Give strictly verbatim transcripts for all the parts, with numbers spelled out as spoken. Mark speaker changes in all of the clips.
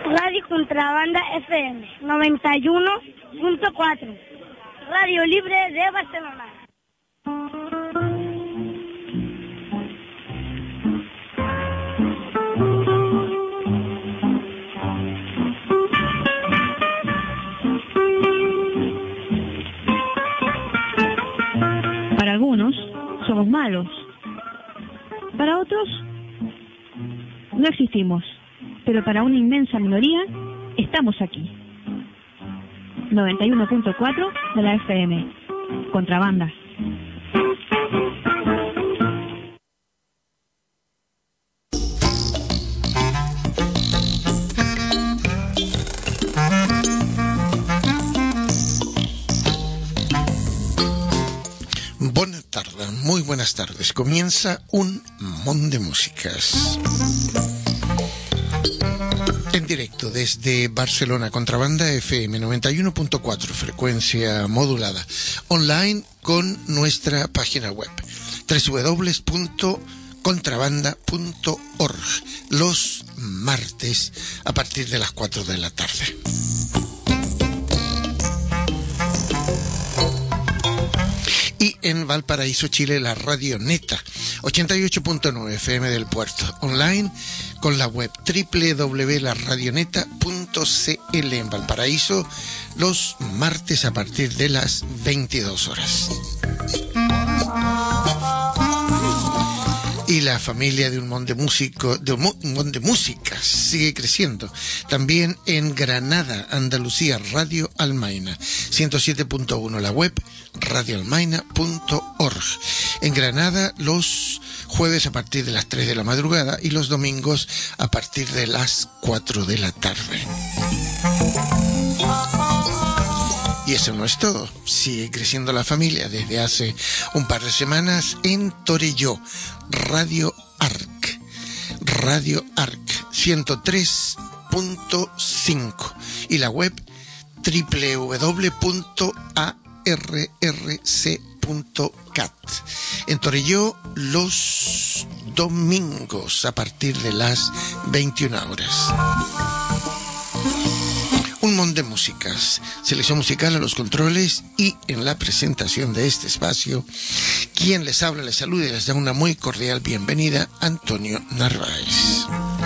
Speaker 1: Radio Contrabanda F M noventa y uno punto cuatro, Radio Libre de Barcelona.
Speaker 2: Para algunos somos malos, para otros no existimos, pero para una inmensa minoría estamos aquí. noventa y uno punto cuatro de la F M, Contrabanda.
Speaker 3: Buenas tardes, muy buenas tardes. Comienza un mon de músicas. En directo desde Barcelona, Contrabanda F M noventa y uno punto cuatro, frecuencia modulada. Online con nuestra página web doble u doble u doble u punto contrabanda punto org, los martes a partir de las cuatro de la tarde. Y en Valparaíso, Chile, la Radio Neta, ochenta y ocho punto nueve F M del Puerto. Online con la web doble u doble u doble u punto la radioneta punto c l en Valparaíso, los martes a partir de las veintidós horas. Y la familia de un mon de músico, de un mon de músicas sigue creciendo. También en Granada, Andalucía, Radio Almaina, ciento siete punto uno la web, radio almaina punto org. En Granada, los jueves a partir de las tres de la madrugada y los domingos a partir de las cuatro de la tarde. Y eso no es todo. Sigue creciendo la familia desde hace un par de semanas en Torelló, Radio Arc. Radio Arc ciento tres punto cinco y la web doble u doble u doble u punto a r r c punto cat. En Torelló los domingos a partir de las veintiuna horas. Un mon de músicas, selección musical a los controles y en la presentación de este espacio, quien les habla, les saluda y les da una muy cordial bienvenida, Antonio Narváez.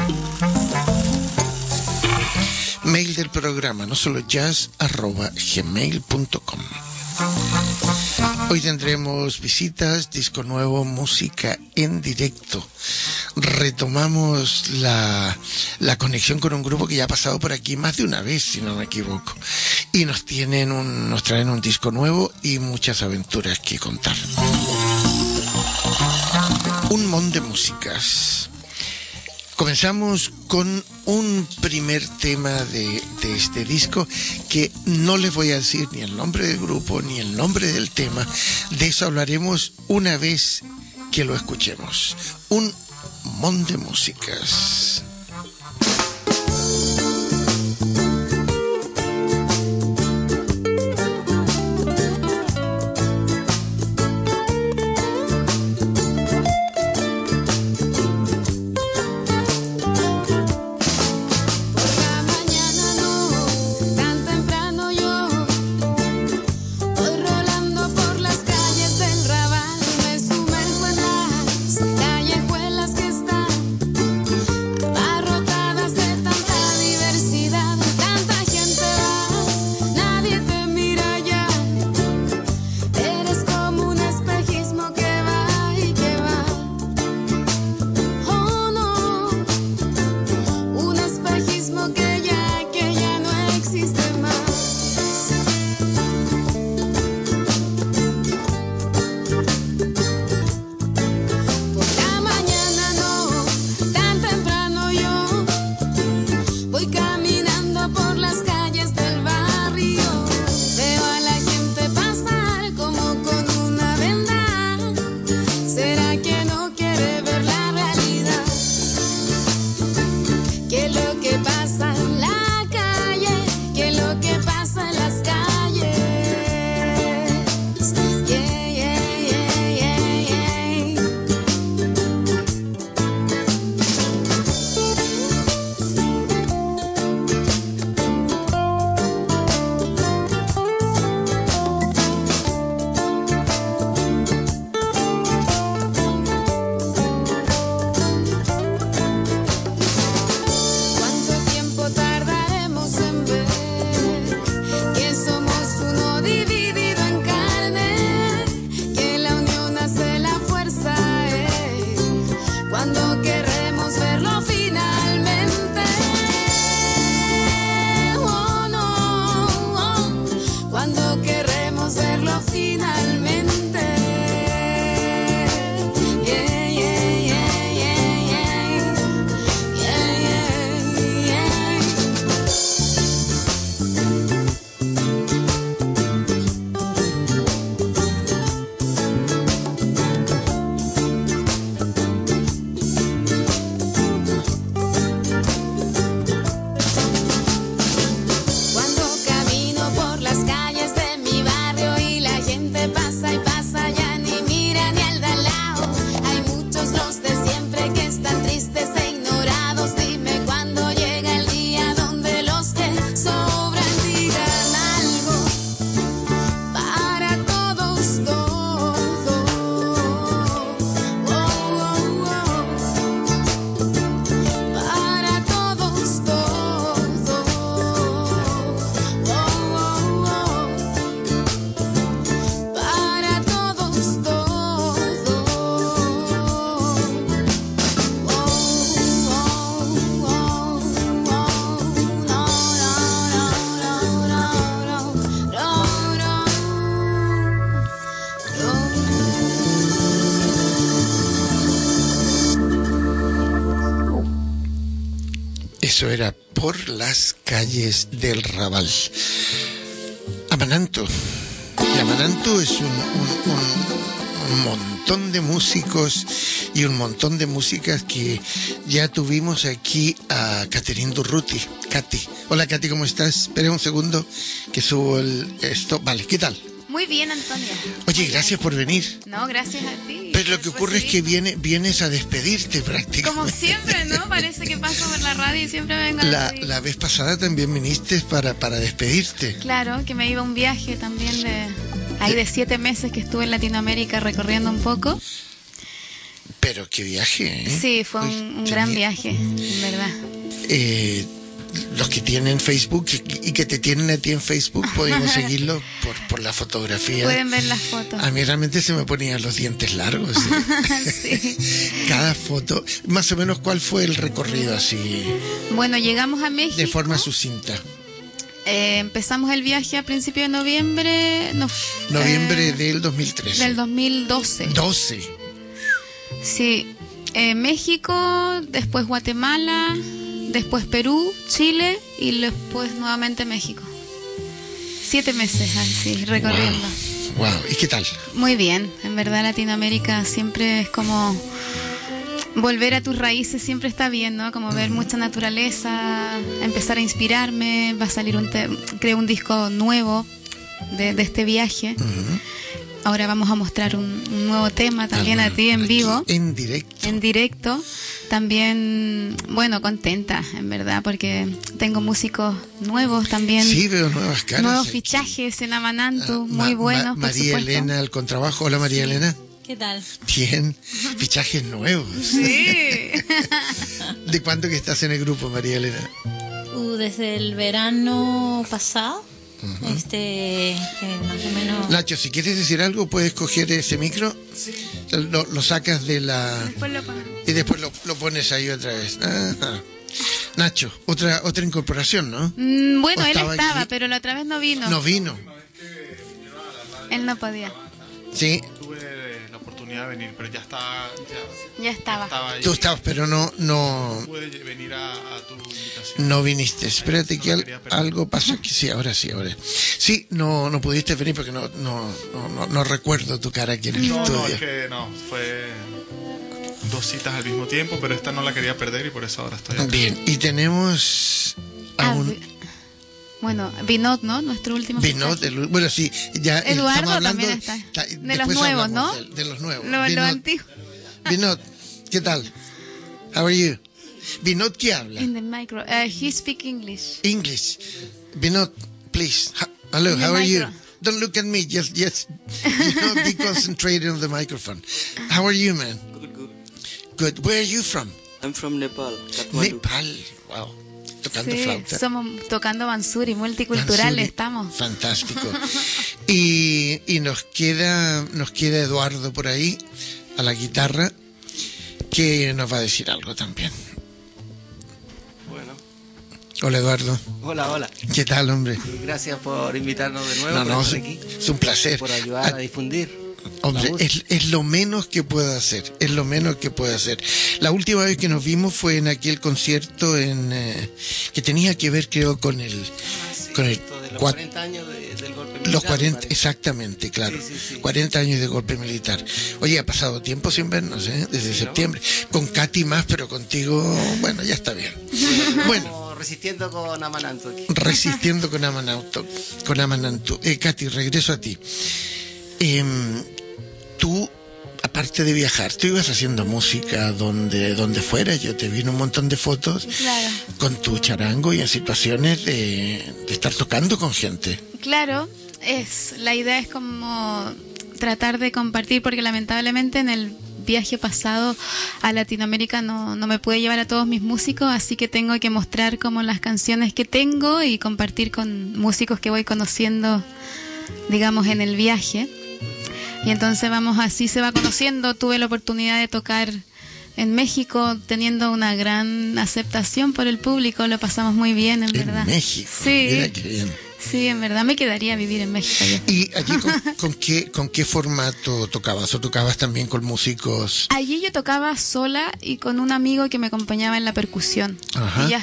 Speaker 3: Mail del programa, no solo jazz, arroba gmail punto com. Hoy tendremos visitas, disco nuevo, música en directo. Retomamos la, la conexión con un grupo que ya ha pasado por aquí más de una vez, si no me equivoco. Y nos tienen un, nos traen un disco nuevo y muchas aventuras que contar. Un mon de músicas. Comenzamos con un primer tema de, de este disco que no les voy a decir ni el nombre del grupo ni el nombre del tema. De eso hablaremos una vez que lo escuchemos. Un mon de músicas.
Speaker 4: Callejuelas que están
Speaker 3: Eso era Por las calles del Raval. Amananto. Y Amananto es un, un, un, un montón de músicos y un montón de músicas que ya tuvimos aquí a Caterine Durruti. Katy. Hola Katy, ¿cómo estás? Espera un segundo que subo el esto. Vale, ¿qué tal?
Speaker 4: Muy bien, Antonio.
Speaker 3: Oye, gracias por venir.
Speaker 4: No, gracias a ti.
Speaker 3: Pero lo que ocurre es que viene, vienes a despedirte prácticamente.
Speaker 4: Como siempre, ¿no? Parece que paso por la radio y siempre me vengo a
Speaker 3: La,
Speaker 4: despedir.
Speaker 3: la vez pasada también viniste para, para despedirte.
Speaker 4: Claro, que me iba a un viaje también de... Ahí de siete meses que estuve en Latinoamérica recorriendo un poco.
Speaker 3: Pero qué viaje, ¿eh?
Speaker 4: Sí, fue un, un gran
Speaker 3: Tenía-
Speaker 4: viaje, en verdad.
Speaker 3: Eh, los que tienen Facebook y que te tienen a ti en Facebook, podemos seguirlo por, por la fotografía.
Speaker 4: Pueden ver las fotos.
Speaker 3: A mí realmente se me ponían los dientes largos. ¿eh?
Speaker 4: Sí.
Speaker 3: Cada foto, más o menos, ¿cuál fue el recorrido así,
Speaker 4: Bueno, llegamos a México.
Speaker 3: de forma sucinta?
Speaker 4: Eh, empezamos el viaje a principios de noviembre. No,
Speaker 3: Noviembre
Speaker 4: eh,
Speaker 3: del dos mil trece.
Speaker 4: del dos mil doce.
Speaker 3: doce.
Speaker 4: Sí, eh, México, después Guatemala, después Perú, Chile y después nuevamente México. Siete meses así, recorriendo.
Speaker 3: Wow. Wow. ¿Y qué tal?
Speaker 4: Muy bien, en verdad Latinoamérica siempre es como volver a tus raíces, siempre está bien, ¿no? Como ver mucha naturaleza, empezar a inspirarme, va a salir un, te- creo un disco nuevo de, de este viaje.
Speaker 3: Ujú.
Speaker 4: Ahora vamos a mostrar un, un nuevo tema también a
Speaker 3: Algo
Speaker 4: ti en
Speaker 3: aquí,
Speaker 4: vivo.
Speaker 3: En directo.
Speaker 4: En directo, también, bueno, contenta, en verdad, porque tengo músicos nuevos también,
Speaker 3: Sí, veo nuevas caras.
Speaker 4: nuevos
Speaker 3: aquí.
Speaker 4: fichajes en Amanantu,
Speaker 3: Ah,
Speaker 4: muy
Speaker 3: Ma-
Speaker 4: buenos,
Speaker 3: Ma-
Speaker 4: por
Speaker 3: María
Speaker 4: supuesto.
Speaker 3: Elena al contrabajo. Hola María Elena.
Speaker 5: ¿Qué tal?
Speaker 3: Bien, fichajes nuevos.
Speaker 4: Sí.
Speaker 3: ¿De cuánto que estás en el grupo, María Elena?
Speaker 5: Uh, desde el verano pasado, este, que más o menos...
Speaker 3: Nacho, si quieres decir algo, puedes coger ese micro, lo, lo sacas de la...
Speaker 4: Después lo ponemos.
Speaker 3: y después lo, lo pones ahí otra vez. Ajá. Nacho, otra otra incorporación, ¿no?
Speaker 4: Mm, bueno,
Speaker 3: ¿O
Speaker 4: él
Speaker 3: estaba
Speaker 4: estaba,
Speaker 3: aquí?
Speaker 4: pero la otra vez no vino.
Speaker 3: No vino.
Speaker 4: Él no podía.
Speaker 3: Sí,
Speaker 6: Tuve la oportunidad de venir, pero ya estaba, ya
Speaker 4: Ya estaba.
Speaker 6: estaba ahí.
Speaker 3: tú estabas, pero no no
Speaker 6: Pude venir a, a tu invitación.
Speaker 3: no viniste. Espérate que al- algo pasó aquí. Sí, ahora sí, ahora. Sí, no no pudiste venir porque no no no, no, no recuerdo tu cara aquí en el
Speaker 6: No, no,
Speaker 3: estudio.
Speaker 6: es que no, fue dos citas al mismo tiempo, pero esta no la quería perder y por eso ahora estoy acá.
Speaker 3: Bien, y tenemos a
Speaker 4: Ah,
Speaker 3: un
Speaker 4: vi- bueno, Vinod, ¿no? Nuestro último
Speaker 3: Vinod,
Speaker 4: fichaje.
Speaker 3: el- bueno, sí, ya eh,
Speaker 4: Eduardo
Speaker 3: estamos hablando
Speaker 4: también está.
Speaker 3: ta-
Speaker 4: De
Speaker 3: después
Speaker 4: los nuevos,
Speaker 3: hablamos
Speaker 4: ¿no?
Speaker 3: De, de los nuevos.
Speaker 4: Lo, lo
Speaker 3: Vinod,
Speaker 4: antiguo.
Speaker 3: Vinod, ¿qué tal? How are you? Vinod, ¿qué habla?
Speaker 4: In the micro. Uh, he speak English.
Speaker 3: English. Vinod, please. Ha- Hello,
Speaker 4: In the
Speaker 3: how are you?
Speaker 4: micro.
Speaker 3: Don't look at me. Just, just, you know, be concentrated on the microphone. How are you, man?
Speaker 7: Good, good.
Speaker 3: Good. Where are you from?
Speaker 7: I'm from Nepal, Kathmandu.
Speaker 3: Nepal. Wow. Tocando
Speaker 4: Sí,
Speaker 3: flauta.
Speaker 4: somos tocando Bansuri, multiculturales
Speaker 3: Mansuri.
Speaker 4: estamos.
Speaker 3: Fantástico. Y, y nos queda nos queda Eduardo por ahí a la guitarra que nos va a decir algo también.
Speaker 8: Bueno,
Speaker 3: Hola Eduardo,
Speaker 8: hola, hola.
Speaker 3: ¿qué tal, hombre?
Speaker 8: Gracias por invitarnos de nuevo,
Speaker 3: No,
Speaker 8: por
Speaker 3: no,
Speaker 8: estar
Speaker 3: es,
Speaker 8: aquí,
Speaker 3: es un placer.
Speaker 8: por ayudar a difundir.
Speaker 3: Hombre,
Speaker 8: la música.
Speaker 3: es, es lo menos que puedo hacer, es lo menos que puedo hacer. La última vez que nos vimos fue en aquel concierto en eh, que tenía que ver, creo, con el con el
Speaker 8: Esto de los
Speaker 3: cuat-
Speaker 8: cuarenta años de- del golpe militar.
Speaker 3: los cuarenta,
Speaker 8: parece.
Speaker 3: exactamente, claro.
Speaker 8: Sí, sí, sí.
Speaker 3: cuarenta años de golpe militar. Oye, ha pasado tiempo sin vernos, ¿eh? Desde
Speaker 8: Sí, ¿no?
Speaker 3: septiembre. Con Katy más, pero contigo, bueno, ya está bien. Bueno,
Speaker 8: Estamos resistiendo con Amanantu aquí.
Speaker 3: resistiendo con Amanauto, con Amanantu. Eh, Katy, regreso a ti. Em, tú, aparte de viajar, tú ibas haciendo música donde, donde fuera. Yo te vi en un montón de fotos
Speaker 4: Claro.
Speaker 3: con tu charango y en situaciones de, de estar tocando con gente.
Speaker 4: Claro, es la idea es como tratar de compartir, porque lamentablemente en el viaje pasado a Latinoamérica no, no me pude llevar a todos mis músicos, así que tengo que mostrar como las canciones que tengo y compartir con músicos que voy conociendo, digamos, en el viaje. Y entonces vamos, así se va conociendo. Tuve la oportunidad de tocar en México, teniendo una gran aceptación por el público, lo pasamos muy bien, en,
Speaker 3: En
Speaker 4: verdad.
Speaker 3: México.
Speaker 4: Sí.
Speaker 3: Mira qué bien.
Speaker 4: Sí, en verdad me quedaría a vivir en México yo.
Speaker 3: ¿Y allí con, con qué con qué formato tocabas? ¿O tocabas también con músicos?
Speaker 4: Allí yo tocaba sola y con un amigo que me acompañaba en la percusión.
Speaker 3: Ajá.
Speaker 4: Y ya está.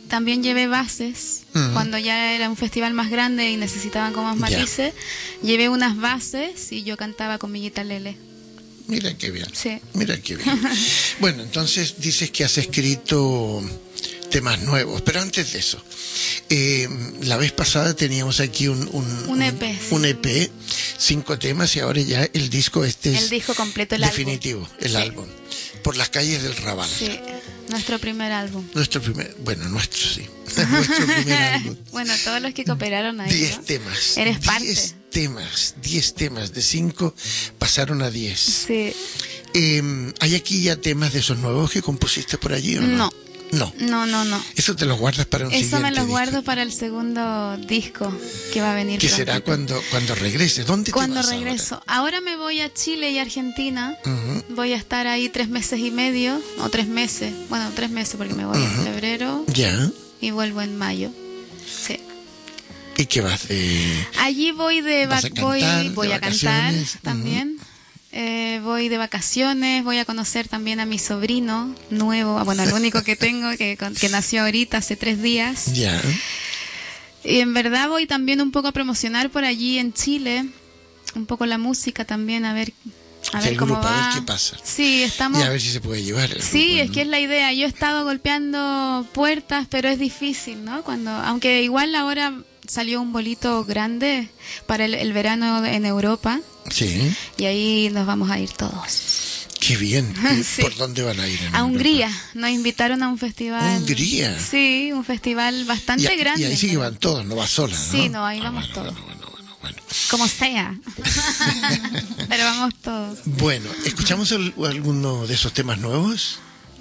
Speaker 4: también llevé bases. Uh-huh. Cuando ya era un festival más grande y necesitaban como más matices, yeah. llevé unas bases y yo cantaba con mi guitarra.
Speaker 3: Mira qué bien.
Speaker 4: Sí.
Speaker 3: Mira qué bien. Bueno, entonces dices que has escrito temas nuevos, pero antes de eso, eh, la vez pasada teníamos aquí un un,
Speaker 4: un E P,
Speaker 3: un, un E P, cinco temas, y ahora ya el disco este es
Speaker 4: el disco completo, el
Speaker 3: definitivo,
Speaker 4: álbum.
Speaker 3: el
Speaker 4: sí.
Speaker 3: álbum, Por las calles del Raval.
Speaker 4: Sí, nuestro primer álbum.
Speaker 3: Nuestro primer, bueno, nuestro sí, nuestro primer álbum.
Speaker 4: Bueno, todos los que cooperaron ahí.
Speaker 3: Diez
Speaker 4: ¿no?
Speaker 3: temas.
Speaker 4: Eres parte.
Speaker 3: Diez temas, diez temas de cinco pasaron a diez.
Speaker 4: Sí.
Speaker 3: Eh, ¿Hay aquí ya temas de esos nuevos que compusiste por allí o no?
Speaker 4: No.
Speaker 3: No.
Speaker 4: No, no, no.
Speaker 3: Eso te los guardas para un
Speaker 4: Eso
Speaker 3: siguiente
Speaker 4: me los
Speaker 3: disco.
Speaker 4: guardo para el segundo disco que va a venir.
Speaker 3: Que será cuando, cuando regreses. ¿Dónde
Speaker 4: Cuando
Speaker 3: te vas
Speaker 4: regreso.
Speaker 3: Ahora?
Speaker 4: ahora me voy a Chile y Argentina.
Speaker 3: Uh-huh.
Speaker 4: Voy a estar ahí tres meses y medio, o tres meses. Bueno, tres meses porque me voy uh-huh. en febrero.
Speaker 3: Ya.
Speaker 4: Y vuelvo en mayo. Sí.
Speaker 3: ¿Y qué vas de...?
Speaker 4: Allí voy de...
Speaker 3: ¿Vas a
Speaker 4: voy
Speaker 3: cantar,
Speaker 4: voy
Speaker 3: de
Speaker 4: a cantar
Speaker 3: vacaciones?
Speaker 4: también. Uh-huh. Eh, voy de vacaciones, voy a conocer también a mi sobrino nuevo, bueno, el único que tengo, que, que nació ahorita hace tres días.
Speaker 3: Ya.
Speaker 4: Y en verdad voy también un poco a promocionar por allí en Chile, un poco la música también, a ver, a ver cómo
Speaker 3: grupo,
Speaker 4: va.
Speaker 3: A ver qué pasa.
Speaker 4: Sí, estamos...
Speaker 3: Y a ver si se puede llevar.
Speaker 4: Sí,
Speaker 3: grupo,
Speaker 4: es
Speaker 3: ¿no?
Speaker 4: que es la idea. Yo he estado golpeando puertas, pero es difícil, ¿no? Cuando, aunque igual ahora salió un bolito grande para el, el verano en Europa.
Speaker 3: Sí.
Speaker 4: Y ahí nos vamos a ir todos.
Speaker 3: Qué bien.
Speaker 4: Sí.
Speaker 3: ¿Por dónde van a ir?
Speaker 4: A Hungría. Nos invitaron a un festival.
Speaker 3: ¿Hungría?
Speaker 4: Sí, un festival bastante
Speaker 3: y a,
Speaker 4: grande.
Speaker 3: Y ahí sí que van todos, no vas sola, ¿no?
Speaker 4: Sí, no, ahí
Speaker 3: ah,
Speaker 4: vamos
Speaker 3: bueno,
Speaker 4: todos.
Speaker 3: Bueno, bueno, bueno, bueno.
Speaker 4: Como sea. Pero vamos todos.
Speaker 3: Bueno, ¿escuchamos el, alguno de esos temas nuevos?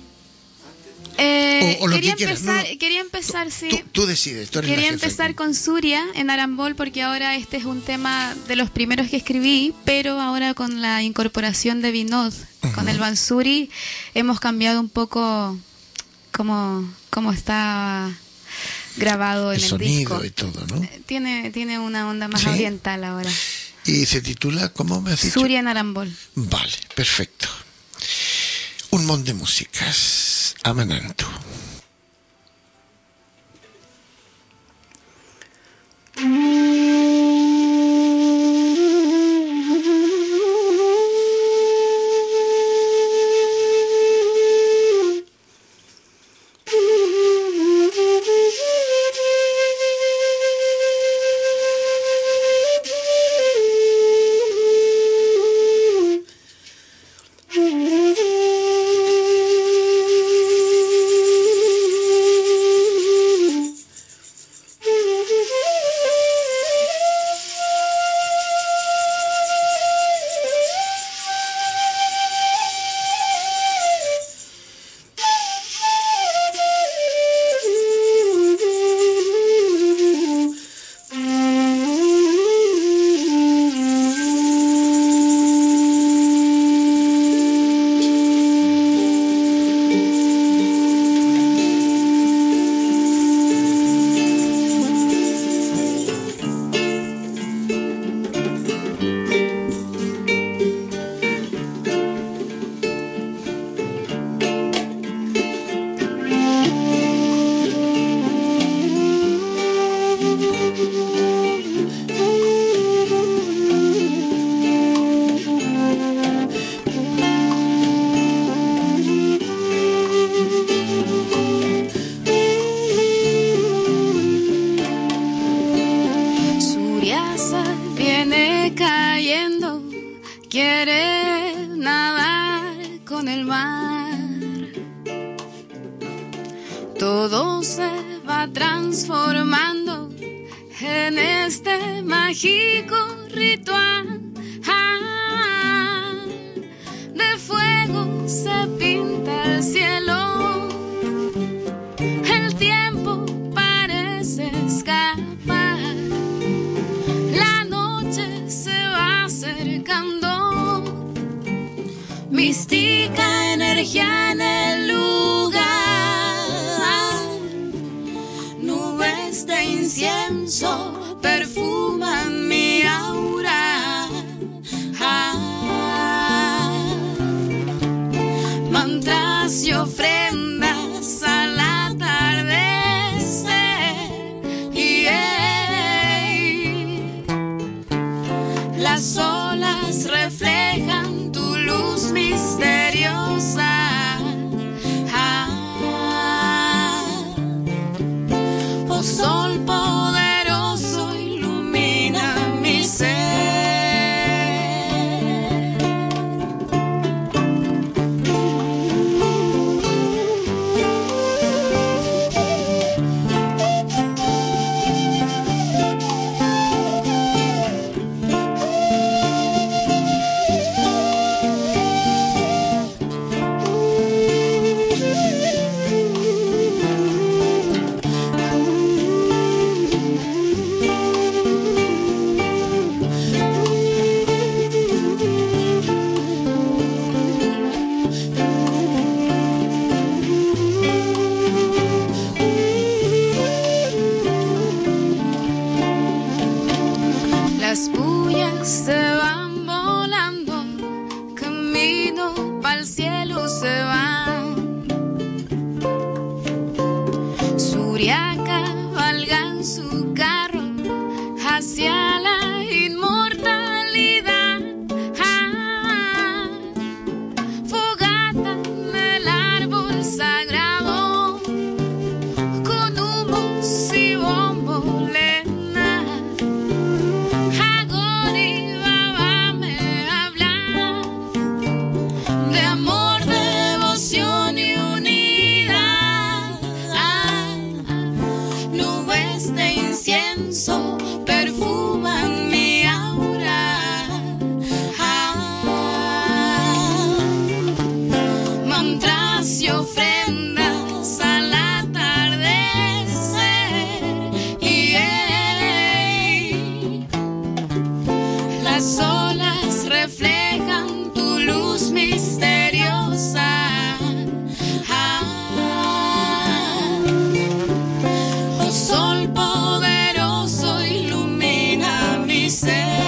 Speaker 4: Eh,
Speaker 3: o, o lo
Speaker 4: quería,
Speaker 3: que quieras,
Speaker 4: empezar,
Speaker 3: no, no.
Speaker 4: quería empezar, sí.
Speaker 3: Tú, tú decides, tú eres
Speaker 4: Quería
Speaker 3: la jefa
Speaker 4: empezar
Speaker 3: aquí.
Speaker 4: con Suria en Arambol, porque ahora este es un tema de los primeros que escribí, pero ahora con la incorporación de Vinod, uh-huh. con el Bansuri, hemos cambiado un poco cómo, cómo está grabado en
Speaker 3: el
Speaker 4: el,
Speaker 3: sonido
Speaker 4: disco.
Speaker 3: Y todo, ¿no?
Speaker 4: Tiene, tiene una onda más
Speaker 3: ¿Sí?
Speaker 4: oriental ahora.
Speaker 3: ¿Y se titula, cómo me has dicho?
Speaker 4: Suria en Arambol.
Speaker 3: Vale, perfecto. Un montón de músicas. Amanantu.
Speaker 4: Todo se va transformando en este mágico ritual. Ah, de fuego se pinta el cielo, el tiempo parece escapar, la noche se va acercando, mística energía en el lugar, nubes de incienso perfuman mi aura. Ah, mantras y ofrendas al atardecer, sol poderoso, ilumina mi ser. Las bullas se van volando, camino pa'l cielo se van. Suriaca valga en su carro hacia la inmortalidad. Ah, fogata en el árbol sagrado, con humos y bombolena. Agoni Baba me habla de amor, devoción y unidad. Ah, nubes de incienso perfuman mi aura. Ah, mantras y ofrendas al atardecer. Y hey, las olas reflejan tu luz misteriosa. Ah, oh sol poderoso, ilumina mi ser.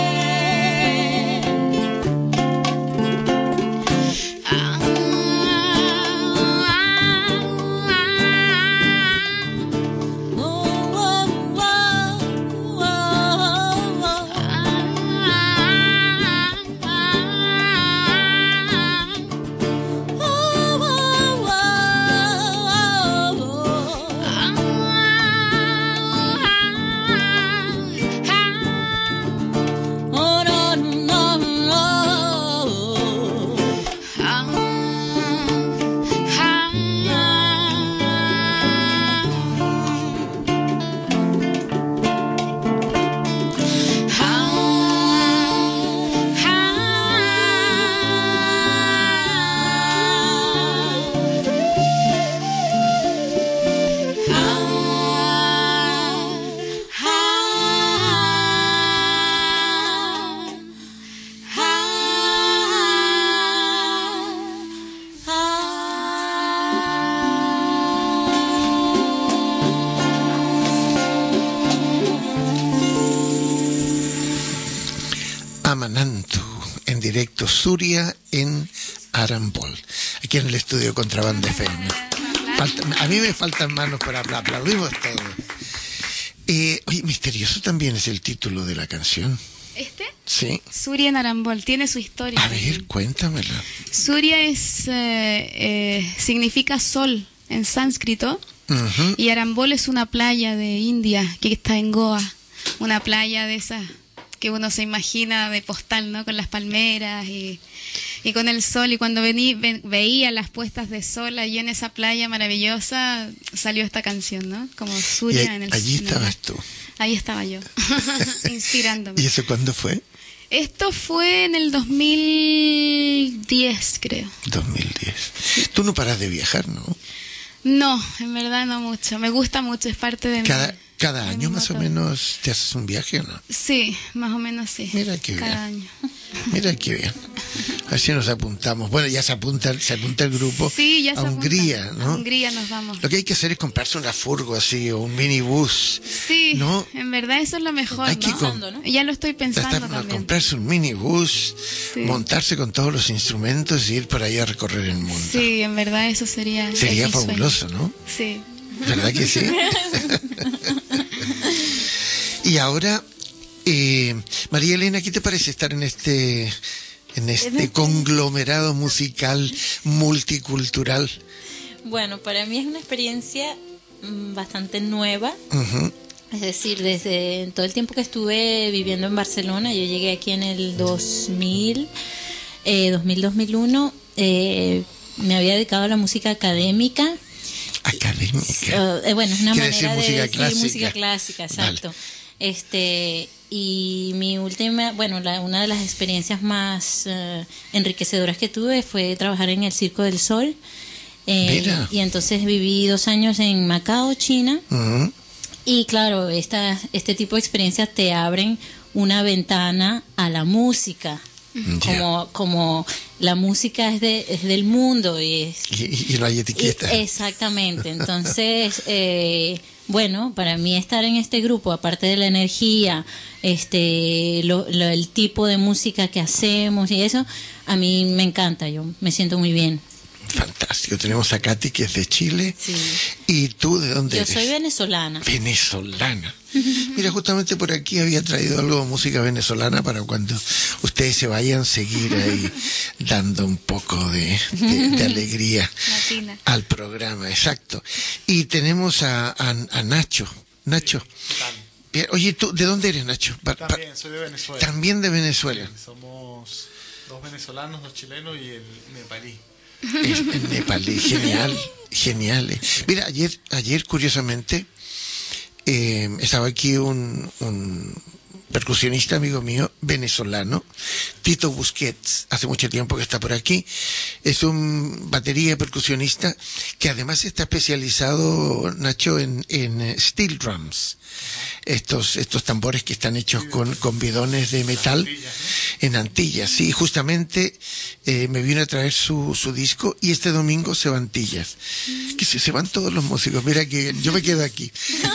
Speaker 4: Ah, ah, ah, oh, oh, oh, oh,
Speaker 3: Amanantu, en directo Suria en Arambol, aquí en el estudio Contrabanda F M. Falta, a mí me faltan manos para apl- aplaudimos todo. Eh, oye, misterioso también es el título de la canción.
Speaker 4: ¿Este?
Speaker 3: Sí.
Speaker 4: Suria en Arambol, tiene su historia.
Speaker 3: A ver, cuéntamelo.
Speaker 4: Suria es, eh, eh, significa sol en sánscrito.
Speaker 3: Uh-huh.
Speaker 4: Y Arambol es una playa de India que está en Goa. Una playa de esas que uno se imagina de postal, ¿no? Con las palmeras y, y con el sol. Y cuando vení, ve, veía las puestas de sol allí en esa playa maravillosa, salió esta canción, ¿no? Como Suria
Speaker 3: Y
Speaker 4: en el
Speaker 3: allí
Speaker 4: en el-
Speaker 3: estabas tú.
Speaker 4: Ahí estaba yo, inspirándome.
Speaker 3: ¿Y eso cuándo fue?
Speaker 4: Esto fue en el dos mil diez, creo.
Speaker 3: dos mil diez. Tú no paras de viajar, ¿no?
Speaker 4: No, en verdad no mucho. Me gusta mucho, es parte de
Speaker 3: Cada,
Speaker 4: mi...
Speaker 3: cada
Speaker 4: de
Speaker 3: año
Speaker 4: mi
Speaker 3: más o
Speaker 4: motor.
Speaker 3: menos te haces un viaje, ¿o no?
Speaker 4: Sí, más o menos sí.
Speaker 3: Mira qué bien.
Speaker 4: Cada año.
Speaker 3: Mira qué bien. Así nos apuntamos. Bueno, ya se apunta, se apunta el grupo
Speaker 4: Sí, ya se
Speaker 3: a Hungría,
Speaker 4: apunta.
Speaker 3: ¿no?
Speaker 4: A Hungría nos vamos.
Speaker 3: Lo que hay que hacer es comprarse una furgo así o un minibús.
Speaker 4: Sí,
Speaker 3: ¿no?
Speaker 4: en verdad eso es lo mejor,
Speaker 3: Hay que
Speaker 4: ¿no?
Speaker 3: com-
Speaker 5: ¿no?
Speaker 4: Ya lo estoy pensando
Speaker 3: Hasta
Speaker 4: también.
Speaker 3: comprarse un minibús,
Speaker 4: Sí.
Speaker 3: montarse con todos los instrumentos y ir por ahí a recorrer el mundo.
Speaker 4: Sí, en verdad eso sería...
Speaker 3: Sería
Speaker 4: mi sueño.
Speaker 3: fabuloso, ¿no?
Speaker 4: Sí.
Speaker 3: ¿Verdad que sí? Y ahora, eh, María Elena, ¿qué te parece estar en este, en este conglomerado musical multicultural?
Speaker 5: Bueno, para mí es una experiencia mm, bastante nueva.
Speaker 3: Uh-huh.
Speaker 5: Es decir, desde todo el tiempo que estuve viviendo en Barcelona, yo llegué aquí en el dos mil, eh, dos mil, dos mil uno, eh, me había dedicado a la música académica.
Speaker 3: Académica.
Speaker 5: Uh, eh, bueno, es una
Speaker 3: Quiere
Speaker 5: manera
Speaker 3: decir
Speaker 5: de
Speaker 3: música
Speaker 5: decir
Speaker 3: clásica.
Speaker 5: música clásica, exacto. Vale. Este, y mi última, bueno, la, una de las experiencias más uh, enriquecedoras que tuve fue trabajar en el Circo del Sol. Eh,
Speaker 3: Mira.
Speaker 5: Y entonces viví dos años en Macao, China.
Speaker 3: Uh-huh.
Speaker 5: Y claro, esta, este tipo de experiencias te abren una ventana a la música. Yeah. Como, como la música es, de, es del mundo y, es,
Speaker 3: y, y no hay etiqueta.
Speaker 5: Y, exactamente. Entonces, eh, bueno, para mí estar en este grupo, aparte de la energía, este, lo, lo, el tipo de música que hacemos y eso, a mí me encanta. Yo me siento muy bien.
Speaker 3: Fantástico. Tenemos a Katy, que es de Chile.
Speaker 5: Sí.
Speaker 3: ¿Y tú de dónde
Speaker 5: Yo
Speaker 3: eres?
Speaker 5: Yo soy venezolana.
Speaker 3: Venezolana. Mira, justamente por aquí había traído algo de música venezolana para cuando ustedes se vayan, seguir ahí dando un poco de, de, de alegría
Speaker 4: Latina.
Speaker 3: Al programa. Exacto. Y tenemos a, a, a Nacho. Nacho.
Speaker 6: Sí,
Speaker 3: oye, ¿tú de dónde eres, Nacho? Pa,
Speaker 6: también, soy de Venezuela.
Speaker 3: También de Venezuela.
Speaker 6: Sí, somos dos venezolanos, dos chilenos y el nepalí.
Speaker 3: Es, el nepalí, genial, genial. Mira, ayer, ayer curiosamente, eh, estaba aquí un, un percusionista amigo mío, venezolano, Tito Busquets, hace mucho tiempo que está por aquí. Es un batería percusionista que además está especializado, Nacho, en, en steel drums. Estos, estos tambores que están hechos con, con bidones de metal en Antillas. Sí, justamente eh, me vino a traer su, su disco y este domingo se va a Antillas. Que se, se van todos los músicos. Mira que yo me quedo aquí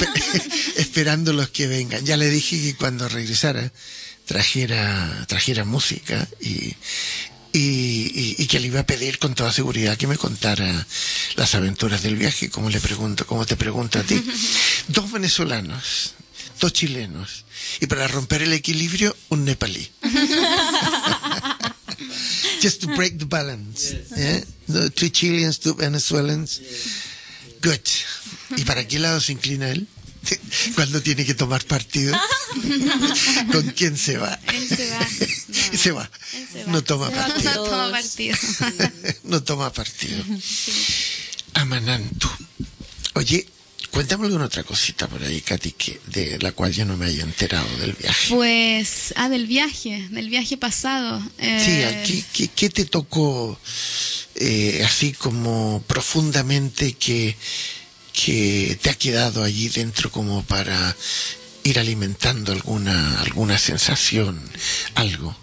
Speaker 3: esperando los que vengan. Ya le dije que cuando regresara trajera, trajera música y, y, y, y que le iba a pedir con toda seguridad que me contara las aventuras del viaje, como le pregunto, como te pregunto a ti. Dos venezolanos, dos chilenos, y para romper el equilibrio, un nepalí. Just to break the balance. Yeah. No, two Chileans, two Venezuelans. Good. ¿Y para qué lado se inclina él? Cuando tiene que tomar partido. ¿Con quién se va?
Speaker 4: Él se va. No,
Speaker 3: se va.
Speaker 4: se va.
Speaker 3: No toma
Speaker 4: se
Speaker 3: partido.
Speaker 4: Va, no toma partido.
Speaker 3: No toma partido.
Speaker 4: Sí.
Speaker 3: Amanantu. Oye, cuéntame alguna otra cosita por ahí, Katy, que, de la cual yo no me haya enterado del viaje.
Speaker 4: Pues, ah, del viaje, del viaje pasado. Eh...
Speaker 3: Sí, aquí, ¿qué, qué te tocó eh, así como profundamente que, que te ha quedado allí dentro como para ir alimentando alguna, alguna sensación, algo?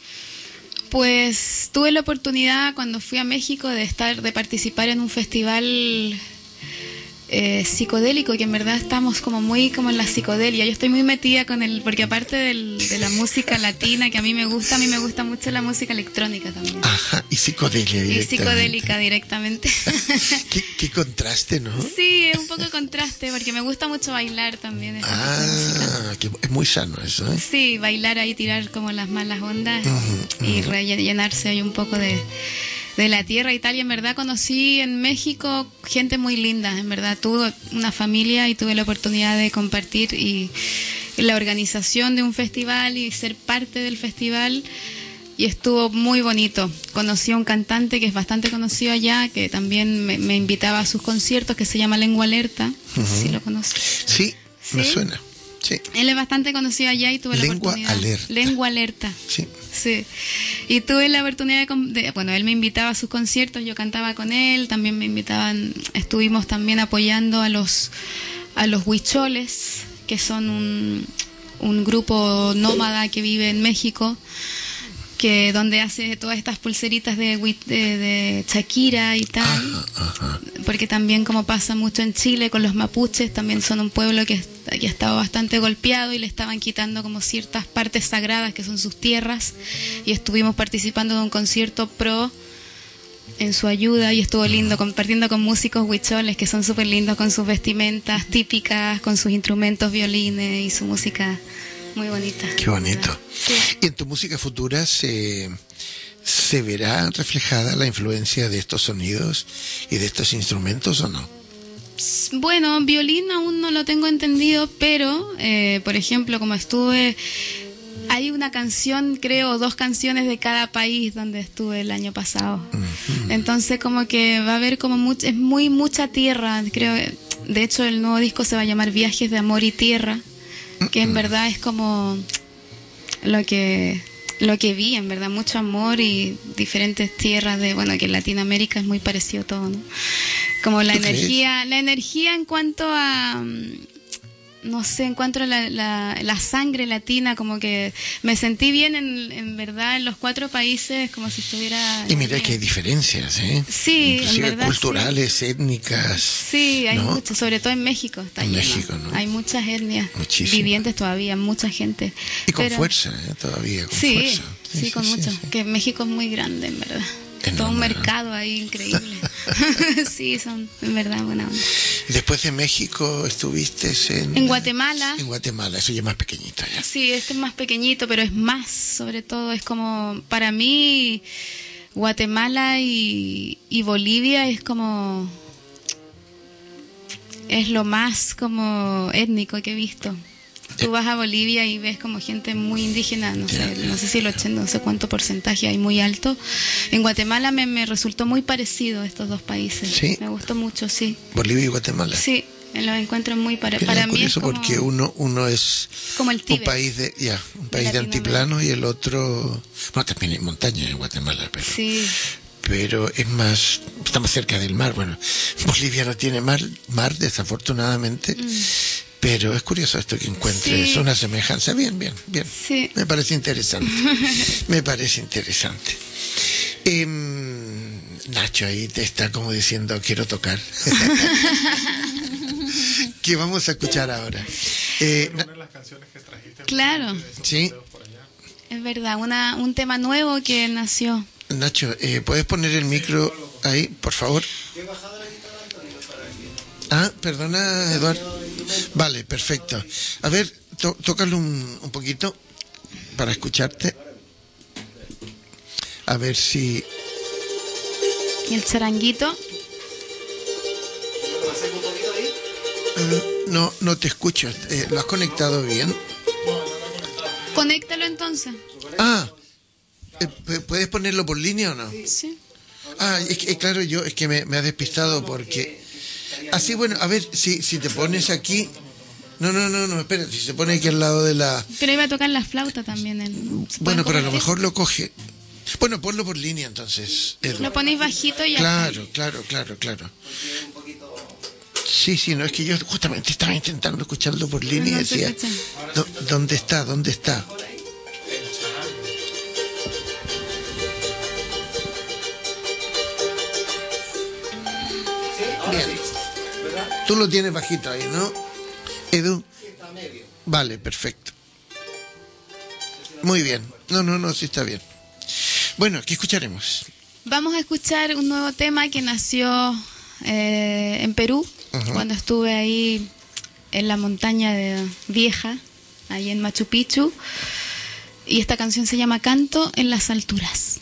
Speaker 4: Pues tuve la oportunidad cuando fui a México de estar, de participar en un festival eh, psicodélico, que en verdad estamos como muy como en la psicodelia. Yo estoy muy metida con el, porque aparte del, de la música latina que a mí me gusta, a mí me gusta mucho la música electrónica también.
Speaker 3: Ajá, y psicodelia directamente.
Speaker 4: Y psicodélica directamente.
Speaker 3: ¿Qué, qué contraste, ¿no?
Speaker 4: Sí, es un poco contraste, porque me gusta mucho bailar también.
Speaker 3: Ah, que es muy sano eso, ¿eh?
Speaker 4: Sí, bailar ahí, tirar como las malas ondas uh-huh, y uh-huh. rellenarse ahí un poco de... de la tierra y tal, y en verdad conocí en México gente muy linda, en verdad tuve una familia y tuve la oportunidad de compartir y, y la organización de un festival y ser parte del festival, y estuvo muy bonito. Conocí a un cantante que es bastante conocido allá, que también me, me invitaba a sus conciertos, que se llama Lengua Alerta, no sé uh-huh. si lo conoces.
Speaker 3: Sí, ¿sí? Me suena. Sí.
Speaker 4: Él es bastante conocido allá y tuve
Speaker 3: Lengua
Speaker 4: la oportunidad.
Speaker 3: Alerta.
Speaker 4: Lengua Alerta.
Speaker 3: Sí.
Speaker 4: Sí. Y tuve la oportunidad de, de, bueno, él me invitaba a sus conciertos, yo cantaba con él, también me invitaban, estuvimos también apoyando a los a los huicholes, que son un, un grupo nómada que vive en México, que donde hace todas estas pulseritas de, de, de Shakira y tal,
Speaker 3: ajá, ajá.
Speaker 4: Porque también, como pasa mucho en Chile con los mapuches, también son un pueblo que, que ha estado bastante golpeado y le estaban quitando como ciertas partes sagradas que son sus tierras, y estuvimos participando de un concierto pro en su ayuda y estuvo lindo, compartiendo con músicos huicholes que son súper lindos, con sus vestimentas típicas, con sus instrumentos, violines y su música muy bonita.
Speaker 3: Qué bonito.
Speaker 4: Sí.
Speaker 3: ¿Y en tu música futura se, se verá reflejada la influencia de estos sonidos y de estos instrumentos o no?
Speaker 4: Bueno, violín aún no lo tengo entendido, pero, eh, por ejemplo, como estuve, hay una canción, creo, dos canciones de cada país donde estuve el año pasado. Uh-huh. Entonces, como que va a haber como mucho, es muy mucha tierra, creo. De hecho, el nuevo disco se va a llamar Viajes de Amor y Tierra, que en verdad es como lo que lo que vi, en verdad, mucho amor y diferentes tierras de, bueno, que en Latinoamérica es muy parecido todo, ¿no? Como la energía, crees? la energía en cuanto a, no sé, en cuanto a la, la, la sangre latina, como que me sentí bien en, en verdad en los cuatro países, como si estuviera...
Speaker 3: Y mira que hay diferencias, ¿eh?
Speaker 4: Sí,
Speaker 3: inclusive
Speaker 4: en verdad,
Speaker 3: culturales,
Speaker 4: sí.
Speaker 3: étnicas.
Speaker 4: Sí, hay
Speaker 3: ¿no?
Speaker 4: mucho, sobre todo en México está
Speaker 3: en
Speaker 4: lleno.
Speaker 3: México, ¿no?
Speaker 4: Hay muchas etnias
Speaker 3: Muchísimo.
Speaker 4: vivientes todavía, mucha gente.
Speaker 3: Y con
Speaker 4: Pero,
Speaker 3: fuerza, ¿eh? Todavía, con
Speaker 4: sí,
Speaker 3: fuerza.
Speaker 4: Sí, sí, con sí, mucho. Sí. Que México es muy grande, en verdad.
Speaker 3: En
Speaker 4: todo un
Speaker 3: nombre,
Speaker 4: mercado
Speaker 3: ¿no?
Speaker 4: ahí increíble. Sí, son en verdad buena onda.
Speaker 3: Después de México estuviste en...
Speaker 4: En Guatemala.
Speaker 3: En Guatemala, eso ya es más pequeñito ya.
Speaker 4: Sí, este es más pequeñito, pero es más, sobre todo, es como, para mí, Guatemala y, y Bolivia es como, es lo más como étnico que he visto. Tú vas a Bolivia y ves como gente muy indígena, no sé, no sé si el ochenta, no sé cuánto porcentaje hay, muy alto. En Guatemala me, me resultó muy parecido estos dos países.
Speaker 3: ¿Sí?
Speaker 4: Me gustó mucho, sí.
Speaker 3: Bolivia y Guatemala.
Speaker 4: Sí, los encuentro muy para,
Speaker 3: Qué
Speaker 4: para mí
Speaker 3: curioso,
Speaker 4: es como,
Speaker 3: porque uno uno es
Speaker 4: como el
Speaker 3: un país de ya, un país de, de altiplano y el otro, bueno, también hay montaña en Guatemala, pero
Speaker 4: sí.
Speaker 3: pero es más, está más cerca del mar. Bueno, Bolivia no tiene mar, mar desafortunadamente. Mm. Pero es curioso esto que encuentres sí. una semejanza. Bien, bien, bien.
Speaker 4: Sí.
Speaker 3: Me parece interesante. Me parece interesante. Eh, Nacho ahí te está como diciendo, quiero tocar. ¿Qué vamos a escuchar ahora? Eh,
Speaker 6: una de las canciones que trajiste.
Speaker 4: Claro.
Speaker 3: Sí.
Speaker 4: Es verdad, una, un tema nuevo que nació.
Speaker 3: Nacho, eh, ¿puedes poner el micro ahí, por favor? Ah, perdona, Eduardo. Vale, perfecto. A ver, to- tócalo un, un poquito para escucharte. A ver si...
Speaker 4: ¿Y el charanguito?
Speaker 3: Uh, no, no te escucho. Eh, ¿Lo has conectado bien?
Speaker 4: Conéctalo entonces.
Speaker 3: Ah, eh, ¿puedes ponerlo por línea o no?
Speaker 4: Sí.
Speaker 3: Ah, es que, eh, claro, yo es que me, me ha despistado porque... Así, bueno, a ver, si, si te pones aquí... No, no, no, no, espera, si se pone aquí al lado de la...
Speaker 4: Pero iba a tocar la flauta también. El...
Speaker 3: Bueno, pero a lo mejor lo coge... Bueno, ponlo por línea entonces, Edu.
Speaker 4: Lo ponéis bajito y ya.
Speaker 3: Claro, claro, claro, claro. Sí, sí, no, es que yo justamente estaba intentando escucharlo por línea y decía... ¿Dónde está? ¿Dónde está? Bien. Tú lo tienes bajito ahí, ¿no? Edu. Vale, perfecto. Muy bien. No, no, no, sí está bien. Bueno, ¿qué escucharemos?
Speaker 4: Vamos a escuchar un nuevo tema que nació eh, en Perú, uh-huh. cuando estuve ahí en la montaña de Vieja, ahí en Machu Picchu. Y esta canción se llama Canto en las Alturas.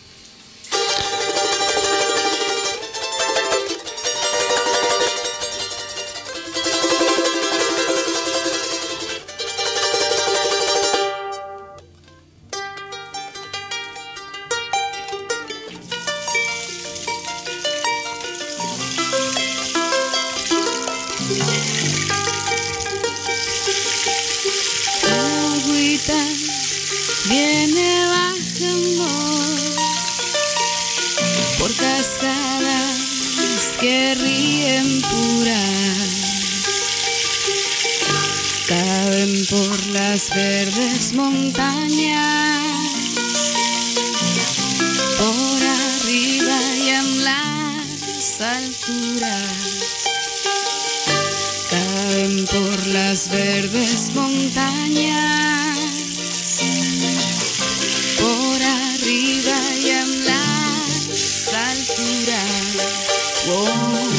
Speaker 9: Viene bajando por cascadas que ríen puras, caben por las verdes montañas, por arriba y en las alturas, caben por las verdes montañas. Por arriba y en las alturas. Wow.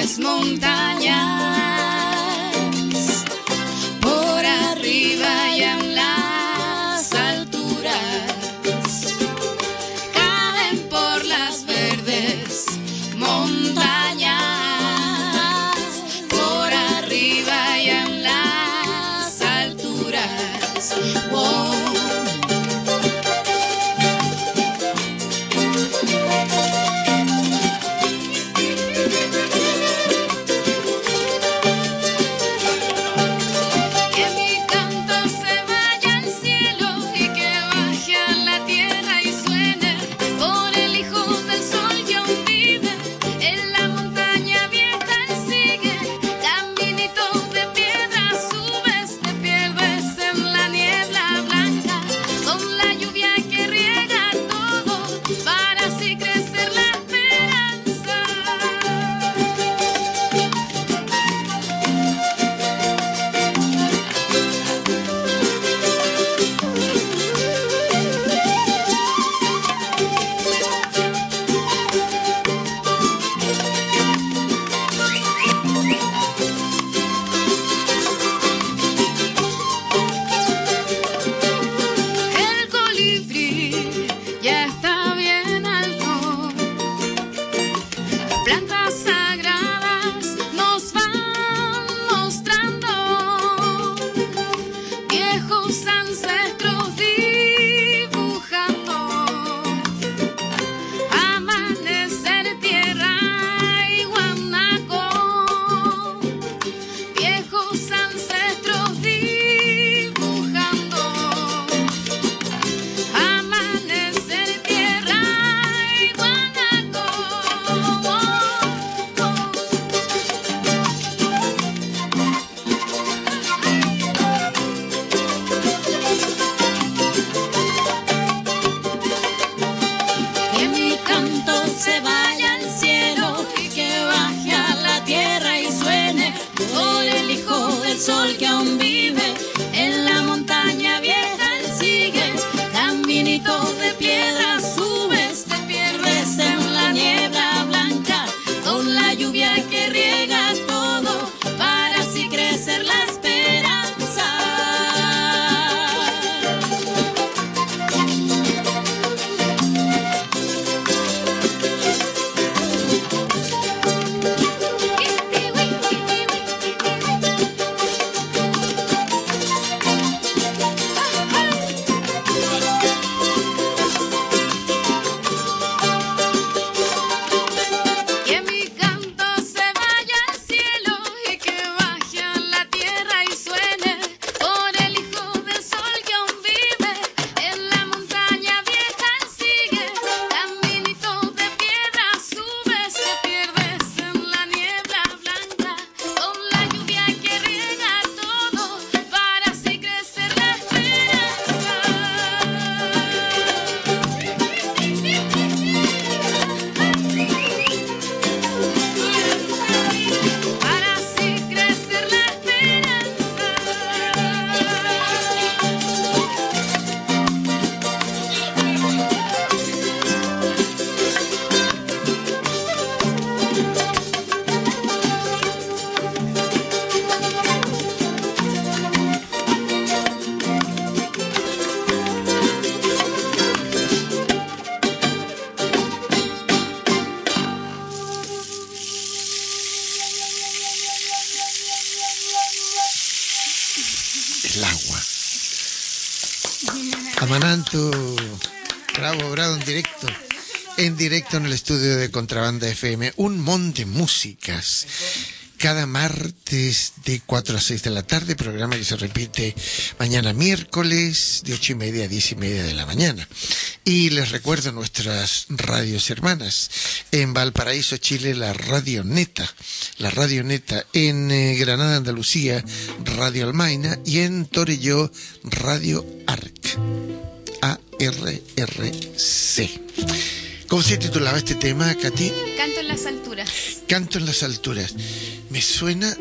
Speaker 9: verdes montañas, por arriba y en las alturas, caen por las verdes montañas, por arriba y en las alturas. Wow.
Speaker 3: Amanantu, bravo, bravo, en directo, en directo en el estudio de Contrabanda F M, un montón de músicas, cada martes de cuatro a seis de la tarde, programa que se repite mañana miércoles de ocho y media a diez y media de la mañana. Y les recuerdo nuestras radios hermanas, en Valparaíso, Chile, la Radio Neta, la Radio Neta, en eh, Granada, Andalucía, Radio Almaina, y en Torelló, Radio Arc, A R R C. ¿Cómo se titulaba este tema, Katy?
Speaker 4: Canto en las alturas.
Speaker 3: Canto en las alturas. Me suena,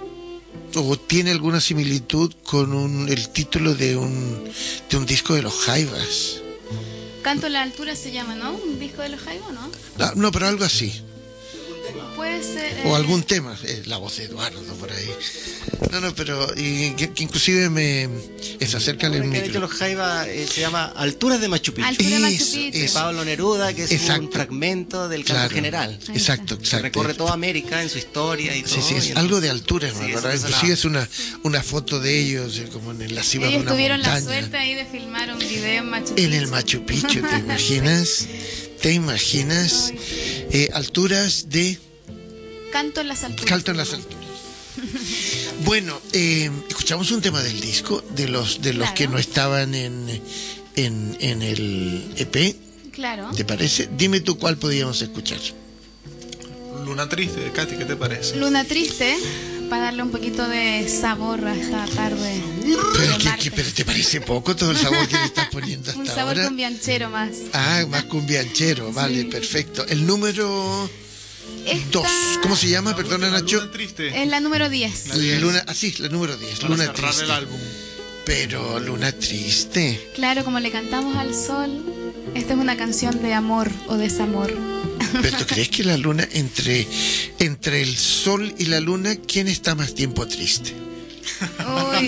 Speaker 3: o tiene alguna similitud con un, el título de un, de un disco de los Jaivas.
Speaker 4: Canto en la altura se llama, ¿no? ¿Un disco de los Jaivas, no?
Speaker 3: No, no, pero algo así.
Speaker 4: Puede ser.
Speaker 3: O
Speaker 4: eh,
Speaker 3: algún tema, eh, la voz de Eduardo por ahí. No, no, pero y, que, que inclusive me es acércale el
Speaker 8: Que de hecho
Speaker 3: micro.
Speaker 8: los Jaiba eh, se llama Alturas de Machu Picchu.
Speaker 4: Altura de Machu
Speaker 3: Eso,
Speaker 4: Picchu.
Speaker 8: De
Speaker 3: eso.
Speaker 8: Pablo Neruda, que es
Speaker 3: Exacto.
Speaker 8: un fragmento del canto
Speaker 3: Claro.
Speaker 8: general.
Speaker 3: Exacto,
Speaker 8: Que
Speaker 3: exacto.
Speaker 8: recorre toda América en su historia y todo.
Speaker 3: Sí, sí, es
Speaker 8: y
Speaker 3: algo
Speaker 8: entonces-
Speaker 3: de altura,
Speaker 8: Sí,
Speaker 3: ¿no?
Speaker 8: eso
Speaker 3: ¿verdad?
Speaker 8: me
Speaker 3: Inclusive
Speaker 8: sonaba.
Speaker 3: es una, una foto de ellos eh, como en la cima de
Speaker 4: Ellos
Speaker 3: una
Speaker 4: tuvieron la
Speaker 3: montaña.
Speaker 4: suerte ahí de filmar un video en Machu Picchu.
Speaker 3: En el Machu Picchu, ¿te imaginas? ¿Te imaginas? Eh, alturas de...
Speaker 4: Canto en las alturas.
Speaker 3: Canto en las alturas. Bueno, eh, escuchamos un tema del disco, de los de los
Speaker 4: Claro.
Speaker 3: que no estaban en, en, en el E P,
Speaker 4: Claro.
Speaker 3: ¿te parece? Dime tú cuál podíamos escuchar.
Speaker 6: Luna Triste, de Katy, ¿qué te parece?
Speaker 4: Luna Triste, para darle un poquito de sabor a esta tarde.
Speaker 3: Pero,
Speaker 4: de
Speaker 3: ¿qué-
Speaker 4: martes.
Speaker 3: qué- pero ¿te parece poco todo el sabor que le estás poniendo hasta
Speaker 4: Un sabor
Speaker 3: ahora?
Speaker 4: cumbianchero más.
Speaker 3: Ah, más cumbianchero, vale, perfecto. El número
Speaker 4: Esta
Speaker 3: dos, ¿cómo se llama? Perdona,
Speaker 6: La
Speaker 3: Nacho.
Speaker 6: Luna Triste.
Speaker 4: es la número diez.
Speaker 6: La diez.
Speaker 3: Luna, ah, sí, la número diez,
Speaker 6: Para
Speaker 3: Luna
Speaker 6: cerrar
Speaker 3: Triste.
Speaker 6: el álbum.
Speaker 3: Pero Luna Triste.
Speaker 4: Claro, como le cantamos al sol, esta es una canción de amor o desamor.
Speaker 3: ¿Pero tú crees que la luna, entre, entre el sol y la luna, quién está más tiempo triste?
Speaker 4: Uy,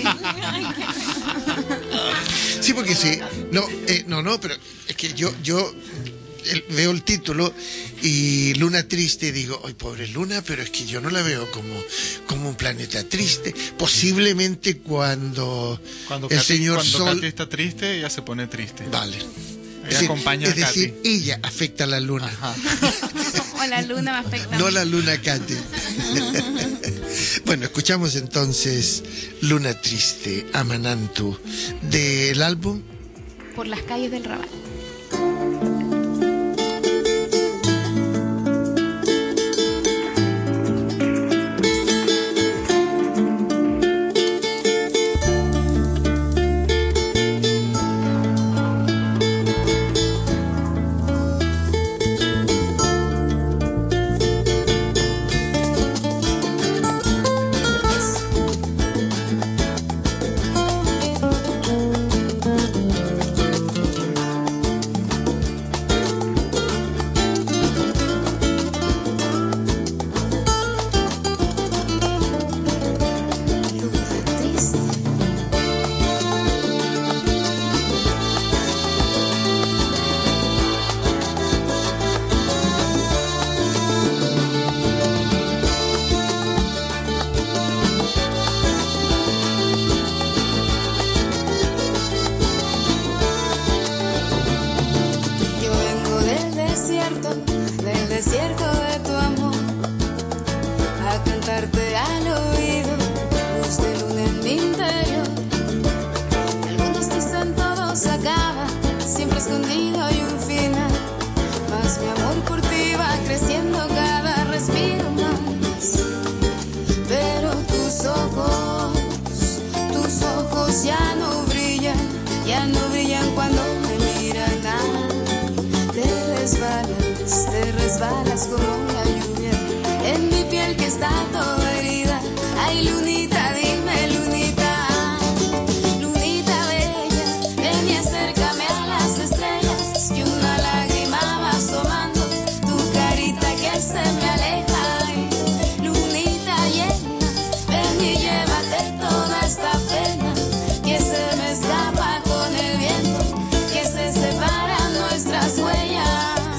Speaker 3: Sí, porque sí. No, eh, no, no, pero es que yo, yo el- veo el título y Luna Triste y digo, ay, pobre Luna, pero es que yo no la veo como, como un planeta triste. Posiblemente cuando,
Speaker 6: Cuando
Speaker 3: el
Speaker 6: Katy,
Speaker 3: señor
Speaker 6: cuando
Speaker 3: Sol...
Speaker 6: Katy está triste, ella se pone triste.
Speaker 3: Vale.
Speaker 6: Ella acompaña
Speaker 3: es
Speaker 6: a Katy.
Speaker 3: decir, ella afecta a la luna.
Speaker 6: Ajá.
Speaker 4: o la luna me afecta.
Speaker 3: No la luna Katy. Bueno, escuchamos entonces Luna Triste, Amanantu, del álbum
Speaker 4: Por las calles del Raval.
Speaker 9: Yo vengo del desierto, del desierto de tu amor, a cantarte al oído, luz de luna en mi interior. Algunos dicen todo se acaba, siempre escondido hay un final, mas mi amor por ti va creciendo cada respiro más. Pero tus ojos, tus ojos ya no brillan, ya no brillan cuando me miran. Ah, te resbalas, te resbalas como la lluvia en mi piel que está toda herida. Ay, lunita, dime, lunita, lunita bella, ven y acércame a las estrellas, que una lágrima va asomando, tu carita que se me aleja. Ay, lunita llena, ven y llévate toda esta pena que se me escapa con el viento, que se separan nuestras huellas.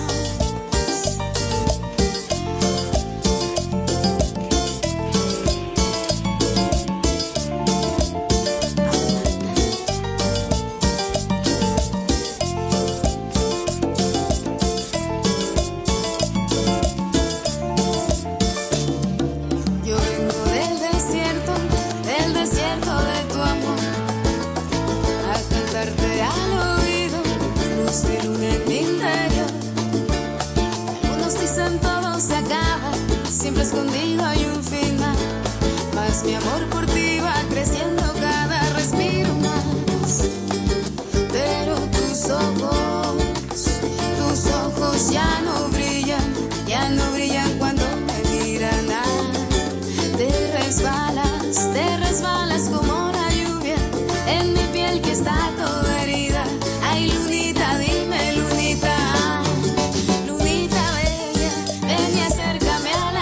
Speaker 9: Yo vengo del desierto, del desierto de tu amor, a cantarte al oído, luz de luna en mi interior. Algunos dicen todo se acaba, siempre escondido hay un final, mas mi amor por ti va creciendo cada respiro más. Pero tus ojos, tus ojos ya no brillan, ya no brillan cuando me miran. Ah, te resbalas, te resbalas como la lluvia en mi piel que está toda herida. Ay, lunita, dime, lunita, lunita bella, ven y acércame a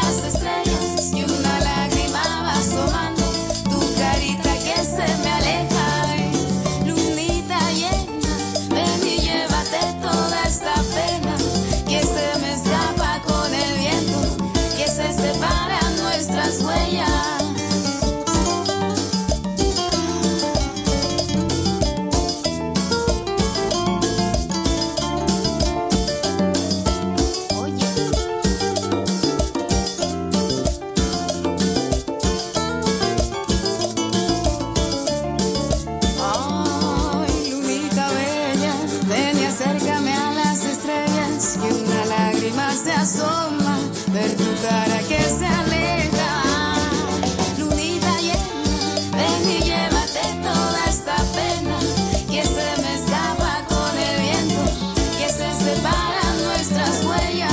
Speaker 9: asoma, ver tu cara que se aleja. Lunita llena, ven y llévate toda esta pena que se me escapa con el viento, que se separan nuestras huellas.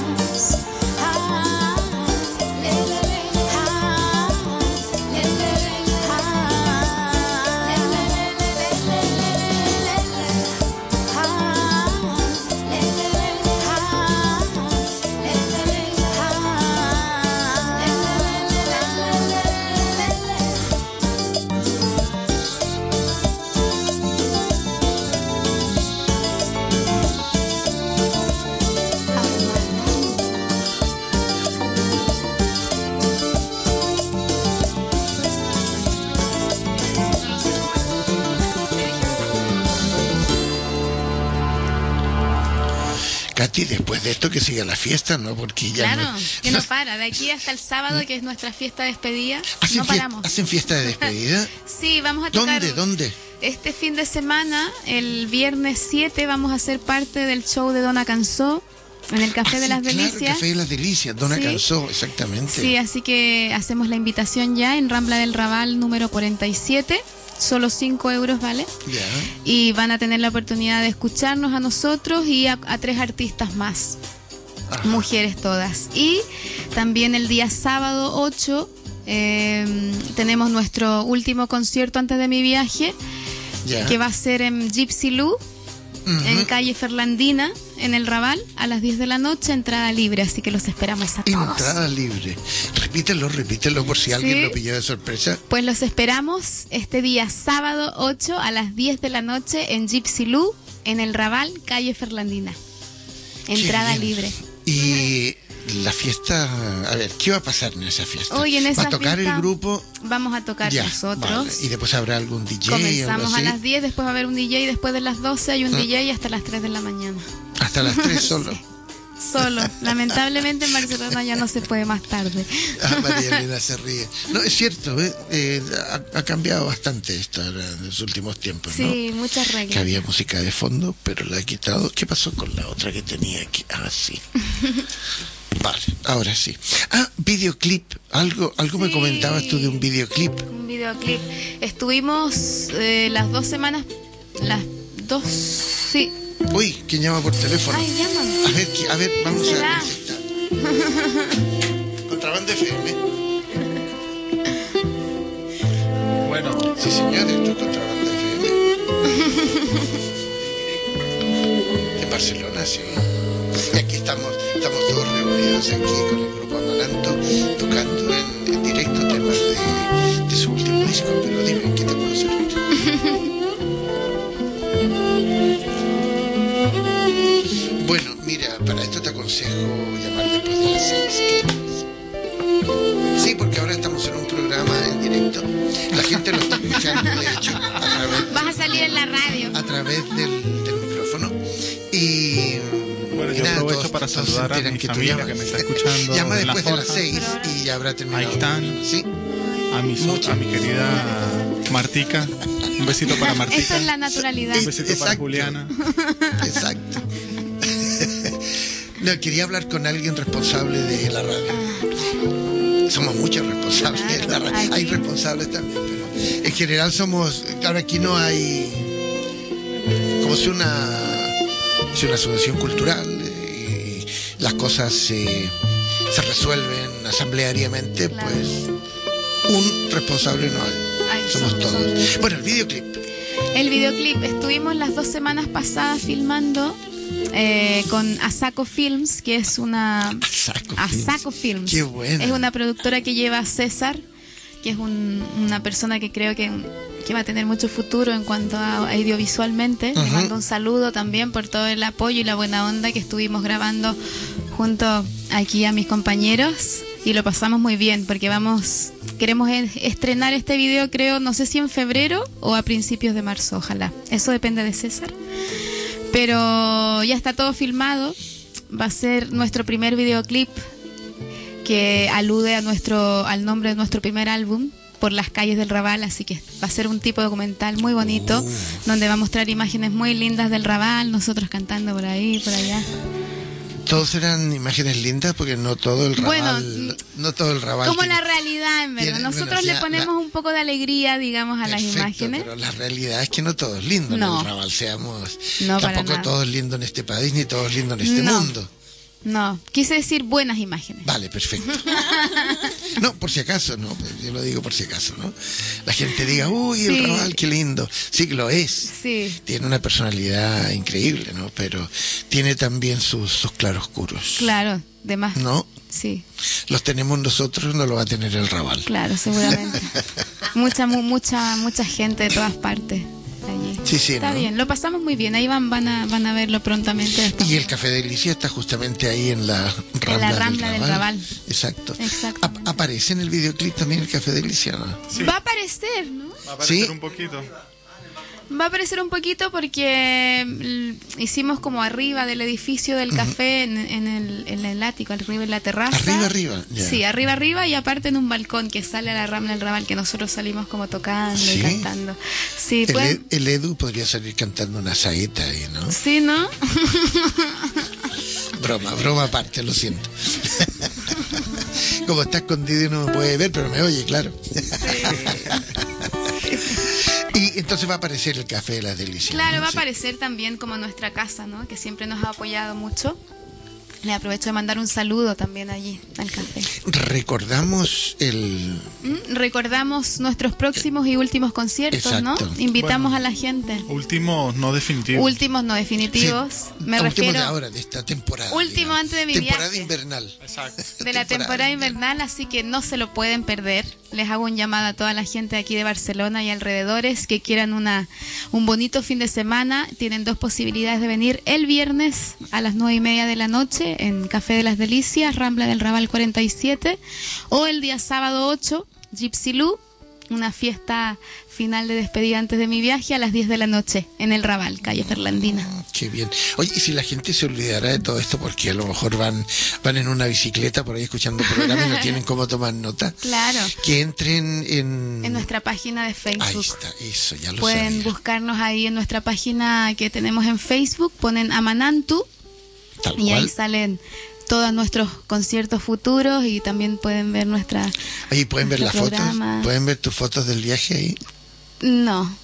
Speaker 9: Ah, le, le, le, ah, le, le, le, ah, le, le, le, le, le, le, le, ah, le, le, le, ah, le, le, le, ah, le,
Speaker 3: Katy, después de esto que siga la fiesta, ¿no? Porque ya
Speaker 4: Claro,
Speaker 3: no...
Speaker 4: que no para. De aquí hasta el sábado, que es nuestra fiesta de despedida,
Speaker 3: ¿Hacen,
Speaker 4: no
Speaker 3: fie-
Speaker 4: paramos.
Speaker 3: ¿Hacen fiesta de despedida?
Speaker 4: Sí, vamos a tocar.
Speaker 3: ¿Dónde? ¿Dónde?
Speaker 4: Este fin de semana, el viernes siete, vamos a ser parte del show de Dona Cansó en el Café
Speaker 3: Ah,
Speaker 4: de
Speaker 3: sí,
Speaker 4: las
Speaker 3: claro,
Speaker 4: Delicias.
Speaker 3: Café de las Delicias, Dona
Speaker 4: Sí.
Speaker 3: Cansó, exactamente.
Speaker 4: Sí, así que hacemos la invitación ya en Rambla del Raval número cuarenta y siete. Solo cinco euros, ¿vale?
Speaker 3: Ya.
Speaker 4: Y van a tener la oportunidad de escucharnos a nosotros y a, a tres artistas más.
Speaker 3: Ajá.
Speaker 4: Mujeres todas. Y también el día sábado ocho eh, tenemos nuestro último concierto antes de mi viaje,
Speaker 3: Ya.
Speaker 4: que va a ser en Gypsy Lou,
Speaker 3: Ujú.
Speaker 4: en calle Ferlandina, en el Raval, a las diez de la noche, entrada libre, así que los esperamos a todos.
Speaker 3: Entrada libre. Repítelo, repítelo por si alguien
Speaker 4: Sí.
Speaker 3: lo pilló de sorpresa.
Speaker 4: Pues los esperamos este día sábado ocho a las diez de la noche en Gypsy Lou, en el Raval, calle Ferlandina. Entrada
Speaker 3: Qué bien.
Speaker 4: libre.
Speaker 3: Y la fiesta, a ver, ¿qué va a pasar en esa fiesta?
Speaker 4: Hoy en esa
Speaker 3: ¿Va a tocar
Speaker 4: fiesta
Speaker 3: el grupo?
Speaker 4: Vamos a tocar
Speaker 3: Ya,
Speaker 4: nosotros.
Speaker 3: vale. Y después habrá algún D J.
Speaker 4: Comenzamos
Speaker 3: algo
Speaker 4: a
Speaker 3: así.
Speaker 4: las diez, después va a haber un D J, después de las doce hay un
Speaker 3: Ah.
Speaker 4: D J hasta las tres de la mañana.
Speaker 3: Hasta las tres solo.
Speaker 4: Sí. Solo. Lamentablemente en Barcelona ya no se puede más tarde.
Speaker 3: Ah, María Elena se ríe. No, es cierto, ¿eh? Eh, ha, ha cambiado bastante esto ahora en los últimos tiempos, ¿no?
Speaker 4: Sí, muchas reglas.
Speaker 3: Que había música de fondo, pero la ha quitado. ¿Qué pasó con la otra que tenía aquí? Ah, sí. Vale, ahora sí. Ah, videoclip. Algo, algo me
Speaker 4: Sí.
Speaker 3: comentabas tú de un videoclip.
Speaker 4: Un videoclip. Estuvimos eh, las dos semanas, las dos, sí.
Speaker 3: Uy, ¿quién llama por teléfono?
Speaker 4: Ay, llaman.
Speaker 3: A ver, qui- a ver, vamos
Speaker 4: ¿Quién
Speaker 3: a
Speaker 4: será?
Speaker 3: contestar. Contrabanda F M.
Speaker 6: Bueno,
Speaker 3: Sí, señor, esto es Contrabanda F M. En Barcelona, sí. Y aquí estamos, estamos todos reunidos aquí con el grupo Amaranto, tocando en, en directo temas de, de su último disco. Pero dime, ¿qué te puedo servir? Bueno, mira, para esto te aconsejo llamar después de las seis. ¿Qué te parece? Sí, porque ahora estamos en un programa en directo. La gente lo está escuchando, de hecho, a través,
Speaker 4: Vas a salir en la radio.
Speaker 3: a través del, del micrófono. Y.
Speaker 6: Bueno,
Speaker 3: y
Speaker 6: yo
Speaker 3: nada,
Speaker 6: aprovecho
Speaker 3: todos-
Speaker 6: para
Speaker 3: todos
Speaker 6: saludar a
Speaker 3: se enteran
Speaker 6: mi
Speaker 3: que tú
Speaker 6: familia
Speaker 3: llamas.
Speaker 6: que me está escuchando
Speaker 3: Llama
Speaker 6: en la
Speaker 3: después de las
Speaker 6: Forja.
Speaker 3: seis y ya habrá terminado.
Speaker 6: Ahí están.
Speaker 3: Sí.
Speaker 6: a mi, so- a mi querida Martica. Un besito para Martica.
Speaker 4: Esto es la naturalidad.
Speaker 6: Un besito para
Speaker 3: Exacto.
Speaker 6: Juliana.
Speaker 3: Exacto. No, quería hablar con alguien responsable de la radio. Somos muchos responsables de la radio.
Speaker 4: Aquí.
Speaker 3: Hay responsables también, pero en general somos. Claro, aquí no hay. Como si una. Si una asociación cultural. eh, Y las cosas se, se resuelven asambleariamente,
Speaker 4: Claro.
Speaker 3: pues. Un responsable no hay.
Speaker 4: Ay,
Speaker 3: Somos
Speaker 4: somos,
Speaker 3: todos. Bueno, el videoclip.
Speaker 4: El videoclip, estuvimos las dos semanas pasadas filmando eh, con Asako Films, que es una...
Speaker 3: Asako
Speaker 4: Asako
Speaker 3: Films.
Speaker 4: Films.
Speaker 3: Qué buena.
Speaker 4: Es una productora que lleva a César, que es un- una persona que creo que, que va a tener mucho futuro en cuanto a, a audiovisualmente. Le
Speaker 3: Ujú.
Speaker 4: mando un saludo también por todo el apoyo y la buena onda que estuvimos grabando junto aquí a mis compañeros. Y lo pasamos muy bien porque vamos, queremos en- estrenar este video, creo, no sé si en febrero o a principios de marzo, ojalá. Eso depende de César. Pero ya está todo filmado. Va a ser nuestro primer videoclip que alude a nuestro, al nombre de nuestro primer álbum, Por las calles del Raval, así que va a ser un tipo documental muy bonito, donde va a mostrar imágenes muy lindas del Raval, nosotros cantando por ahí, por allá.
Speaker 3: Todos eran imágenes lindas porque no todo el rabal,
Speaker 4: Bueno,
Speaker 3: no todo el rabal.
Speaker 4: Como
Speaker 3: tiene-
Speaker 4: la realidad, en verdad.
Speaker 3: tiene-
Speaker 4: Nosotros
Speaker 3: bueno,
Speaker 4: le
Speaker 3: ya,
Speaker 4: ponemos
Speaker 3: la-
Speaker 4: un poco de alegría, digamos, a las
Speaker 3: Perfecto,
Speaker 4: imágenes.
Speaker 3: pero la realidad es que no todo es lindo
Speaker 4: No.
Speaker 3: en el rabal, seamos.
Speaker 4: No, para
Speaker 3: tampoco
Speaker 4: nada.
Speaker 3: todo es lindo en este país ni todo es lindo en este
Speaker 4: No.
Speaker 3: mundo.
Speaker 4: No, quise decir buenas imágenes.
Speaker 3: Vale, perfecto. No, por si acaso, no, yo lo digo por si acaso, ¿no? La gente diga, uy,
Speaker 4: Sí.
Speaker 3: el rabal, qué lindo. Sí que lo es.
Speaker 4: Sí,
Speaker 3: Tiene una personalidad increíble, ¿no? Pero tiene también sus, sus claroscuros.
Speaker 4: claro, de más.
Speaker 3: ¿No?
Speaker 4: Sí,
Speaker 3: Los tenemos nosotros, no lo va a tener el rabal.
Speaker 4: claro, seguramente. mucha, mu- mucha, mucha gente de todas partes allí.
Speaker 3: Sí, sí,
Speaker 4: Está
Speaker 3: ¿no?
Speaker 4: bien, lo pasamos muy bien. Ahí van, van a, van a verlo prontamente.
Speaker 3: Y el Café Delicia está justamente ahí en la Rambla,
Speaker 4: la Rambla del Raval.
Speaker 3: Exacto.
Speaker 4: Exacto.
Speaker 3: Ap- ¿Aparece en el videoclip también el Café Delicia, no?
Speaker 6: Sí.
Speaker 4: Va a aparecer, ¿no?
Speaker 6: Va a aparecer
Speaker 3: Sí.
Speaker 6: un poquito.
Speaker 4: Va a aparecer un poquito porque mm, hicimos como arriba del edificio del café, en, en el, en el ático, arriba en la terraza.
Speaker 3: Arriba, arriba, ya.
Speaker 4: Sí, arriba, arriba y aparte en un balcón que sale a la Rambla del Raval, que nosotros salimos como tocando
Speaker 3: ¿Sí?
Speaker 4: y cantando. Sí,
Speaker 3: El,
Speaker 4: pues.
Speaker 3: Ed- el Edu podría salir cantando una saeta ahí, ¿no?
Speaker 4: Sí, ¿no?
Speaker 3: Broma, broma aparte, lo siento. Como está escondido y no me puede ver, pero me oye, claro. Y entonces va a aparecer el Café de las Delicias.
Speaker 4: Claro,
Speaker 3: ¿no?
Speaker 4: va a
Speaker 3: Sí.
Speaker 4: aparecer también como nuestra casa, ¿no? Que siempre nos ha apoyado mucho. Le aprovecho de mandar un saludo también allí al café.
Speaker 3: Recordamos el...
Speaker 4: Mm, Recordamos nuestros próximos y últimos conciertos,
Speaker 3: Exacto.
Speaker 4: ¿no? Invitamos
Speaker 6: Bueno.
Speaker 4: a la gente.
Speaker 6: Último, no definitivo.
Speaker 4: Últimos no definitivos.
Speaker 3: Sí,
Speaker 4: Me
Speaker 3: último
Speaker 4: refiero
Speaker 3: de ahora, de esta temporada.
Speaker 4: Último
Speaker 3: digamos.
Speaker 4: antes de mi
Speaker 3: Temporada
Speaker 4: viaje.
Speaker 3: invernal.
Speaker 6: Exacto.
Speaker 4: de la temporada invernal, así que no se lo pueden perder. Les hago un llamado a toda la gente de aquí de Barcelona y alrededores que quieran una un bonito fin de semana. Tienen dos posibilidades de venir el viernes a las nueve y media de la noche en Café de las Delicias, Rambla del Raval cuarenta y siete, o el día sábado ocho, Gypsy Lou, una fiesta final de despedida antes de mi viaje a las diez de la noche en el Raval, calle Ferlandina.
Speaker 3: Qué bien. Oye, y si la gente se olvidará de todo esto porque a lo mejor van van en una bicicleta por ahí escuchando programa y no tienen cómo tomar nota,
Speaker 4: Claro,
Speaker 3: que entren en...
Speaker 4: en nuestra página de
Speaker 3: Ahí
Speaker 4: Facebook.
Speaker 3: está, eso, ya lo
Speaker 4: Pueden
Speaker 3: sabía.
Speaker 4: buscarnos ahí en nuestra página que tenemos en Facebook, ponen Amanantu
Speaker 3: Tal
Speaker 4: y ahí
Speaker 3: cual.
Speaker 4: salen todos nuestros conciertos futuros y también pueden ver nuestra...
Speaker 3: Ahí pueden ver las
Speaker 4: nuestro
Speaker 3: fotos,
Speaker 4: programa.
Speaker 3: pueden ver tus fotos del viaje ahí.
Speaker 4: No,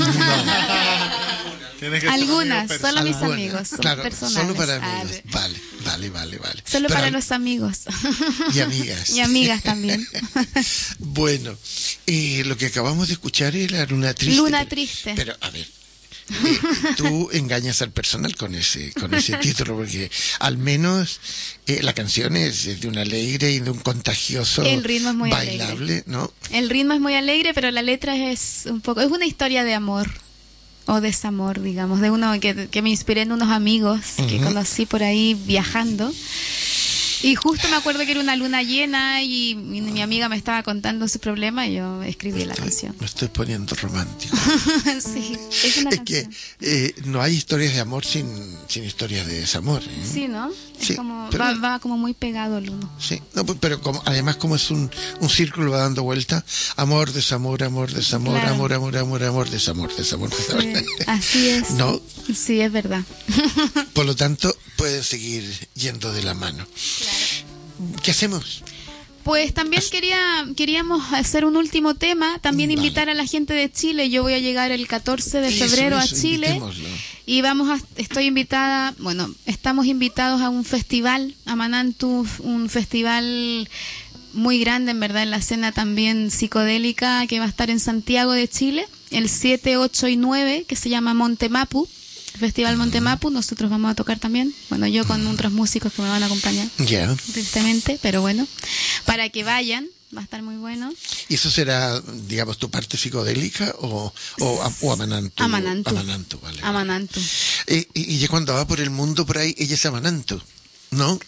Speaker 6: Tienes que ser
Speaker 4: algunas,
Speaker 6: amigo
Speaker 4: solo mis
Speaker 3: Algunas.
Speaker 4: amigos, son
Speaker 3: Claro,
Speaker 4: personales.
Speaker 3: solo para
Speaker 4: Ah,
Speaker 3: amigos.
Speaker 4: de-
Speaker 3: Vale, vale, vale, vale.
Speaker 4: Solo
Speaker 3: Pero
Speaker 4: para
Speaker 3: al-
Speaker 4: los amigos.
Speaker 3: Y amigas.
Speaker 4: Y amigas también.
Speaker 3: Bueno, eh, lo que acabamos de escuchar era Luna Triste.
Speaker 4: Luna
Speaker 3: pero-
Speaker 4: Triste.
Speaker 3: Pero, a ver, eh, tú engañas al personal con ese con ese título, porque al menos eh, la canción es de un alegre y de un contagioso
Speaker 4: El ritmo es muy
Speaker 3: bailable,
Speaker 4: alegre.
Speaker 3: ¿no?
Speaker 4: El ritmo es muy alegre, pero la letra es un poco... Es una historia de amor o desamor, digamos, de uno que, que me inspiré en unos amigos que
Speaker 3: Ujú.
Speaker 4: conocí por ahí viajando. Y justo me acuerdo que era una luna llena y mi, mi amiga me estaba contando su problema y yo escribí la canción.
Speaker 3: Me estoy poniendo romántico.
Speaker 4: Sí, es una
Speaker 3: Es que
Speaker 4: canción.
Speaker 3: eh, no hay historias de amor sin, sin historias de desamor. ¿eh?
Speaker 4: Sí, ¿no? Es
Speaker 3: Sí,
Speaker 4: como,
Speaker 3: pero-
Speaker 4: va, va como muy pegado el uno.
Speaker 3: Sí, no, pues, pero como, además como es un, un círculo va dando vuelta, amor, desamor, amor, desamor,
Speaker 4: Claro.
Speaker 3: amor, amor, amor, amor, desamor, desamor, desamor.
Speaker 4: Sí, así es.
Speaker 3: No,
Speaker 4: Sí, es verdad.
Speaker 3: por lo tanto, pueden seguir yendo de la mano. ¿Qué hacemos?
Speaker 4: Pues también quería queríamos hacer un último tema, también
Speaker 3: Vale.
Speaker 4: invitar a la gente de Chile. Yo voy a llegar el catorce de
Speaker 3: Eso,
Speaker 4: febrero
Speaker 3: eso,
Speaker 4: a Chile
Speaker 3: invitémoslo.
Speaker 4: y vamos a estoy invitada, bueno, estamos invitados a un festival, a Manantu, un festival muy grande en verdad en la escena también psicodélica que va a estar en Santiago de Chile, el siete, ocho y nueve, que se llama Montemapu. Festival Montemapu, nosotros vamos a tocar también, bueno, yo con otros músicos que me van a acompañar,
Speaker 3: Ya.
Speaker 4: tristemente, pero bueno, para que vayan, va a estar muy bueno.
Speaker 3: ¿Y eso será, digamos, tu parte psicodélica o, o, a- o Amananto?
Speaker 4: Amananto.
Speaker 3: Amananto, vale. vale.
Speaker 4: Amananto.
Speaker 3: Eh, y, y ya cuando va por el mundo por ahí, ella es Amananto, ¿no?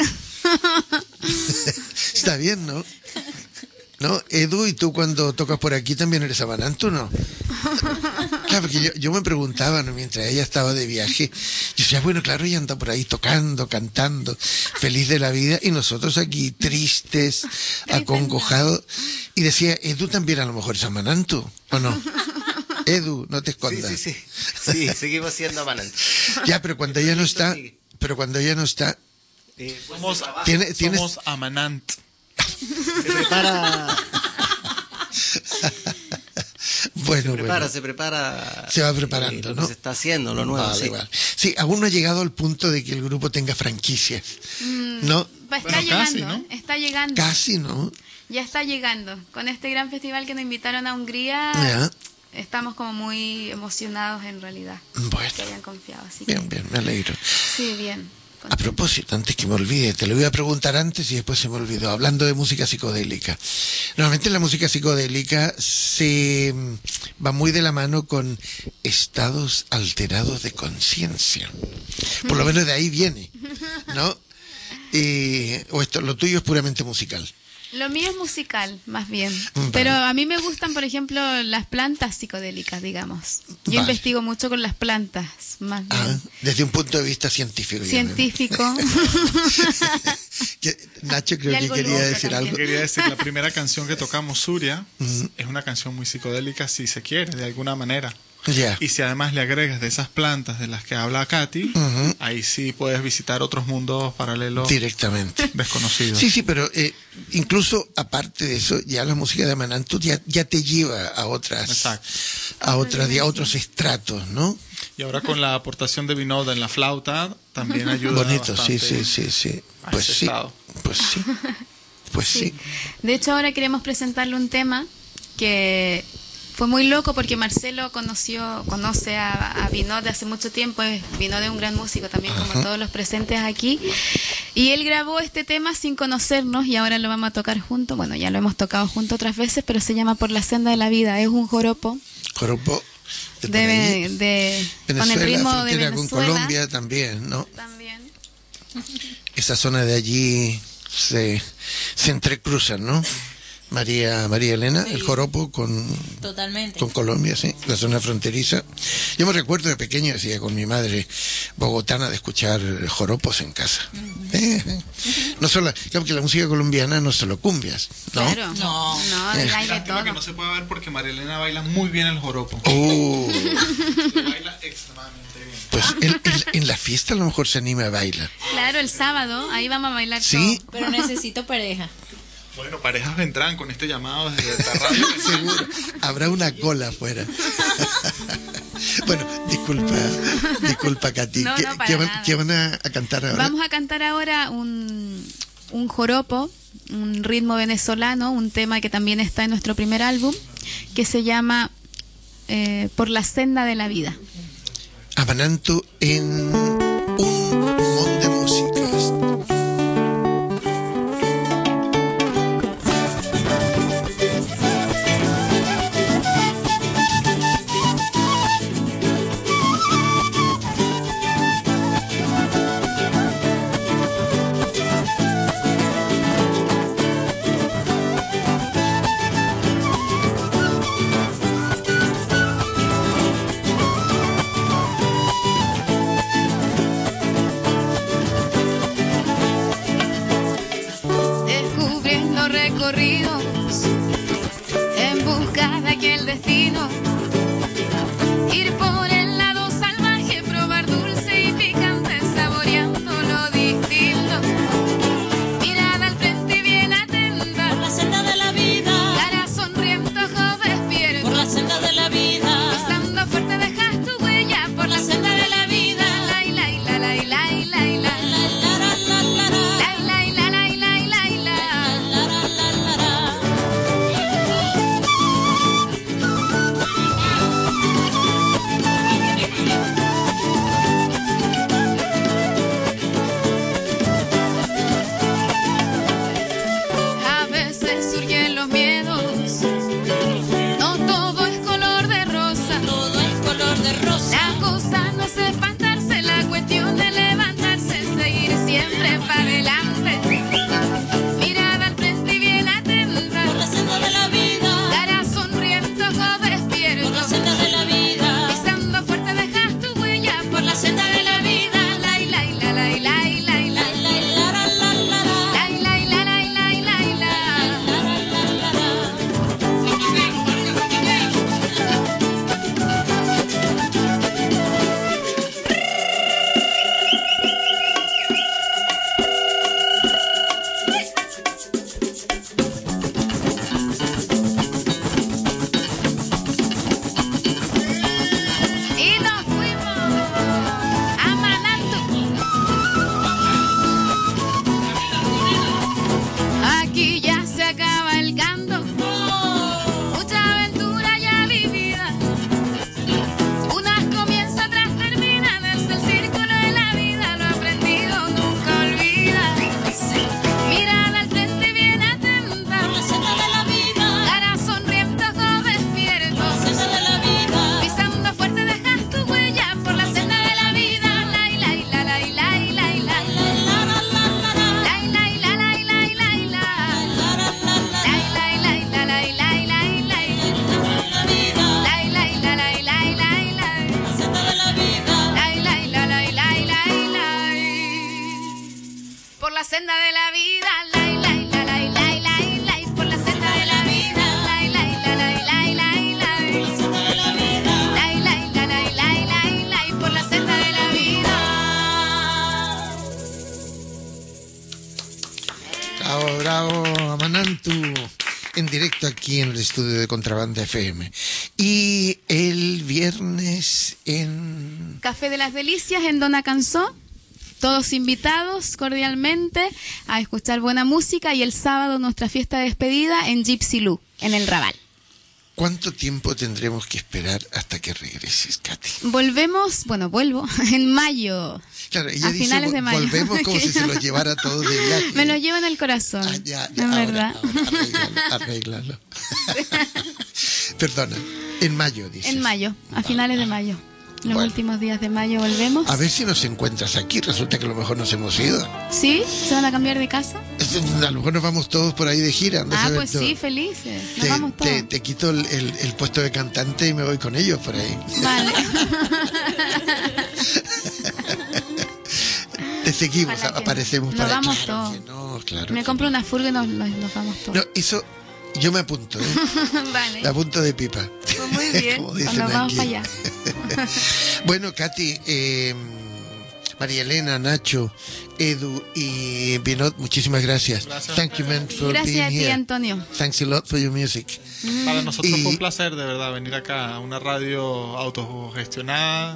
Speaker 3: Está bien, ¿no? ¿No? Edu, ¿y tú cuando tocas por aquí también eres Amananto, no? Claro, porque yo, yo me preguntaba, ¿no? Mientras ella estaba de viaje, yo decía, bueno, claro, ella anda por ahí tocando, cantando, feliz de la vida, y nosotros aquí tristes, acongojados, y decía, Edu también a lo mejor es Amananto, ¿o no? Edu, no te
Speaker 8: Sí,
Speaker 3: escondas.
Speaker 8: sí, sí. Sí, seguimos siendo amanantes.
Speaker 3: Ya, pero cuando ella no está, pero cuando ella no está,
Speaker 8: Eh,
Speaker 6: Somos,
Speaker 3: ¿Tiene- tienes-
Speaker 6: somos Amanant.
Speaker 8: se prepara,
Speaker 3: Bueno,
Speaker 8: se prepara,
Speaker 3: bueno.
Speaker 8: se prepara.
Speaker 3: Se va preparando,
Speaker 8: eh, lo que
Speaker 3: ¿no?
Speaker 8: se está haciendo, lo nuevo.
Speaker 3: Vale,
Speaker 8: sí.
Speaker 3: vale. Sí, aún no ha llegado al punto de que el grupo tenga franquicias. ¿No?
Speaker 4: Va, está
Speaker 6: Bueno,
Speaker 4: llegando,
Speaker 6: casi, ¿no?
Speaker 4: ¿eh? Está llegando.
Speaker 3: Casi, ¿no?
Speaker 4: Ya está llegando. Con este gran festival que nos invitaron a Hungría,
Speaker 3: Ya.
Speaker 4: estamos como muy emocionados en realidad.
Speaker 3: Bueno.
Speaker 4: Que hayan confiado. Así que,
Speaker 3: Bien, bien, me alegro.
Speaker 4: sí, bien.
Speaker 3: A propósito, antes que me olvide, te lo iba a preguntar antes y después se me olvidó, hablando de música psicodélica. Normalmente la música psicodélica se mm, va muy de la mano con estados alterados de conciencia. Por lo menos de ahí viene, ¿no? Eh, o esto, lo tuyo es puramente musical.
Speaker 4: Lo mío es musical, más bien.
Speaker 3: Vale.
Speaker 4: Pero a mí me gustan, por ejemplo, las plantas psicodélicas, digamos. Yo
Speaker 3: Vale.
Speaker 4: investigo mucho con las plantas, más bien.
Speaker 3: Ah, desde un punto de vista científico. ya,
Speaker 4: Científico.
Speaker 3: ¿no? Que- Nacho creo
Speaker 4: Y
Speaker 3: que
Speaker 4: algo
Speaker 3: quería
Speaker 4: loca
Speaker 3: decir
Speaker 4: también.
Speaker 3: algo.
Speaker 6: Quería decir, la primera canción que tocamos, Surya, es una canción muy psicodélica, si se quiere, de alguna manera.
Speaker 3: Ya.
Speaker 6: Y si además le agregas de esas plantas de las que habla Katy,
Speaker 3: Ujú.
Speaker 6: ahí sí puedes visitar otros mundos paralelos
Speaker 3: Directamente.
Speaker 6: desconocidos.
Speaker 3: Sí, sí, pero eh, incluso aparte de eso, ya la música de Amanantu ya, ya te lleva a otras,
Speaker 6: Exacto.
Speaker 3: a otras, a otros estratos, ¿no?
Speaker 6: Y ahora con la aportación de Vinod en la flauta, también ayuda
Speaker 3: Bonito, sí,
Speaker 6: bastante
Speaker 3: sí, sí, sí.
Speaker 6: a
Speaker 3: Pues
Speaker 6: ese
Speaker 3: sí,
Speaker 6: estado.
Speaker 3: pues sí, pues sí.
Speaker 4: De hecho, ahora queremos presentarle un tema que fue muy loco porque Marcelo conoció, conoce a, a Vinod de hace mucho tiempo. es- Vinod es un gran músico también, como
Speaker 3: Ajá.
Speaker 4: todos los presentes aquí. Y él grabó este tema sin conocernos y ahora lo vamos a tocar juntos. Bueno, ya lo hemos tocado juntos otras veces, pero se llama Por la senda de la vida. Es un joropo
Speaker 3: Joropo de por
Speaker 4: de,
Speaker 3: ahí.
Speaker 4: de- con el
Speaker 3: Venezuela,
Speaker 4: ritmo de
Speaker 3: frontera con
Speaker 4: Venezuela.
Speaker 3: Colombia también, ¿no?
Speaker 4: También.
Speaker 3: Esa zona de allí se, se entrecruzan, ¿no? María María Elena,
Speaker 5: Sí.
Speaker 3: el joropo con,
Speaker 5: Totalmente.
Speaker 3: con Colombia, sí, la zona fronteriza. Yo me recuerdo de pequeño, decía con mi madre bogotana, de escuchar joropos en casa. Eh, eh. No solo, claro que la música colombiana no solo cumbias, ¿no?
Speaker 4: Claro.
Speaker 5: No.
Speaker 4: No,
Speaker 3: Eh.
Speaker 4: hay de
Speaker 6: Lástima
Speaker 4: todo.
Speaker 6: que no se puede ver porque María Elena baila muy bien el joropo.
Speaker 3: Uh,
Speaker 6: Baila extremadamente bien.
Speaker 3: pues en, en- en la fiesta a lo mejor se anima a bailar.
Speaker 4: Claro, el sábado, ahí vamos a bailar
Speaker 3: Sí.
Speaker 4: todo.
Speaker 5: Pero necesito pareja.
Speaker 6: Bueno, parejas vendrán con este llamado desde esta radio.
Speaker 3: Seguro. Habrá una cola afuera. Bueno, disculpa, disculpa, Katy.
Speaker 4: No,
Speaker 3: ¿Qué,
Speaker 4: no, para
Speaker 3: qué van,
Speaker 4: nada.
Speaker 3: qué van a, a cantar ahora?
Speaker 4: Vamos a cantar ahora un, un joropo, un ritmo venezolano, un tema que también está en nuestro primer álbum, que se llama eh, Por la senda de la vida.
Speaker 3: Amanantu en un mon de músicas.
Speaker 4: Descubriendo recorridos en busca de aquel destino. Ir por el lado salvaje, probar dulce y picante, saboreando lo distinto. Mirada al frente y bien atenta.
Speaker 5: Por la senda de la vida.
Speaker 4: Cara sonriente, ojos despiertos.
Speaker 5: Por la senda de la vida.
Speaker 4: Pisando fuerte dejas tu huella. Por la senda de la vida. La, la, la, la, la, la, la, la.
Speaker 5: La, la, la, la, la.
Speaker 4: La, la, la, la, la, la, la.
Speaker 5: La, la, la, la, la.
Speaker 4: por la senda de la vida, lai, lai, la, lai, lai, lai, lai, por la senda de la vida, lai, lai, la, lai, lai, lai, lai, por la senda de la vida, lai, lai, la, lai, lai, lai, lai, por la senda de la vida.
Speaker 3: Bravo, bravo, Amanantu. En directo aquí en el estudio de Contrabanda F M. Y el viernes en...
Speaker 4: Café de las Delicias en Dona Canzó. Todos invitados cordialmente a escuchar buena música. Y el sábado nuestra fiesta de despedida en Gypsy Lou, en el Raval.
Speaker 3: ¿Cuánto tiempo tendremos que esperar hasta que regreses, Katy?
Speaker 4: Volvemos, bueno, vuelvo en mayo.
Speaker 3: Claro, ella
Speaker 4: a
Speaker 3: dice
Speaker 4: finales de mayo.
Speaker 3: Volvemos como si se los llevara todos de viaje.
Speaker 4: Me lo llevo en el corazón.
Speaker 3: Ah, ya, ya,
Speaker 4: en
Speaker 3: ahora,
Speaker 4: verdad.
Speaker 3: Ahora, arréglalo, arréglalo. Perdona, en mayo, dices.
Speaker 4: En mayo, a finales de mayo. Los
Speaker 3: Bueno.
Speaker 4: últimos días de mayo volvemos.
Speaker 3: A ver si nos encuentras aquí. Resulta que a lo mejor nos hemos ido.
Speaker 4: ¿Sí? ¿Se van a cambiar de casa?
Speaker 3: A lo mejor nos vamos todos por ahí de gira. anda a
Speaker 4: Ah,
Speaker 3: saber
Speaker 4: pues
Speaker 3: tú.
Speaker 4: sí, felices. Nos
Speaker 3: Te,
Speaker 4: vamos todos.
Speaker 3: te, te quito el, el- el puesto de cantante y me voy con ellos por ahí.
Speaker 4: Vale.
Speaker 3: Te seguimos,
Speaker 4: Ojalá que
Speaker 3: aparecemos
Speaker 4: nos
Speaker 3: para
Speaker 4: vamos
Speaker 3: claro
Speaker 4: todos.
Speaker 3: que no, claro
Speaker 4: Me
Speaker 3: que
Speaker 4: compro una furga y nos, nos, nos vamos todos.
Speaker 3: no. No, eso yo me apunto, ¿eh?
Speaker 4: Vale.
Speaker 3: Me apunto de pipa.
Speaker 4: Pues muy bien.
Speaker 3: Como
Speaker 4: Pues
Speaker 3: dicen
Speaker 4: nos vamos
Speaker 3: aquí.
Speaker 4: para allá.
Speaker 3: Bueno, Katy, eh, María Elena, Nacho, Edu y Binot, muchísimas gracias.
Speaker 6: Gracias.
Speaker 3: Thank you, man, for
Speaker 4: Gracias
Speaker 3: being
Speaker 4: a ti,
Speaker 3: here.
Speaker 4: Antonio.
Speaker 3: Thanks a lot for your music.
Speaker 6: Para nosotros
Speaker 3: Y-
Speaker 6: fue un placer, de verdad, venir acá a una radio autogestionada,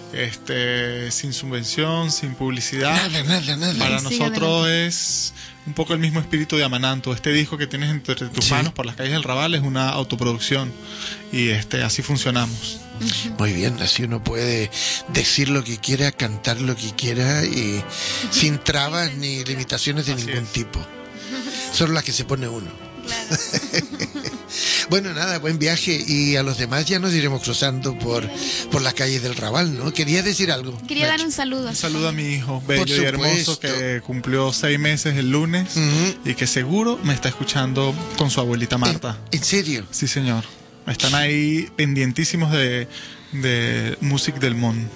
Speaker 6: este, sin subvención, sin publicidad.
Speaker 3: Nada, nada, nada.
Speaker 6: Para
Speaker 4: Sigue
Speaker 6: nosotros
Speaker 4: adelante.
Speaker 6: es un poco el mismo espíritu de Amananto. Este disco que tienes entre tus
Speaker 3: Sí.
Speaker 6: manos por las calles del Raval es una autoproducción y este así funcionamos.
Speaker 3: Muy bien, así uno puede decir lo que quiera, cantar lo que quiera y sin trabas ni limitaciones de
Speaker 6: Así
Speaker 3: ningún
Speaker 6: es.
Speaker 3: tipo. Solo las que se pone uno.
Speaker 4: Claro.
Speaker 3: Bueno, nada, buen viaje y a los demás ya nos iremos cruzando por, por las calles del Raval, ¿no? ¿Querías decir algo?
Speaker 4: Quería dar
Speaker 3: Nacho?
Speaker 4: un saludo.
Speaker 6: Un saludo a mi hijo bello y hermoso
Speaker 3: supuesto.
Speaker 6: que cumplió seis meses el lunes
Speaker 3: Ujú.
Speaker 6: y que seguro me está escuchando con su abuelita Marta.
Speaker 3: ¿En, en serio?
Speaker 6: Sí, señor. Están ahí pendientísimos de, de Music del Mon.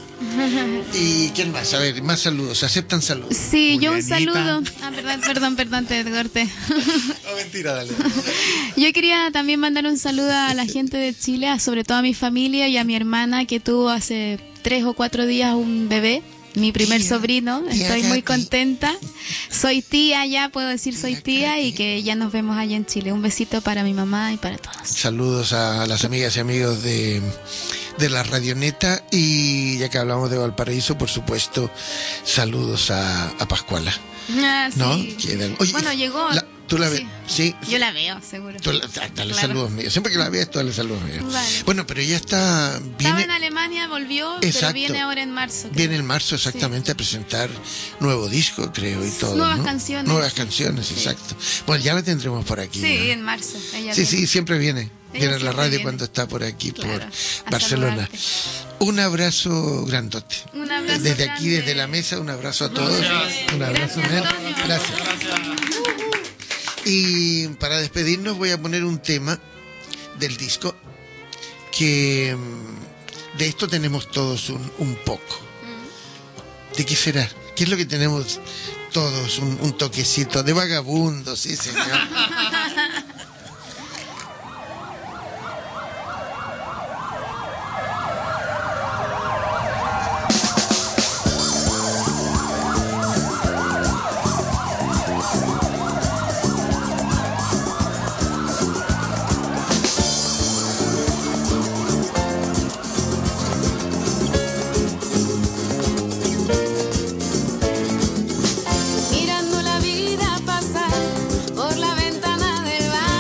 Speaker 3: ¿Y quién más? A ver, más saludos. ¿Aceptan saludos?
Speaker 4: Sí, yo un
Speaker 6: Julianita.
Speaker 4: saludo. Ah, perdón, perdón, perdón, te corté.
Speaker 6: No, mentira, dale.
Speaker 4: Yo quería también mandar un saludo a la gente de Chile, a- sobre todo a mi familia y a mi hermana que tuvo hace tres o cuatro días un bebé, mi primer
Speaker 3: Tía,
Speaker 4: sobrino.
Speaker 3: tía
Speaker 4: Estoy muy
Speaker 3: Katy.
Speaker 4: contenta. Soy tía ya, puedo decir soy
Speaker 3: Tía
Speaker 4: tía
Speaker 3: Katy.
Speaker 4: y que ya nos vemos allá en Chile. Un besito para mi mamá y para todos.
Speaker 3: Saludos a las amigas y amigos de, de la Radioneta y ya que hablamos de Valparaíso, por supuesto, saludos a, a Pascuala,
Speaker 4: Ah, sí.
Speaker 3: ¿no? Que- oye,
Speaker 4: Bueno, llegó.
Speaker 3: la- ¿Tú la ves?
Speaker 4: Sí.
Speaker 3: Sí.
Speaker 4: Yo la veo, seguro.
Speaker 3: Tú la- da- dale
Speaker 4: Claro.
Speaker 3: saludos míos. Siempre que la veas, tú dale saludos míos.
Speaker 4: Vale.
Speaker 3: Bueno, pero ella está...
Speaker 4: Estaba
Speaker 3: Viene,
Speaker 4: en Alemania, volvió,
Speaker 3: Exacto.
Speaker 4: pero viene ahora en marzo. creo.
Speaker 3: viene en marzo exactamente a presentar nuevo disco, creo, y todo.
Speaker 4: Nuevas
Speaker 3: ¿no?
Speaker 4: canciones.
Speaker 3: Nuevas canciones, exacto. Bueno, ya la tendremos por aquí.
Speaker 4: Sí,
Speaker 3: ¿no?
Speaker 4: en marzo. Ella
Speaker 3: Sí,
Speaker 4: viene.
Speaker 3: sí, siempre viene.
Speaker 4: Ella
Speaker 3: Viene a la
Speaker 4: siempre
Speaker 3: radio
Speaker 4: viene.
Speaker 3: cuando está por aquí,
Speaker 4: Claro,
Speaker 3: por
Speaker 4: a
Speaker 3: Barcelona.
Speaker 4: saludarte.
Speaker 3: Un abrazo grandote.
Speaker 4: Un abrazo
Speaker 3: Desde aquí,
Speaker 4: grande.
Speaker 3: desde la mesa, un abrazo a todos.
Speaker 6: Gracias.
Speaker 3: Un abrazo,
Speaker 4: Gracias,
Speaker 3: Nel.
Speaker 4: Antonio.
Speaker 3: Gracias. Y para despedirnos voy a poner un tema del disco que mm, de esto tenemos todos un, un poco. ¿De qué será? ¿Qué es lo que tenemos todos? Un, un toquecito de vagabundo, sí, señor.
Speaker 9: Mirando la vida pasar por la ventana del bar.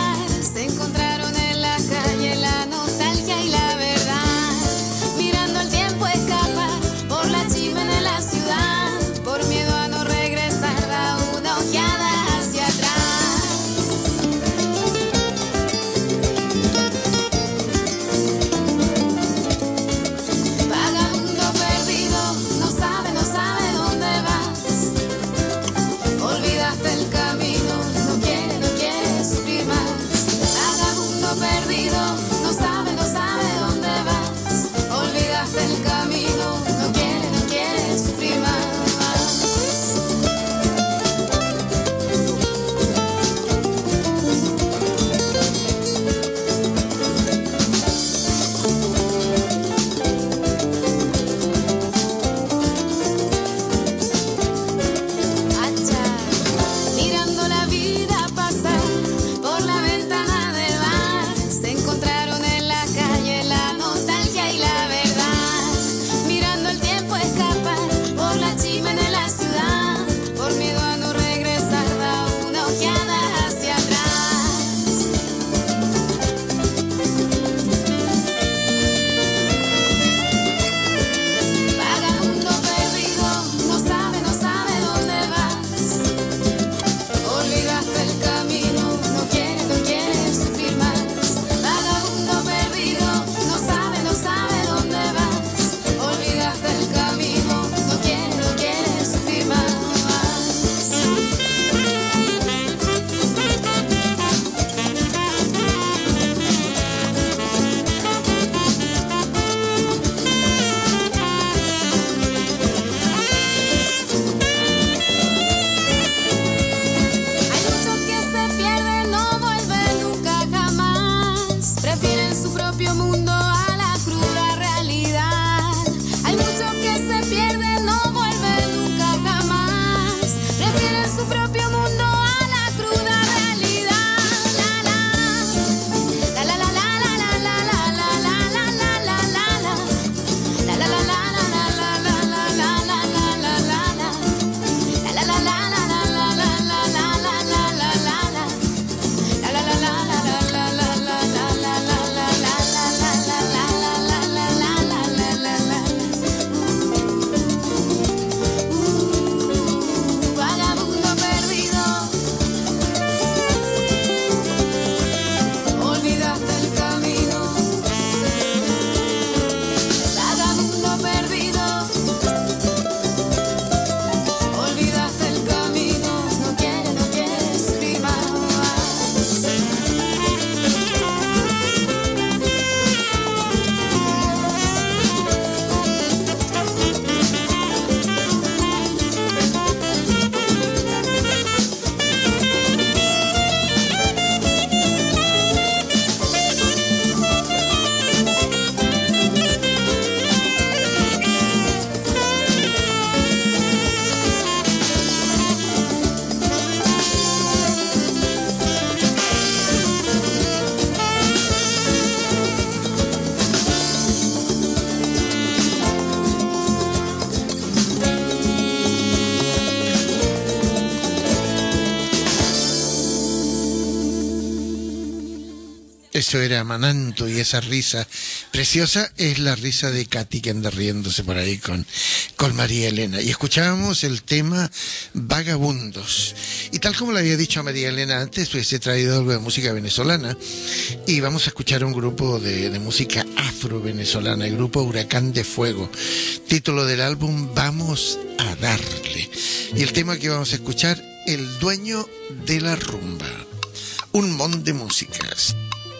Speaker 3: Eso era Mananto, y esa risa preciosa es la risa de Katy, que anda riéndose por ahí con, con María Elena. Y escuchábamos el tema Vagabundos. Y tal como le había dicho a María Elena antes, pues he traído algo de música venezolana. Y vamos a escuchar un grupo de, de música afro-venezolana, el grupo Huracán de Fuego. Título del álbum Vamos a Darle. Y el tema que vamos a escuchar, El Dueño de la Rumba. Un montón de músicas.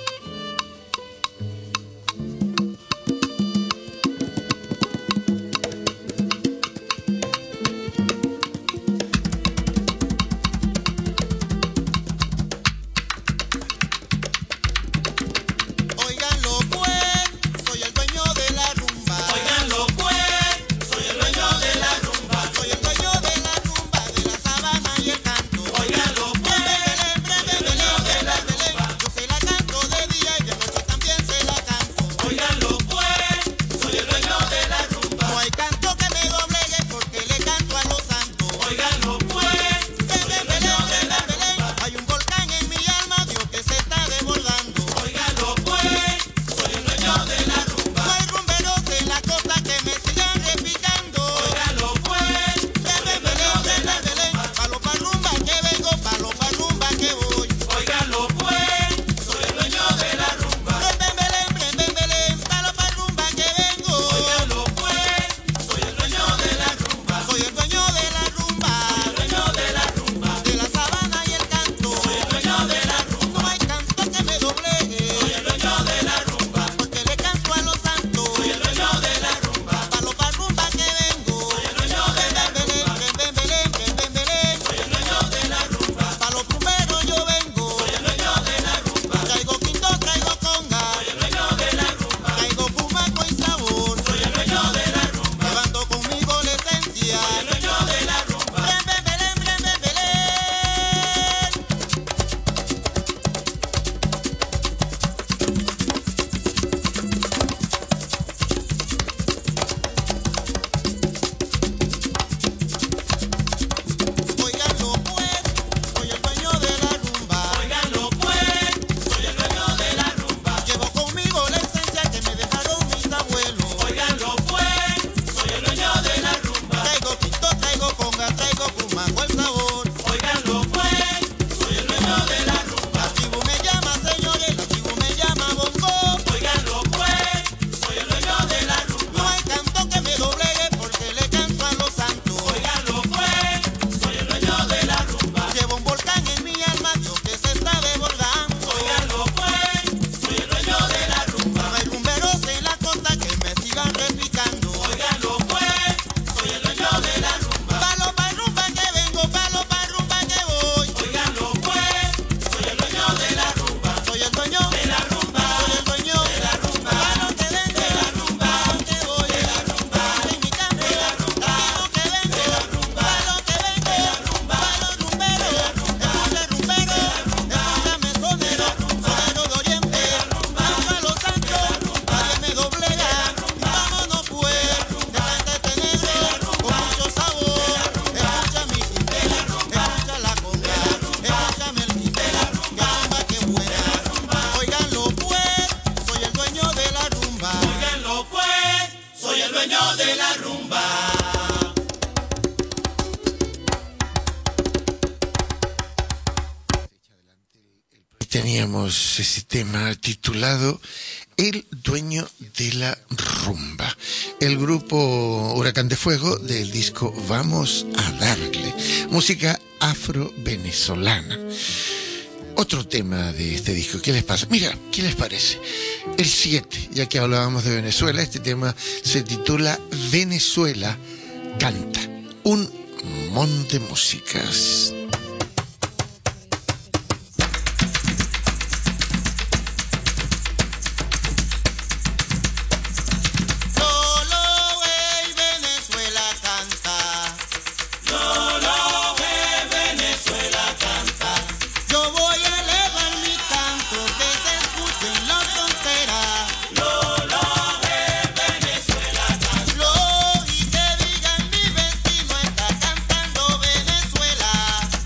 Speaker 3: Teníamos ese tema titulado El Dueño de la Rumba, el grupo Huracán de Fuego del disco Vamos a Darle, música afro-venezolana. Otro tema de este disco, ¿qué les pasa? Mira, ¿qué les parece? El siete, ya que hablábamos de Venezuela, este tema se titula Venezuela Canta, un montón de músicas.
Speaker 10: Lo y que digan mi vecino está cantando Venezuela.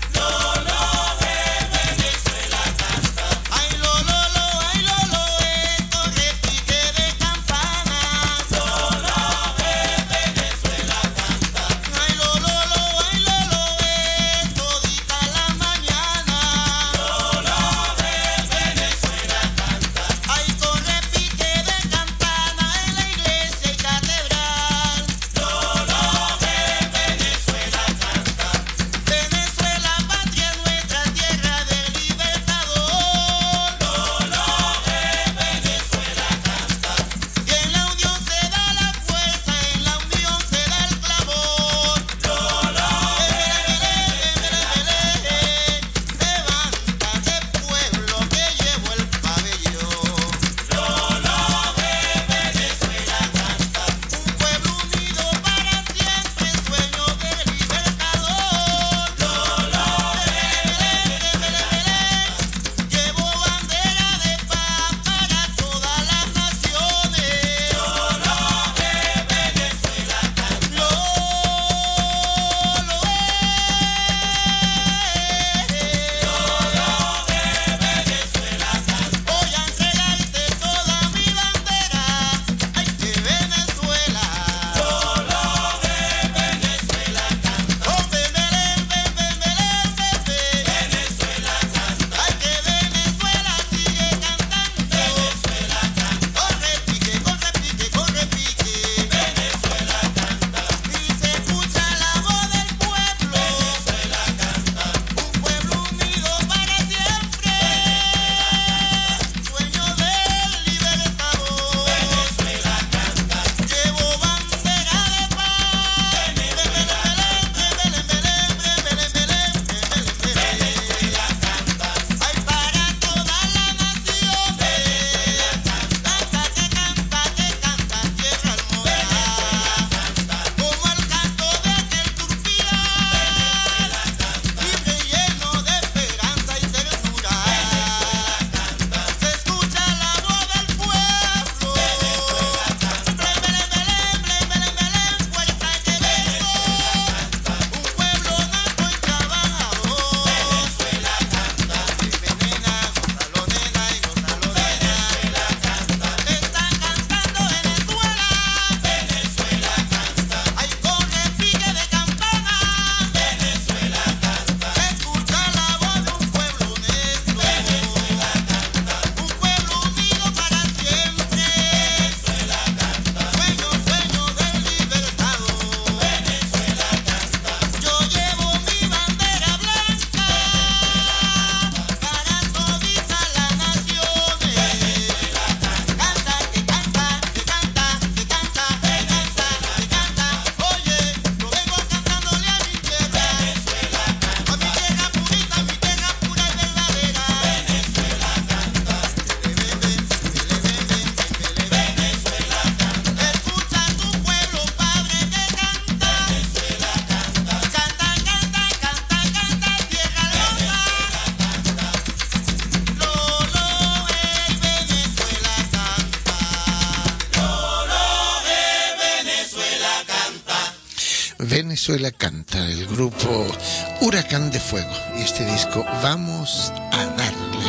Speaker 3: Venezuela canta, el grupo Huracán de Fuego, y este disco Vamos a Darle.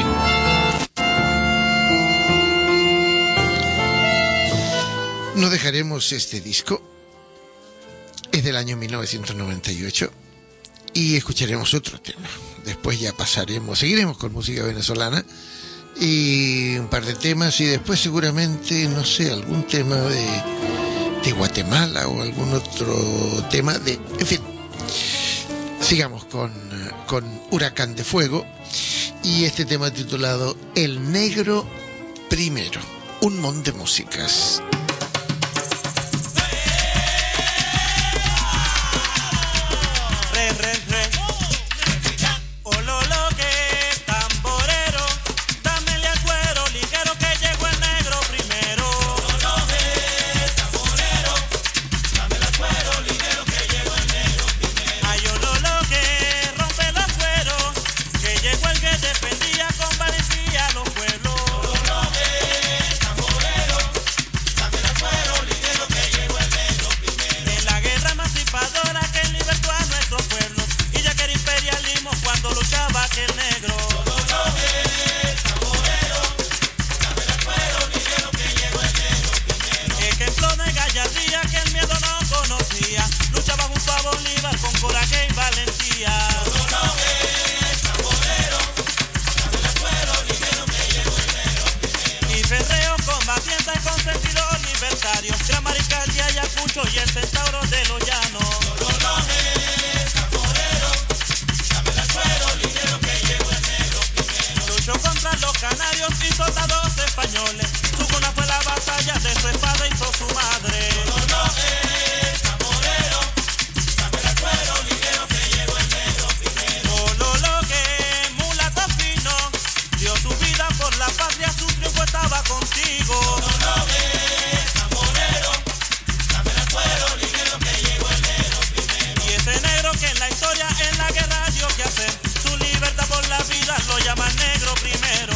Speaker 3: No dejaremos este disco, es del año mil novecientos noventa y ocho, y escucharemos otro tema. Después ya pasaremos, seguiremos con música venezolana y un par de temas, y después seguramente, no sé, algún tema de, de Guatemala o algún otro tema de... En fin, sigamos con, con Huracán de Fuego y este tema titulado El Negro Primero, un montón de músicas.
Speaker 10: Y el centauro de los llanos. Luchó contra los canarios y soldados españoles. Su cuna fue la batalla, de su espada hizo su madre. Ololoque, mulato fino, dio su vida por la patria, su triunfo estaba contigo. Que en la historia, en la guerra dio que hacer. Su libertad por la vida lo llaman negro primero.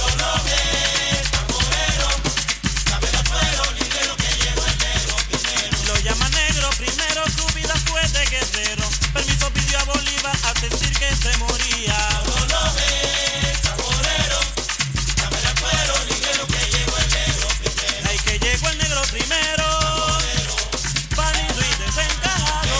Speaker 10: Lo llaman negro primero, su vida fue de guerrero. Permiso pidió a Bolívar al sentir que se moría. Ay, que llegó el negro primero. Pálido y desencajado.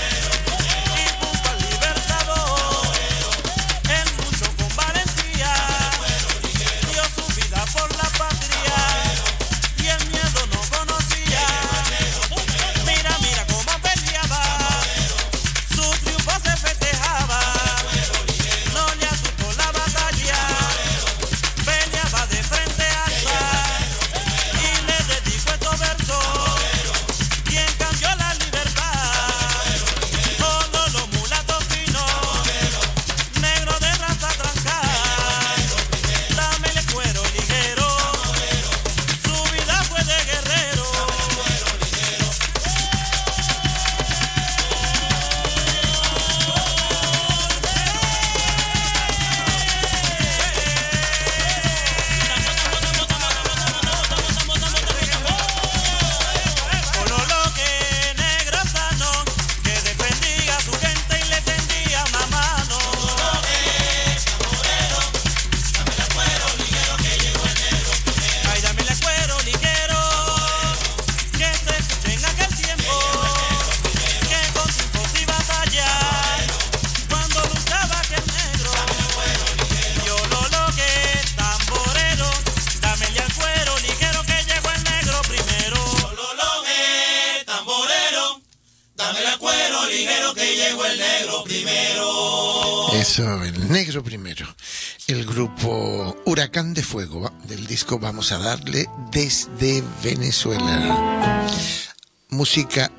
Speaker 3: Eso, el negro primero. El grupo Huracán de Fuego, del disco Vamos a Darle, desde Venezuela. Música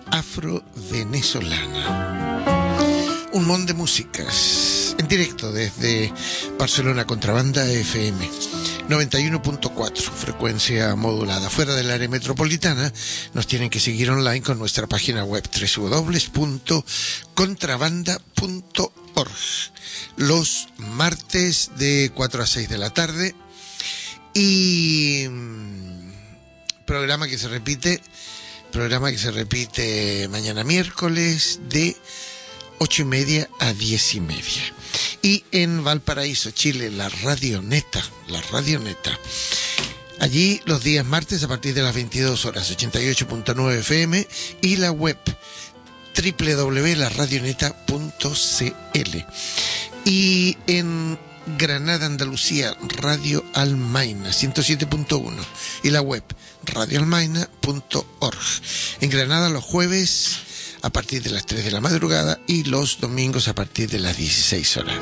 Speaker 3: afro-venezolana. Un montón de músicas en directo desde Barcelona, Contrabanda F M noventa y uno punto cuatro, frecuencia modulada. Fuera del área metropolitana nos tienen que seguir online con nuestra página web doble u doble u doble u punto contrabanda punto org. Los martes de cuatro a seis de la tarde, y programa que se repite programa que se repite mañana miércoles de ocho y media a diez y media. Y en Valparaíso, Chile, la Radio Neta, la Radio Neta. Allí los días martes a partir de las veintidós horas, ochenta y ocho punto nueve F M, y la web doble u doble u doble u punto la radioneta punto c l. Y en Granada, Andalucía, Radio Almaina ciento siete punto uno, y la web radio almaina punto org. En Granada los jueves a partir de las tres de la madrugada y los domingos a partir de las dieciséis horas.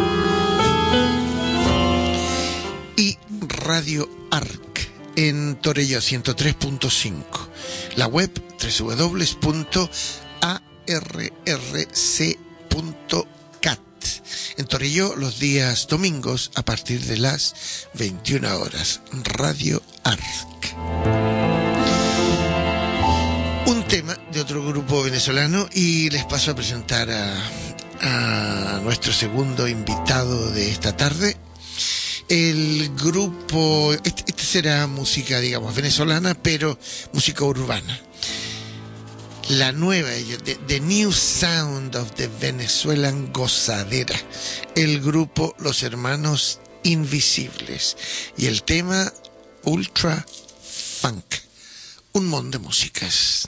Speaker 3: Y Radio Arc en Torelló ciento tres punto cinco, la web doble u doble u doble u punto a r r c punto cat. En Torelló los días domingos a partir de las veintiuna horas. Radio Arc. Un tema de otro grupo venezolano y les paso a presentar a, a nuestro segundo invitado de esta tarde. El grupo, este, este será música, digamos, venezolana, pero música urbana. La nueva, the, the New Sound of the Venezuelan Gozadera. El grupo Los Hermanos Invisibles. Y el tema Ultra Funk. Un montón de músicas.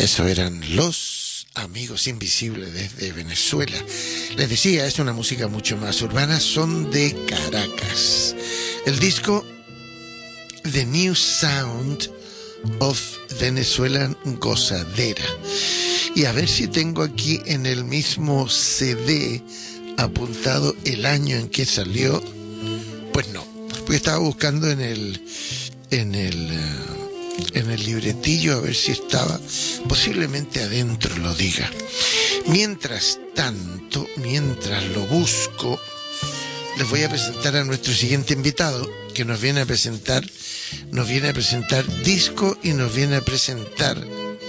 Speaker 3: Eso eran Los Amigos Invisibles desde Venezuela. Les decía, es una música mucho más urbana, son de Caracas. El disco The New Sound of Venezuelan Gozadera. Y a ver si tengo aquí en el mismo C D apuntado el año en que salió. Pues no, porque estaba buscando en el en el en el libretillo a ver si estaba, posiblemente adentro lo diga. Mientras tanto, mientras lo busco, les voy a presentar a nuestro siguiente invitado, que nos viene a presentar nos viene a presentar disco y nos viene a presentar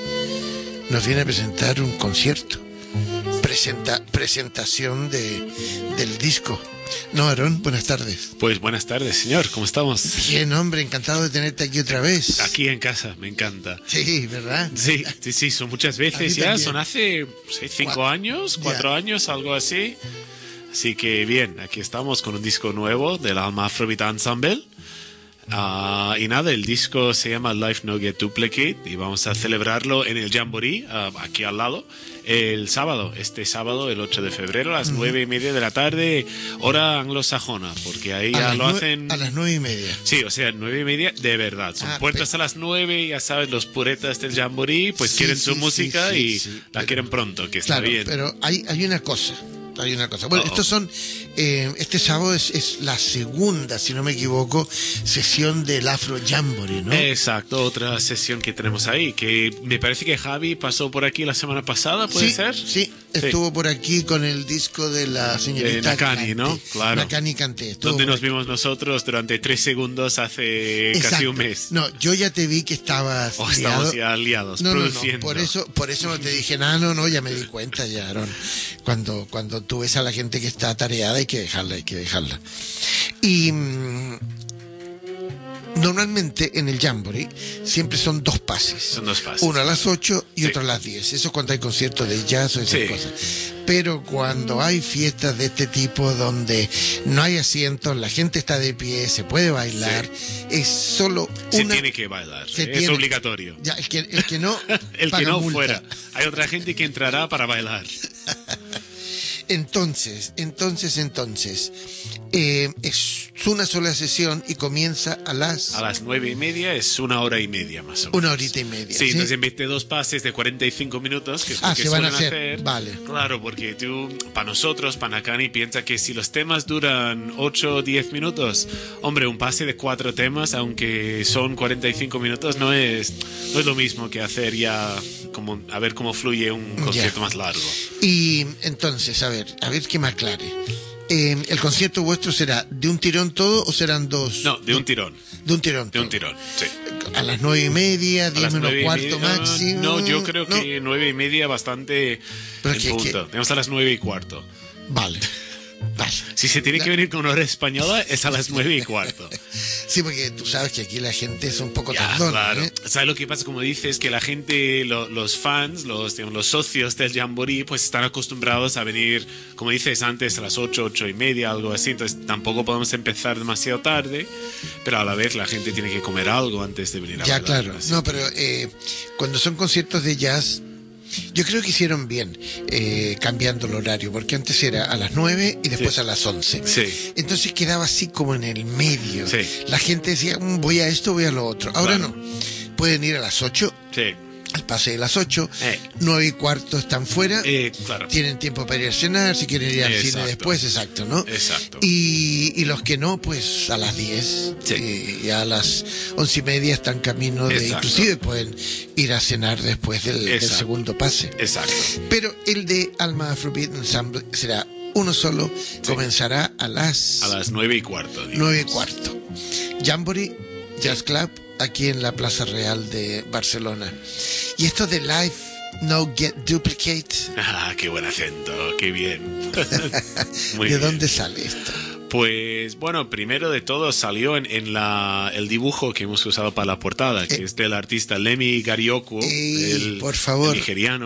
Speaker 3: nos viene a presentar un concierto, presenta, presentación de, del disco. No, Aarón, buenas tardes.
Speaker 11: Pues buenas tardes, señor, ¿cómo estamos?
Speaker 3: Bien, hombre, encantado de tenerte aquí otra vez.
Speaker 11: Aquí en casa, me encanta.
Speaker 3: Sí, ¿verdad?
Speaker 11: Sí, sí, sí, son muchas veces ya,
Speaker 3: también.
Speaker 11: son hace seis, cinco
Speaker 3: Cuatro.
Speaker 11: años, cuatro
Speaker 3: Ya.
Speaker 11: años, algo así. Así que bien, aquí estamos con un disco nuevo del Alma Afrobeat Ensemble. Uh, y nada, el disco se llama Life No Get Duplicate y vamos a celebrarlo en el Jamboree, uh, aquí al lado, el sábado, este sábado, el ocho de febrero, a las nueve y media de la tarde, hora anglosajona, porque ahí
Speaker 3: A
Speaker 11: ya
Speaker 3: las
Speaker 11: lo
Speaker 3: nue-
Speaker 11: hacen...
Speaker 3: a las nueve y media.
Speaker 11: Sí, o sea, nueve y media de verdad. Son
Speaker 3: Ah,
Speaker 11: puertas
Speaker 3: pe-
Speaker 11: a las nueve, ya sabes, los puretas del Jamboree, pues
Speaker 3: Sí,
Speaker 11: quieren
Speaker 3: sí,
Speaker 11: su
Speaker 3: sí,
Speaker 11: música
Speaker 3: sí,
Speaker 11: y
Speaker 3: sí,
Speaker 11: la
Speaker 3: pero-
Speaker 11: quieren pronto, que está
Speaker 3: Claro,
Speaker 11: bien.
Speaker 3: pero hay, hay una cosa. Hay una cosa. Bueno,
Speaker 11: Uh-oh.
Speaker 3: estos son. Eh, este sábado es, es la segunda, si no me equivoco, sesión del Afro Jamboree, ¿no?
Speaker 11: Exacto, otra sesión que tenemos ahí, que me parece que Javi pasó por aquí la semana pasada, ¿puede
Speaker 3: sí,
Speaker 11: ser?
Speaker 3: Sí, estuvo por aquí con el disco de la señorita
Speaker 11: De Nakani,
Speaker 3: Kanté.
Speaker 11: ¿no? Claro.
Speaker 3: Nakani Kanté. Estuvo
Speaker 11: Donde
Speaker 3: por
Speaker 11: nos vimos nosotros durante tres segundos hace casi
Speaker 3: Exacto.
Speaker 11: un mes.
Speaker 3: No, yo ya te vi que estabas
Speaker 11: Oh,
Speaker 3: liado.
Speaker 11: estamos ya liados,
Speaker 3: no, no,
Speaker 11: produciendo.
Speaker 3: no, por eso, por eso no te dije nada, no, no, ya me di cuenta ya, Aarón. Cuando, cuando tú ves a la gente que está atareada hay que dejarla, hay que dejarla. Y mm, normalmente en el Jamboree siempre son dos pases.
Speaker 11: Son dos pases.
Speaker 3: Uno a las ocho y
Speaker 11: Sí.
Speaker 3: otro a las diez. Eso cuando hay conciertos de jazz o esas
Speaker 11: Sí.
Speaker 3: cosas. Pero cuando hay fiestas de este tipo donde no hay asientos, la gente está de pie, se puede bailar, es solo
Speaker 11: Se
Speaker 3: una...
Speaker 11: tiene que bailar,
Speaker 3: se
Speaker 11: ¿eh? es
Speaker 3: tiene-
Speaker 11: obligatorio.
Speaker 3: Ya, el que, el que no,
Speaker 11: El que
Speaker 3: paga
Speaker 11: no
Speaker 3: multa.
Speaker 11: fuera. Hay otra gente que entrará para bailar.
Speaker 3: Entonces, entonces, entonces, eh, es una sola sesión y comienza a las...
Speaker 11: A las nueve y media es una hora y media más o menos.
Speaker 3: Una horita y media.
Speaker 11: Sí,
Speaker 3: ¿sí?
Speaker 11: entonces en vez de dos pases de cuarenta y cinco minutos, que es lo
Speaker 3: Ah,
Speaker 11: que
Speaker 3: se van a
Speaker 11: suelen
Speaker 3: hacer, vale.
Speaker 11: Claro, porque tú, para nosotros, para Nakani, piensa que si los temas duran ocho o diez minutos, hombre, un pase de cuatro temas, aunque son cuarenta y cinco minutos, no es, no es lo mismo que hacer ya, como a ver cómo fluye un concierto
Speaker 3: Ya.
Speaker 11: más largo.
Speaker 3: Y entonces, a ver, a ver que me aclare. Eh, ¿El concierto vuestro será de un tirón todo o serán dos?
Speaker 11: No, de un tirón.
Speaker 3: De un tirón
Speaker 11: De
Speaker 3: todo.
Speaker 11: un tirón, sí.
Speaker 3: A las nueve y media,
Speaker 11: A
Speaker 3: diez
Speaker 11: las
Speaker 3: menos
Speaker 11: nueve y
Speaker 3: cuarto
Speaker 11: media-
Speaker 3: máximo.
Speaker 11: No, yo creo
Speaker 3: ¿no?
Speaker 11: que nueve y media bastante
Speaker 3: Pero
Speaker 11: en
Speaker 3: que-
Speaker 11: punto.
Speaker 3: que-
Speaker 11: Tenemos a las nueve y cuarto.
Speaker 3: Vale. Vale.
Speaker 11: Si se tiene que venir con hora española, es a las nueve y cuarto.
Speaker 3: Sí, porque tú sabes que aquí la gente es un poco
Speaker 11: Ya,
Speaker 3: tardona,
Speaker 11: claro.
Speaker 3: ¿eh?
Speaker 11: ¿Sabes lo que pasa? Como dices, que la gente, lo- los fans, los, digamos, los socios del Jamboree, pues están acostumbrados a venir, como dices antes, a las ocho, ocho y media, algo así. Entonces tampoco podemos empezar demasiado tarde, pero a la vez la gente tiene que comer algo antes de venir a
Speaker 3: Ya,
Speaker 11: bailar,
Speaker 3: claro.
Speaker 11: así
Speaker 3: No,
Speaker 11: que-
Speaker 3: pero eh, cuando son conciertos de jazz, yo creo que hicieron bien eh, cambiando el horario, porque antes era a las nueve y después
Speaker 11: Sí.
Speaker 3: a las once.
Speaker 11: Sí.
Speaker 3: Entonces quedaba así como en el medio.
Speaker 11: Sí.
Speaker 3: La gente decía, "Mm, voy a esto, voy a lo otro". Ahora
Speaker 11: Claro.
Speaker 3: no. Pueden ir a las ocho,
Speaker 11: Sí.
Speaker 3: al pase de las ocho,
Speaker 11: Eh.
Speaker 3: nueve y cuarto están fuera.
Speaker 11: Eh, claro.
Speaker 3: Tienen tiempo para ir a cenar, si quieren ir al cine
Speaker 11: Exacto.
Speaker 3: después, exacto, ¿no?
Speaker 11: Exacto.
Speaker 3: Y, y los que no, pues a las diez,
Speaker 11: Sí.
Speaker 3: y, y a las once y media están camino de,
Speaker 11: Exacto.
Speaker 3: inclusive pueden ir a cenar después del, del
Speaker 11: Exacto.
Speaker 3: segundo pase.
Speaker 11: Exacto.
Speaker 3: Pero el de Alma Afrobeat Ensemble será uno solo, comenzará a las,
Speaker 11: A las nueve y cuarto. digamos.
Speaker 3: nueve y cuarto. Jamboree Jazz Club, aquí en la Plaza Real de Barcelona. Y esto de Life No Get Duplicate,
Speaker 11: Ah, qué buen acento, qué bien. Muy
Speaker 3: ¿de
Speaker 11: bien.
Speaker 3: dónde sale esto?
Speaker 11: Pues bueno, primero de todo salió en, en la, el dibujo que hemos usado para la portada, que
Speaker 3: Eh.
Speaker 11: es del artista Lemi Garioku,
Speaker 3: Ey,
Speaker 11: el,
Speaker 3: por favor.
Speaker 11: el nigeriano.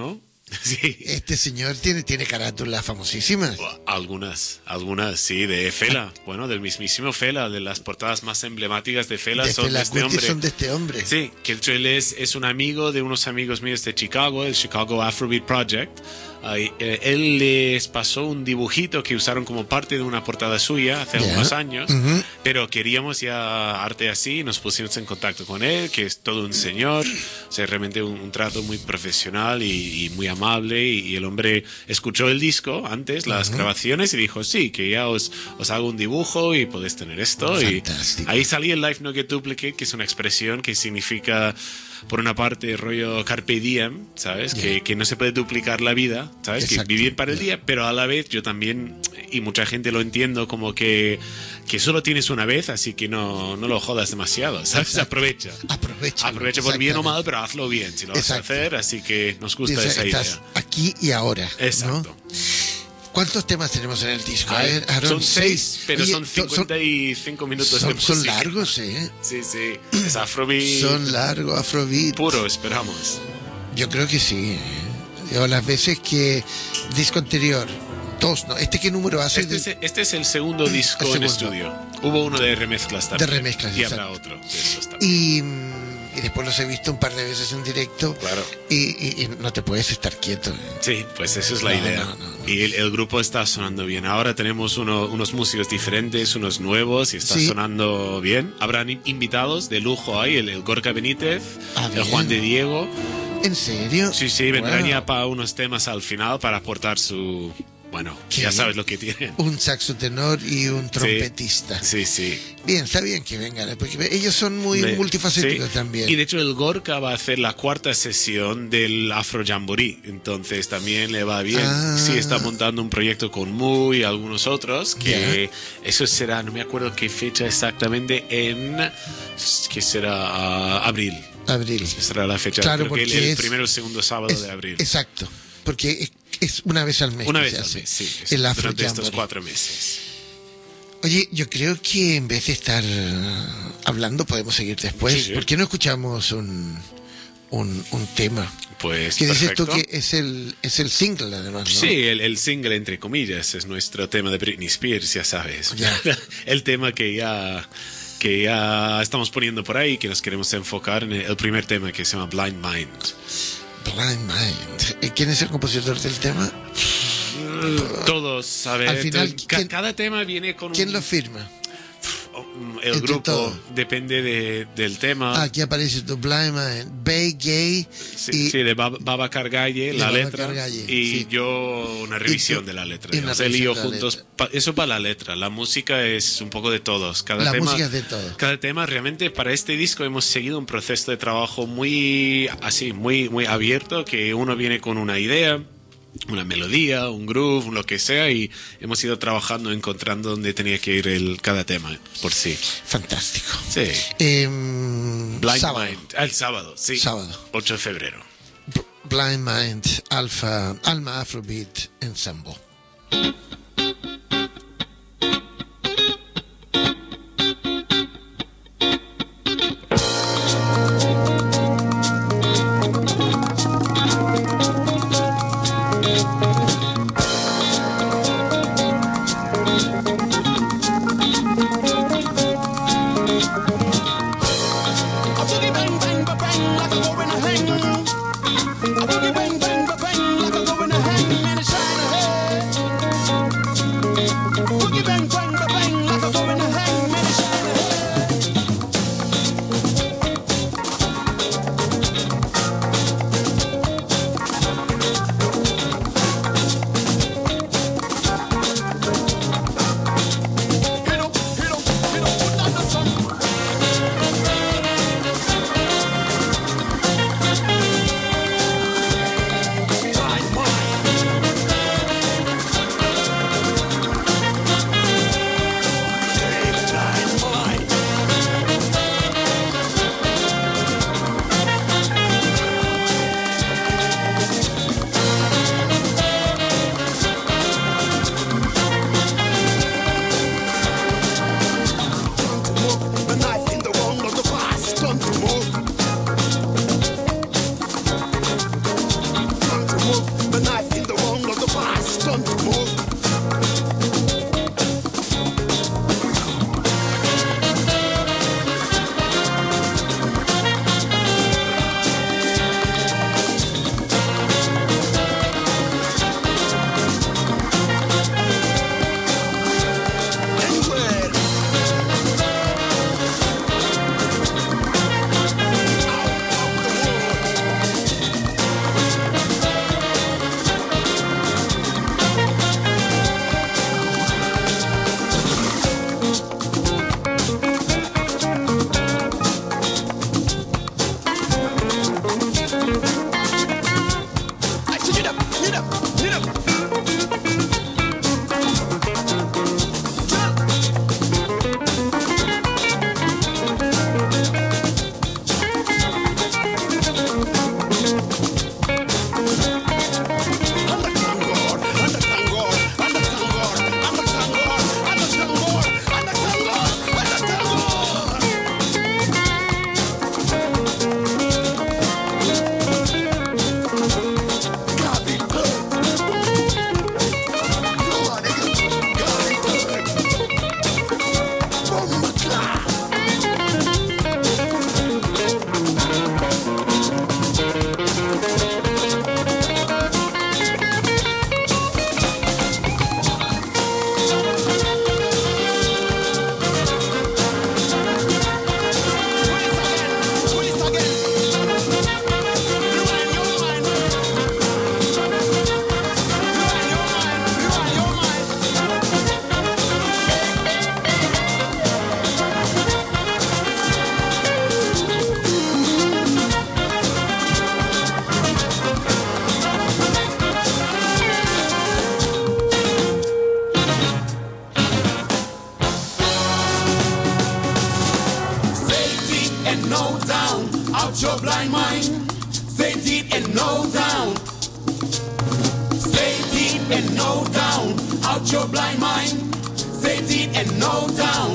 Speaker 11: Sí.
Speaker 3: Este señor tiene, tiene carátulas famosísimas.
Speaker 11: Algunas, algunas, sí, de Fela. Bueno, del mismísimo Fela, de las portadas más emblemáticas de Fela
Speaker 3: De
Speaker 11: son
Speaker 3: Fela
Speaker 11: de este
Speaker 3: Kuti
Speaker 11: hombre.
Speaker 3: son de este hombre.
Speaker 11: Sí, que el él es, es un amigo de unos amigos míos de Chicago, el Chicago Afrobeat Project. Ay, eh, él les pasó un dibujito que usaron como parte de una portada suya hace
Speaker 3: Ya.
Speaker 11: unos años,
Speaker 3: Ujú.
Speaker 11: pero queríamos ya arte así, nos pusimos en contacto con él, que es todo un señor, o sea, realmente un, un trato muy profesional y, y muy amable, y, y el hombre escuchó el disco antes, las
Speaker 3: Ujú.
Speaker 11: grabaciones, y dijo, sí, que ya os, os hago un dibujo y podéis tener esto. Y
Speaker 3: Fantástico.
Speaker 11: ahí salía el Life No Get Duplicate, que es una expresión que significa, por una parte, rollo carpe diem, ¿sabes?
Speaker 3: Yeah.
Speaker 11: Que, que no se puede duplicar la vida, ¿sabes?
Speaker 3: Exacto.
Speaker 11: Que vivir para el
Speaker 3: Yeah.
Speaker 11: día, pero a la vez yo también, y mucha gente lo entiendo como que, que solo tienes una vez, así que no, no lo jodas demasiado, ¿sabes?
Speaker 3: Exacto.
Speaker 11: Aprovecha.
Speaker 3: Aprovecha.
Speaker 11: Aprovecha por bien o mal, pero hazlo bien si lo vas
Speaker 3: Exacto.
Speaker 11: a hacer, así que nos gusta
Speaker 3: Dice,
Speaker 11: esa
Speaker 3: estás
Speaker 11: idea.
Speaker 3: aquí y ahora. ¿no?
Speaker 11: Exacto.
Speaker 3: ¿Cuántos temas tenemos en el disco? A
Speaker 11: Ay,
Speaker 3: ver, Aaron,
Speaker 11: son seis, pero
Speaker 3: Oye,
Speaker 11: son cincuenta y cinco minutos
Speaker 3: son,
Speaker 11: de
Speaker 3: son
Speaker 11: música.
Speaker 3: largos, ¿eh?
Speaker 11: Sí, sí. Es Afrobeat.
Speaker 3: Son largos, Afrobeat.
Speaker 11: Puro, esperamos.
Speaker 3: Yo creo que sí. ¿eh? Yo las veces que disco anterior, dos, ¿no? ¿Este qué número hace?
Speaker 11: Este es, este es el segundo disco
Speaker 3: El
Speaker 11: en
Speaker 3: segundo.
Speaker 11: estudio. Hubo uno de remezclas también.
Speaker 3: De remezclas,
Speaker 11: Y
Speaker 3: exacto.
Speaker 11: habrá otro de esos también.
Speaker 3: Y, mm, y después los he visto un par de veces en directo.
Speaker 11: Claro.
Speaker 3: Y, y- y no te puedes estar quieto. ¿eh?
Speaker 11: Sí, pues esa es la
Speaker 3: No,
Speaker 11: idea.
Speaker 3: no, no, no.
Speaker 11: Y el, el grupo está sonando bien. Ahora tenemos uno- unos músicos diferentes, unos nuevos, y está
Speaker 3: Sí.
Speaker 11: sonando bien. Habrán in- invitados de lujo ahí, el, el Gorka Benítez,
Speaker 3: Ah,
Speaker 11: el
Speaker 3: bien.
Speaker 11: Juan de Diego.
Speaker 3: ¿En serio?
Speaker 11: Sí, sí, vendrán
Speaker 3: Wow.
Speaker 11: ya para unos temas al final para aportar su... Bueno,
Speaker 3: Qué
Speaker 11: ya
Speaker 3: bien.
Speaker 11: sabes lo que tienen.
Speaker 3: Un saxo tenor y un trompetista.
Speaker 11: Sí, sí.
Speaker 3: Bien, está bien que vengan, ¿eh? Porque ellos son muy
Speaker 11: Me-
Speaker 3: multifacéticos
Speaker 11: sí.
Speaker 3: también.
Speaker 11: Y de hecho el Gorka va a hacer la cuarta sesión del Afro Jamboree, entonces también le va bien.
Speaker 3: Ah.
Speaker 11: Sí, está montando un proyecto con Mu y algunos otros, que eso será, no me acuerdo qué fecha exactamente, en, que será ah, abril.
Speaker 3: Abril.
Speaker 11: Será la fecha,
Speaker 3: Claro,
Speaker 11: creo que el,
Speaker 3: porque
Speaker 11: el
Speaker 3: es-
Speaker 11: primero o segundo sábado
Speaker 3: Es-
Speaker 11: de abril.
Speaker 3: Exacto. Porque es, es una vez al mes.
Speaker 11: Una
Speaker 3: que
Speaker 11: vez
Speaker 3: se
Speaker 11: al
Speaker 3: hace
Speaker 11: mes, sí. es
Speaker 3: El Afro
Speaker 11: durante estos
Speaker 3: Jamboree.
Speaker 11: cuatro meses.
Speaker 3: Oye, yo creo que en vez de estar eh, hablando, podemos seguir después.
Speaker 11: Sí, sí.
Speaker 3: ¿Por qué no escuchamos un, un, un tema?
Speaker 11: Pues
Speaker 3: Que dices tú
Speaker 11: perfecto.
Speaker 3: que es el, es el single, además, ¿no?
Speaker 11: Sí, el, el single, entre comillas, es nuestro tema de Britney Spears, ya sabes.
Speaker 3: Ya.
Speaker 11: El tema que ya, que ya estamos poniendo por ahí, que nos queremos enfocar en el primer tema que se llama Blind Mind.
Speaker 3: Blind Mind. ¿Quién es el compositor del tema?
Speaker 11: Todos, a ver,
Speaker 3: Al final,
Speaker 11: ca-
Speaker 3: ¿quién-
Speaker 11: cada tema viene con
Speaker 3: ¿Quién
Speaker 11: un-
Speaker 3: lo firma?
Speaker 11: el
Speaker 3: entre
Speaker 11: grupo,
Speaker 3: todo?
Speaker 11: depende de- del tema.
Speaker 3: Aquí aparece tu Blind Mind. Bay Gay
Speaker 11: Sí,
Speaker 3: y
Speaker 11: sí, de Bab- Baba Cargalle,
Speaker 3: de
Speaker 11: la
Speaker 3: Baba
Speaker 11: letra,
Speaker 3: Cargalle,
Speaker 11: y
Speaker 3: sí.
Speaker 11: yo una revisión
Speaker 3: tú-
Speaker 11: de la letra.
Speaker 3: y
Speaker 11: digamos.
Speaker 3: una
Speaker 11: Él y yo
Speaker 3: revisión de la
Speaker 11: juntos,
Speaker 3: letra.
Speaker 11: pa- eso para la letra. La música es un poco de todos. Cada
Speaker 3: La
Speaker 11: tema,
Speaker 3: música es de todos.
Speaker 11: Cada tema, realmente, para este disco hemos seguido un proceso de trabajo muy así, muy, muy abierto, que uno viene con una idea, una melodía, un groove, lo que sea, y hemos ido trabajando, encontrando dónde tenía que ir el, cada tema por sí.
Speaker 3: fantástico.
Speaker 11: Sí.
Speaker 3: Em,
Speaker 11: Blind
Speaker 3: sábado.
Speaker 11: Mind. Ah, el sábado, sí.
Speaker 3: Sábado.
Speaker 11: ocho de febrero.
Speaker 3: Blind Mind, Alfa, Alma Afrobeat Ensemble.
Speaker 12: A boogie bang bang ba bang like a go in a hang. A boogie bang bang ba bang like a go in a hang in a shine ahead. Boogie bang bang ba bang like a go in a hang in a shine ahead. Hit 'em, hit 'em, hit 'em, put down the sun. Stay deep and no down. Stay deep and no down. Out your blind mind. Stay deep and no down.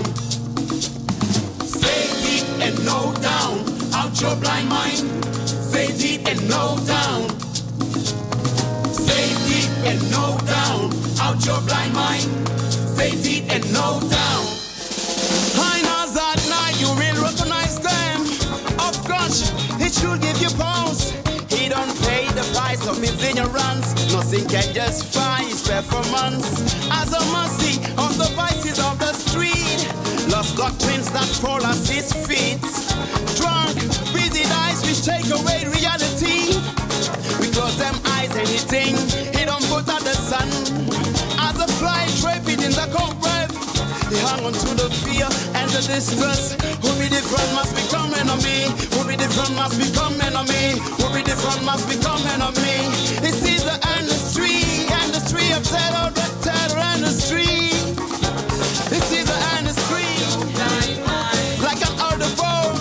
Speaker 12: Stay deep and no down. Out your blind mind. Stay deep and no down. Stay deep and no down. Out your blind mind. Stay deep and no down. Hyenas at night, you will recognize them. Of course, it should give you pause. He don't pay the price of his ignorance. Nothing can justify his performance. As a mercy of the vices of the street, lost doctrines that fall at his feet. Drunk, busy eyes which take away reality. We close them eyes and he think he don't put out the sun. As a fly trapid in the cobweb, he hung on to the fear and the distress. Who be different must become enemy. Who be different must become enemy. Who be different must become enemy. He sees the industry, industry of terror, the terror industry. He sees the industry like an out-of-board.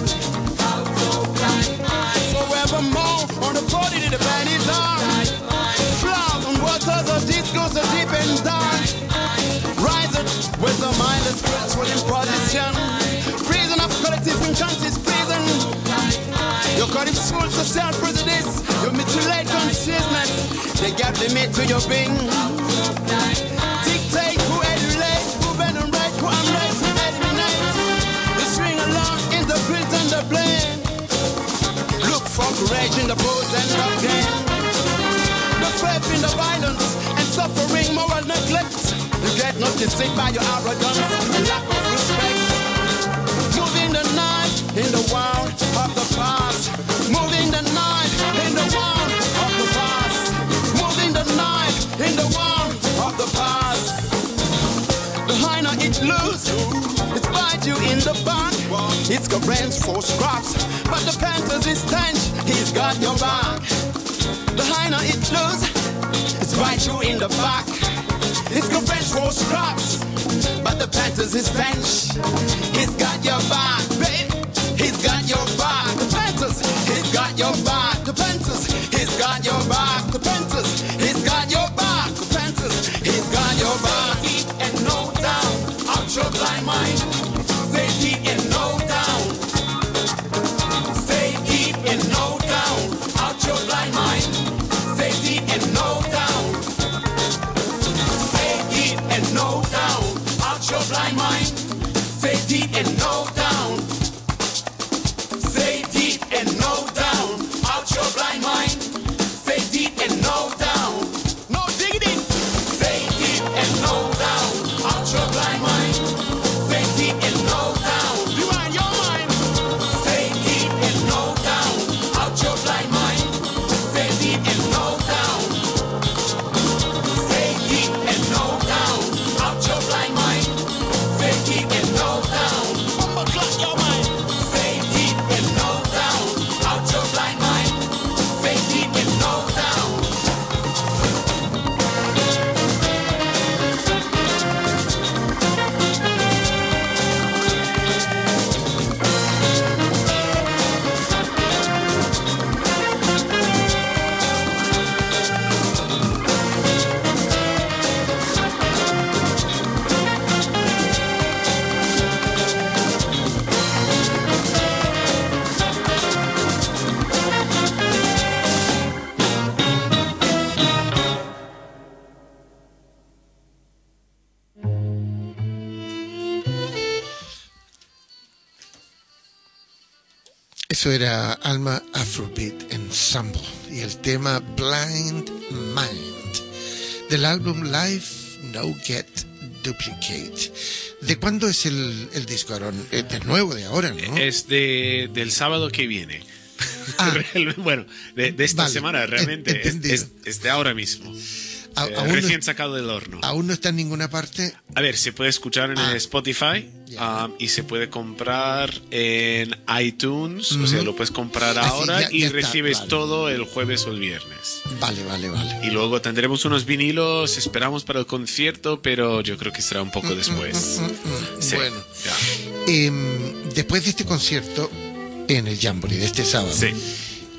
Speaker 12: Forevermore on the body the band is on. Flood on waters of discourse so deep and dark. Rise up with the mind of spiritual imposition. Prison of collective unconscious prison. You call it school social prejudice. You mutilate consciousness. They get limit to your being. Dictate who emulate, who venerate, who embrace, who eliminate. The string along in the print and the blame. Look for courage in the pose and the game. The faith in the violence and suffering, moral neglect. You get noticed by your arrogance and lack of respect. Moving the night in the world of the past. Moving the night in the world of the past. Moving the night in the world of the past. The hyena it loose, it bites you in the back. It's got brains for scraps, but the panther's is stench. He's got your back. The hyena it loose, it bites you in the back. It's got brains for scraps, but the panther's is stench. He's got your back, babe. He's got your back. The Panthers, he's got your back. The Panthers, he's got your back. The Panthers, he's got your back. The Panthers, he's got your back. Stay deep and no down. Out your blind mind. Stay deep and no down. Stay deep and no down. Out your blind mind. Stay deep and no down. Stay deep and no down. Out your blind mind. Stay deep and no down. Stay deep and no down. Out your blind mind. Stay deep and no down. No diggity. Stay deep and no down. Out your blind mind. Stay deep and no down. Divine your mind. Stay deep and no down. Out your blind mind. Stay deep and no down. Stay deep and no down. Out your blind mind. Stay deep and no down. Overclock your mind. Stay deep and no down. Out your blind mind. Stay deep and no down.
Speaker 3: Eso era Alma Afrobeat Ensemble y el tema Blind Mind del álbum Life No Get Duplicate. ¿De cuándo es el, el disco, Aaron? Es de nuevo, de ahora, ¿no?
Speaker 11: Es de, del sábado que viene.
Speaker 3: Ah,
Speaker 11: bueno, de, de esta
Speaker 3: vale,
Speaker 11: semana realmente es, es, es de ahora mismo.
Speaker 3: A,
Speaker 11: eh,
Speaker 3: aún
Speaker 11: recién
Speaker 3: no,
Speaker 11: sacado del horno.
Speaker 3: ¿Aún no está en ninguna parte?
Speaker 11: A ver, se puede escuchar en
Speaker 3: ah,
Speaker 11: Spotify
Speaker 3: yeah.
Speaker 11: um, y se puede comprar en iTunes, uh-huh. O sea, lo puedes comprar
Speaker 3: ah,
Speaker 11: ahora
Speaker 3: sí, ya,
Speaker 11: y
Speaker 3: ya
Speaker 11: recibes
Speaker 3: está, vale.
Speaker 11: todo el jueves o el viernes.
Speaker 3: Vale, vale, vale.
Speaker 11: Y luego tendremos unos vinilos, esperamos para el concierto, pero yo creo que será un poco después.
Speaker 3: Mm, mm, mm, mm.
Speaker 11: Sí,
Speaker 3: bueno,
Speaker 11: ya.
Speaker 3: eh, después de este concierto en el Jamboree de este sábado,
Speaker 11: sí.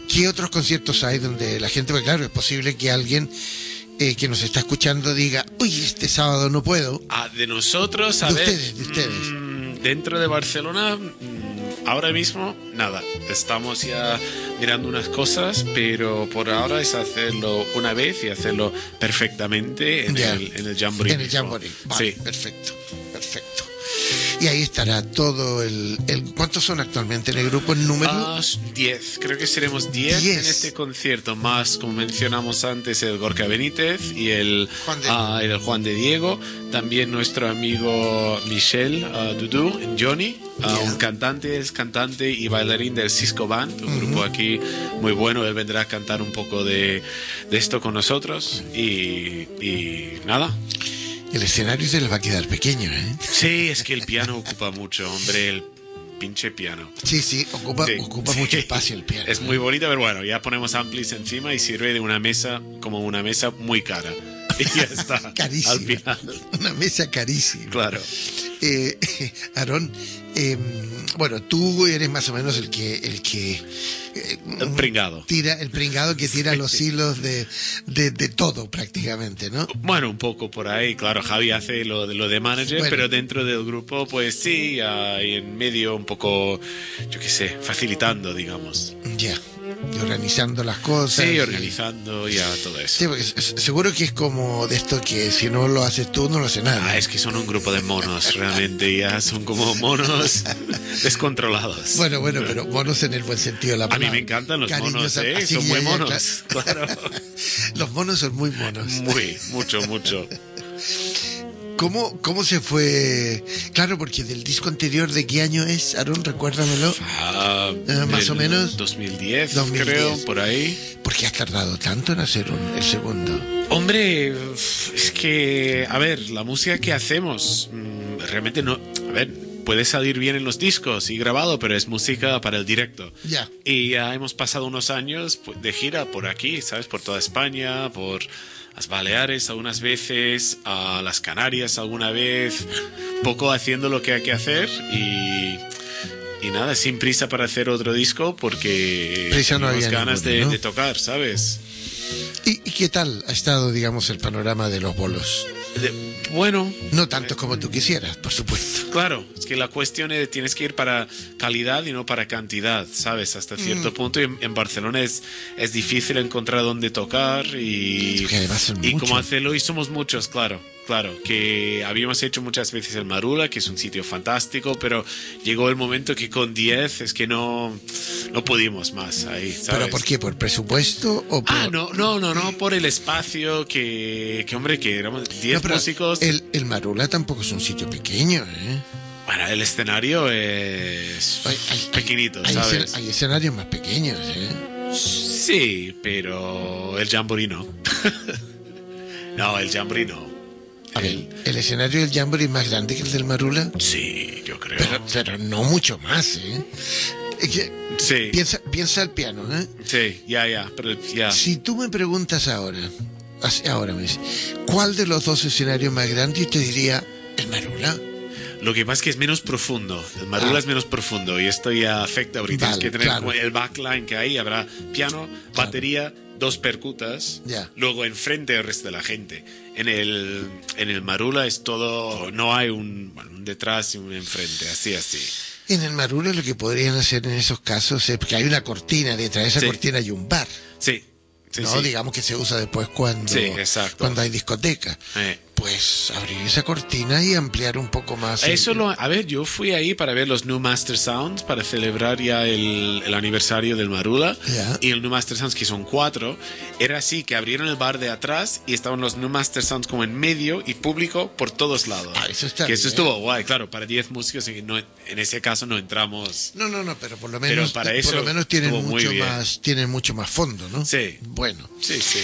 Speaker 3: ¿Qué otros conciertos hay donde la gente, pues claro, es posible que alguien eh, que nos está escuchando diga, uy, este sábado no puedo?
Speaker 11: Ah, de nosotros, a
Speaker 3: de
Speaker 11: ver,
Speaker 3: ustedes, de ustedes.
Speaker 11: Mmm, dentro de Barcelona, mmm, ahora mismo, nada. Estamos ya mirando unas cosas, pero por ahora es hacerlo una vez y hacerlo perfectamente en, el, en el Jamboree.
Speaker 3: En el Jamboree, vale,
Speaker 11: sí.
Speaker 3: Perfecto, perfecto. Y ahí estará todo el, el... ¿Cuántos son actualmente en el grupo? ¿El número?
Speaker 11: Ah, diez, creo que seremos diez en este concierto, más, como mencionamos antes, el Gorka Benítez y el Juan de, uh, el Juan de Diego, también nuestro amigo Michel uh, Dudú, Johnny, uh, yeah. un cantante, es cantante y bailarín del Cisco Band, un uh-huh. grupo aquí muy bueno. Él vendrá a cantar un poco de, de esto con nosotros y, y nada.
Speaker 3: El escenario se les va a quedar pequeño, ¿eh?
Speaker 11: Sí, es que el piano ocupa mucho, hombre, el pinche piano.
Speaker 3: Sí, sí, ocupa, sí, ocupa sí. mucho espacio el piano.
Speaker 11: Es ¿eh? muy bonito, pero bueno, ya ponemos amplis encima y sirve de una mesa como una mesa muy cara. Y ya está.
Speaker 3: Carísima.
Speaker 11: Al final.
Speaker 3: Una mesa carísima.
Speaker 11: Claro.
Speaker 3: Eh, Aarón, eh, bueno, tú eres más o menos el que... El que
Speaker 11: eh, el pringado.
Speaker 3: Tira, el pringado que tira sí. los hilos de, de, de todo prácticamente, ¿no?
Speaker 11: Bueno, un poco por ahí, claro. Javi hace lo, lo de manager, bueno. pero dentro del grupo, pues sí, ahí en medio un poco, yo qué sé, facilitando, digamos.
Speaker 3: Ya. Y organizando las cosas.
Speaker 11: Sí,
Speaker 3: y...
Speaker 11: organizando ya todo eso.
Speaker 3: Sí, porque seguro que es como de esto que si no lo haces tú, no lo hace nadie.
Speaker 11: Ah, es que son un grupo de monos, realmente, ya son como monos descontrolados.
Speaker 3: Bueno, bueno, pero monos en el buen sentido de la palabra.
Speaker 11: A mí me encantan los
Speaker 3: Cariños,
Speaker 11: monos, ¿eh? Son muy monos, claro.
Speaker 3: Los monos son muy monos.
Speaker 11: Muy, mucho, mucho.
Speaker 3: ¿Cómo, ¿Cómo se fue? Claro, porque del disco anterior, ¿de qué año es, Aarón? Recuérdamelo.
Speaker 11: Ah,
Speaker 3: uh, más o menos.
Speaker 11: dos mil diez,
Speaker 3: dos mil diez,
Speaker 11: creo, por ahí.
Speaker 3: ¿Por qué has tardado tanto en hacer un, el segundo?
Speaker 11: Hombre, es que, a ver, la música que hacemos, realmente no... A ver, puede salir bien en los discos y grabado, pero es música para el directo.
Speaker 3: Ya.
Speaker 11: Y ya hemos pasado unos años de gira por aquí, ¿sabes? Por toda España, por... las Baleares algunas veces, a las Canarias alguna vez, poco haciendo lo que hay que hacer y, y nada, sin prisa para hacer otro disco porque
Speaker 3: prisa no
Speaker 11: tenemos ganas
Speaker 3: ninguna,
Speaker 11: de,
Speaker 3: ¿no?
Speaker 11: de tocar, ¿sabes?
Speaker 3: ¿Y, ¿Y qué tal ha estado, digamos, el panorama de los bolos?
Speaker 11: De, bueno...
Speaker 3: No tanto como tú quisieras, por supuesto.
Speaker 11: Claro, es que la cuestión es tienes que ir para calidad y no para cantidad, ¿sabes? Hasta cierto mm. punto. Y en, en Barcelona es, es difícil encontrar dónde tocar y, y cómo hacerlo. Y somos muchos, claro. Claro, que habíamos hecho muchas veces el Marula, que es un sitio fantástico, pero llegó el momento que con diez es que no, no pudimos más ahí, ¿sabes?
Speaker 3: ¿Pero por qué? ¿Por presupuesto o por...?
Speaker 11: Ah, no, no, no, no, por el espacio que, que hombre, que éramos diez no, músicos.
Speaker 3: El, el Marula tampoco es un sitio pequeño, ¿eh?
Speaker 11: Bueno, el escenario es hay, hay, pequeñito,
Speaker 3: hay,
Speaker 11: ¿sabes?
Speaker 3: Hay escenarios más pequeños, ¿eh?
Speaker 11: Sí, pero el Jamboree no. No, el Jamboree no.
Speaker 3: A ver, ¿el escenario del Jamboree es más grande que el del Marula?
Speaker 11: Sí, yo creo.
Speaker 3: Pero, pero no mucho más, ¿eh? Es que
Speaker 11: sí.
Speaker 3: Piensa, piensa el piano, ¿eh?
Speaker 11: Sí, ya, ya, pero ya.
Speaker 3: Si tú me preguntas ahora, ahora me dices, ¿cuál de los dos escenarios más grandes? Yo te diría, el Marula.
Speaker 11: Lo que pasa es que es menos profundo. El Marula ah. es menos profundo y esto ya afecta ahorita. Vale, es que tener claro. el backline que hay, habrá piano, claro. batería, dos percutas,
Speaker 3: ya.
Speaker 11: luego enfrente el resto de la gente. En el, en el Marula es todo, no hay un, bueno, un detrás y un enfrente, así, así.
Speaker 3: En el Marula lo que podrían hacer en esos casos es porque hay una cortina, detrás de esa
Speaker 11: sí.
Speaker 3: cortina hay un bar.
Speaker 11: Sí. Sí,
Speaker 3: no,
Speaker 11: sí.
Speaker 3: digamos que se usa después cuando,
Speaker 11: sí, exacto.
Speaker 3: cuando hay discoteca.
Speaker 11: Eh.
Speaker 3: Pues abrir esa cortina y ampliar un poco más.
Speaker 11: Eso
Speaker 3: el...
Speaker 11: lo, a ver, yo fui ahí para ver los New Master Sounds, para celebrar ya el, el aniversario del Marula.
Speaker 3: Yeah.
Speaker 11: Y el New Master Sounds, que son cuatro, era así, que abrieron el bar de atrás y estaban los New Master Sounds como en medio y público por todos lados.
Speaker 3: Ah, eso está
Speaker 11: que
Speaker 3: bien.
Speaker 11: Eso estuvo guay, claro, para diez músicos, no, en ese caso no entramos.
Speaker 3: No, no, no, pero por lo menos,
Speaker 11: pero para eso
Speaker 3: por lo menos tienen, mucho más, tienen mucho más fondo, ¿no?
Speaker 11: Sí.
Speaker 3: Bueno.
Speaker 11: Sí, sí.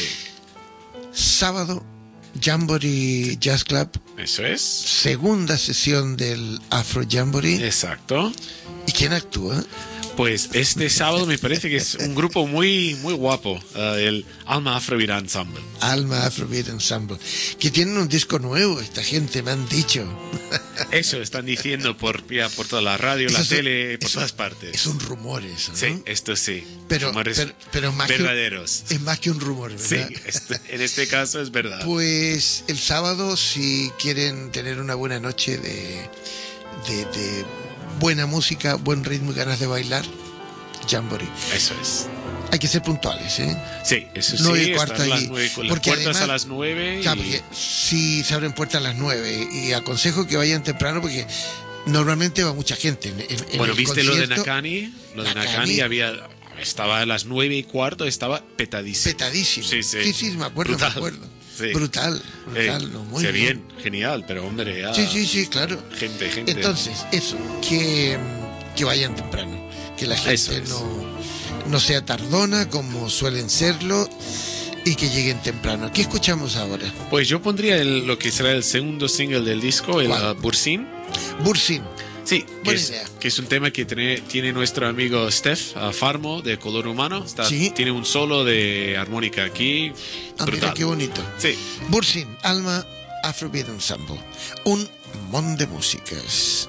Speaker 3: Sábado, Jamboree Jazz Club.
Speaker 11: Eso es.
Speaker 3: Segunda sesión del Afro Jamboree.
Speaker 11: Exacto.
Speaker 3: ¿Y quién actúa?
Speaker 11: Pues este sábado me parece que es un grupo muy muy guapo, uh, el Alma Afrobeat Ensemble.
Speaker 3: Alma Afrobeat Ensemble, que tienen un disco nuevo, esta gente me han dicho.
Speaker 11: Eso están diciendo por, ya, por toda la radio, eso la es, tele, por todas partes.
Speaker 3: Es un rumor eso, ¿no?
Speaker 11: Sí, esto sí.
Speaker 3: Pero,
Speaker 11: Rumores
Speaker 3: pero, pero más
Speaker 11: verdaderos.
Speaker 3: Que un, es más que un rumor, ¿verdad?
Speaker 11: Sí, este, en este caso es verdad.
Speaker 3: Pues el sábado, si quieren tener una buena noche de, de, de buena música, buen ritmo y ganas de bailar, Jamboree.
Speaker 11: Eso es.
Speaker 3: Hay que ser puntuales, ¿eh?
Speaker 11: Sí, eso sí,
Speaker 3: nueve y cuarto
Speaker 11: están las,
Speaker 3: allí.
Speaker 11: nueve, con las
Speaker 3: Porque
Speaker 11: puertas
Speaker 3: además,
Speaker 11: a las nueve. Y...
Speaker 3: Claro, sí, se abren puertas a las nueve. Y aconsejo que vayan temprano porque normalmente va mucha gente. En, en
Speaker 11: bueno,
Speaker 3: el
Speaker 11: ¿viste lo de
Speaker 3: concierto?
Speaker 11: Nakani? Lo de
Speaker 3: Nakani.
Speaker 11: Nakani había... Estaba a las nueve y cuarto, estaba petadísimo.
Speaker 3: Petadísimo.
Speaker 11: Sí, sí.
Speaker 3: Sí, sí, me acuerdo,
Speaker 11: brutal.
Speaker 3: me acuerdo.
Speaker 11: Sí.
Speaker 3: Brutal, brutal.
Speaker 11: Eh,
Speaker 3: no, muy
Speaker 11: sí,
Speaker 3: bien.
Speaker 11: bien, genial, pero hombre, ya...
Speaker 3: Sí, sí, sí, claro.
Speaker 11: Gente, gente.
Speaker 3: Entonces, eso, que, que vayan temprano. Que la gente no, no sea tardona como suelen serlo y que lleguen temprano. ¿Qué escuchamos ahora?
Speaker 11: Pues yo pondría el, lo que será el segundo single del disco, el uh, Bursin.
Speaker 3: Bursin.
Speaker 11: Sí, que
Speaker 3: Buena
Speaker 11: es,
Speaker 3: idea.
Speaker 11: que es un tema que tiene, tiene nuestro amigo Steph uh, Farmo de Color Humano. Está,
Speaker 3: ¿Sí?
Speaker 11: Tiene un solo de armónica aquí.
Speaker 3: Ah,
Speaker 11: brutal.
Speaker 3: mira qué bonito.
Speaker 11: Sí.
Speaker 3: Bursin, Alma Afrobeat Ensemble. Un montón de músicas.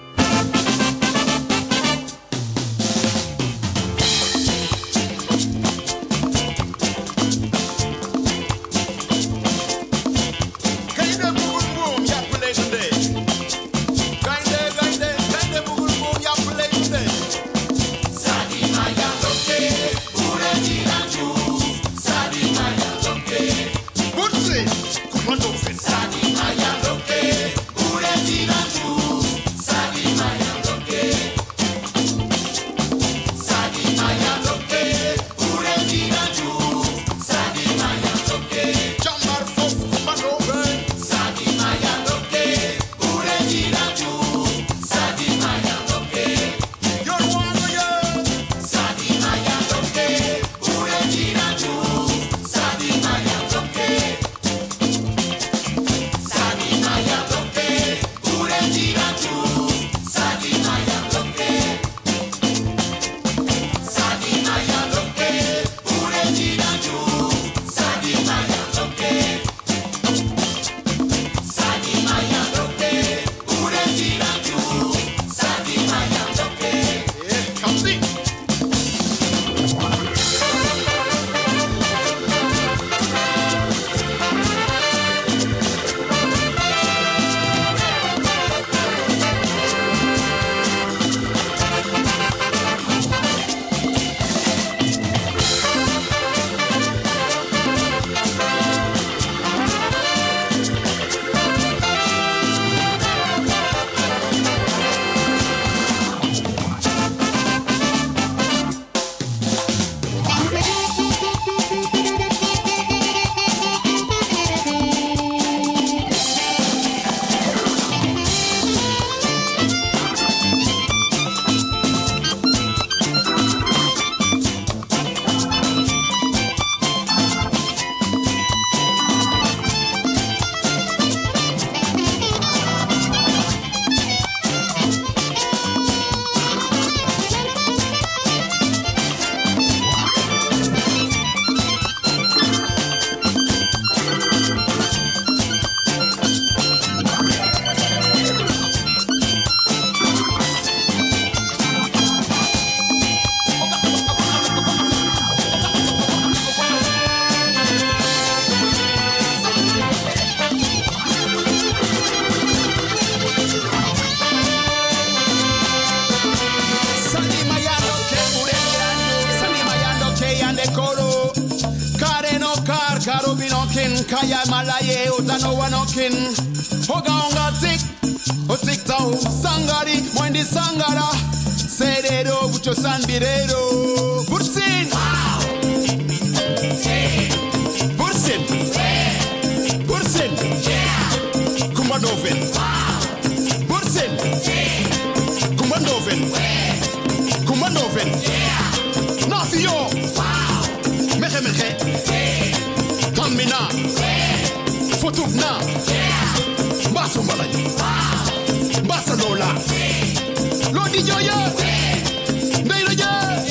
Speaker 12: Kaya malaye utano wanokin Hoga onga tik O tik tau Sangari Mwendi sangara Serero Bucho sanbirero Bursin Wow Bursin Yeah Bursin Yeah Kumandoven Wow Bursin Yeah Kumandoven Yeah Kumandoven Yeah Nafio Wow Meche meche Yeah Tambina Fotubna Basumbala Basalola Lodi Joya Neira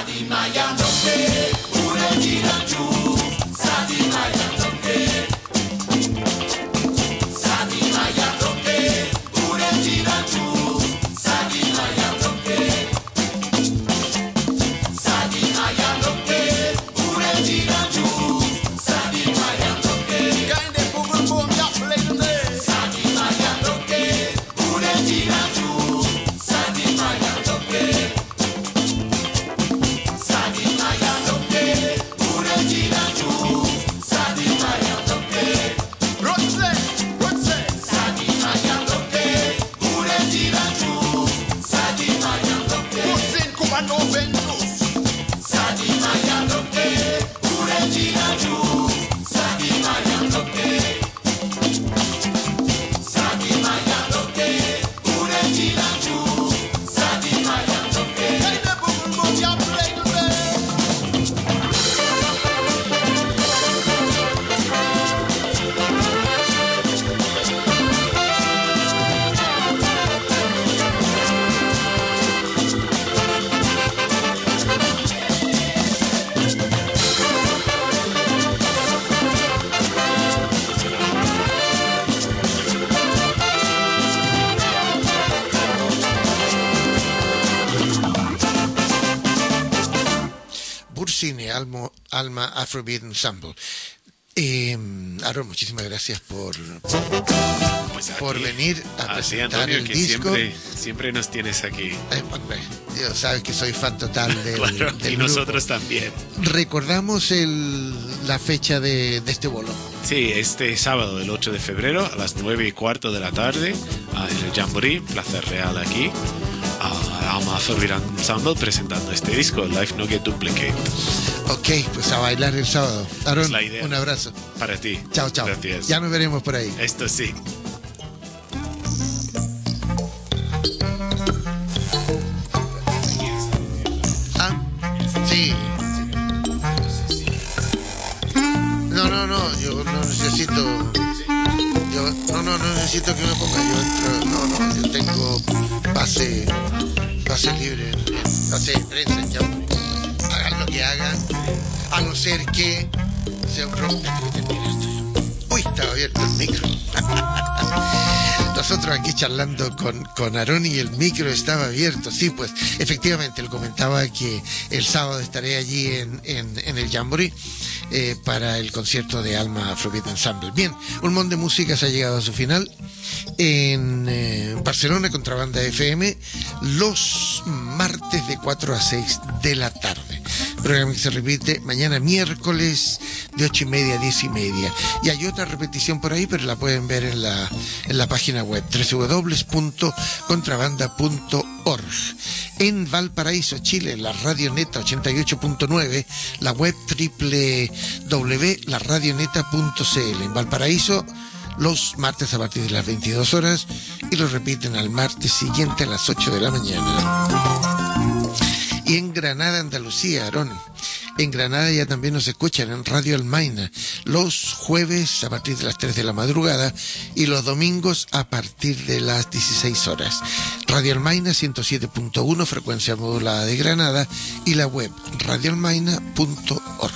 Speaker 3: Cine, Almo, Alma Afrobeat Ensemble. Eh, Aaron, muchísimas gracias por,
Speaker 11: pues
Speaker 3: por
Speaker 11: aquí,
Speaker 3: venir a
Speaker 11: así,
Speaker 3: presentar
Speaker 11: Antonio,
Speaker 3: el
Speaker 11: que
Speaker 3: disco.
Speaker 11: Siempre, siempre nos tienes aquí.
Speaker 3: Eh, hombre, yo sabes que soy fan total del,
Speaker 11: Claro,
Speaker 3: del
Speaker 11: y
Speaker 3: grupo.
Speaker 11: nosotros también.
Speaker 3: Recordamos el, la fecha de, de este bolo.
Speaker 11: Sí, este sábado, el ocho de febrero, a las nueve y cuarto de la tarde, en el Jamboree, Plaza Real aquí, a Alma Afrobeat Ensemble presentando este disco, Life No Get Duplicate.
Speaker 3: Ok, pues a bailar el sábado. Aaron,
Speaker 11: Es la idea.
Speaker 3: un abrazo.
Speaker 11: Para ti.
Speaker 3: Chao, chao.
Speaker 11: Gracias.
Speaker 3: Ya nos veremos por ahí.
Speaker 11: Esto sí.
Speaker 3: Ah, sí. No, no, no, yo no necesito. Yo, no, no, no necesito que me ponga. Yo entro. No, no, yo tengo pase, pase libre, pase de prensa en Jamboree. Hagan lo que hagan, a no ser que sea un rompe. Uy, estaba abierto el micro. Nosotros aquí charlando con, con Aarón y el micro estaba abierto. Sí, pues efectivamente, él comentaba que el sábado estaré allí en, en, en el Jamboree eh, para el concierto de Alma Afrobeat Ensemble. Bien, un montón de músicas ha llegado a su final. En eh, Barcelona, Contrabanda F M, los martes de cuatro a seis de la tarde. Programa que se repite mañana miércoles de ocho y media a diez y media. Y hay otra repetición por ahí, pero la pueden ver en la, en la página web doble u doble u doble u punto contrabanda punto org. En Valparaíso, Chile, la Radio Neta ochenta y ocho punto nueve, la web doble u doble u doble u punto la radio neta punto c l. En Valparaíso, los martes a partir de las veintidós horas y lo repiten al martes siguiente a las ocho de la mañana. Y en Granada, Andalucía, Aarón. En Granada ya también nos escuchan en Radio Almaina los jueves a partir de las tres de la madrugada y los domingos a partir de las dieciséis horas. Radio Almaina ciento siete punto uno, frecuencia modulada de Granada, y la web radio almaina punto org.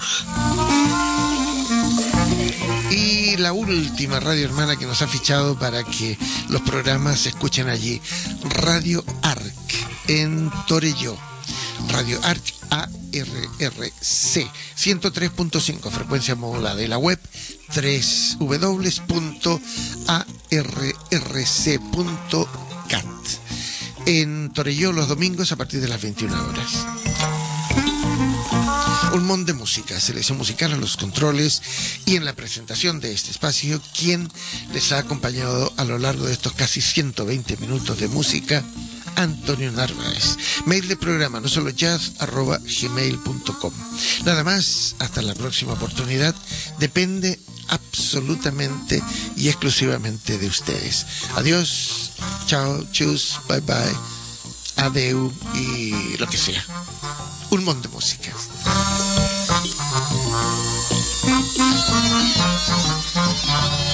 Speaker 3: Y la última radio hermana que nos ha fichado para que los programas se escuchen allí, Radio Arc en Torelló. Radio Arc, A R R C, ciento tres punto cinco, frecuencia modulada, de la web doble u doble u doble u punto a r r c punto cat. En Torelló los domingos a partir de las veintiuna horas. Un montón de música, selección musical a los controles y en la presentación de este espacio, quien les ha acompañado a lo largo de estos casi ciento veinte minutos de música, Antonio Narváez. Mail de programa no solo jazz arroba gmail punto com. Nada más, hasta la próxima oportunidad. Depende absolutamente y exclusivamente de ustedes. Adiós, chao, chus, bye bye, adeu y lo que sea. Un montón de música.
Speaker 12: Thank you.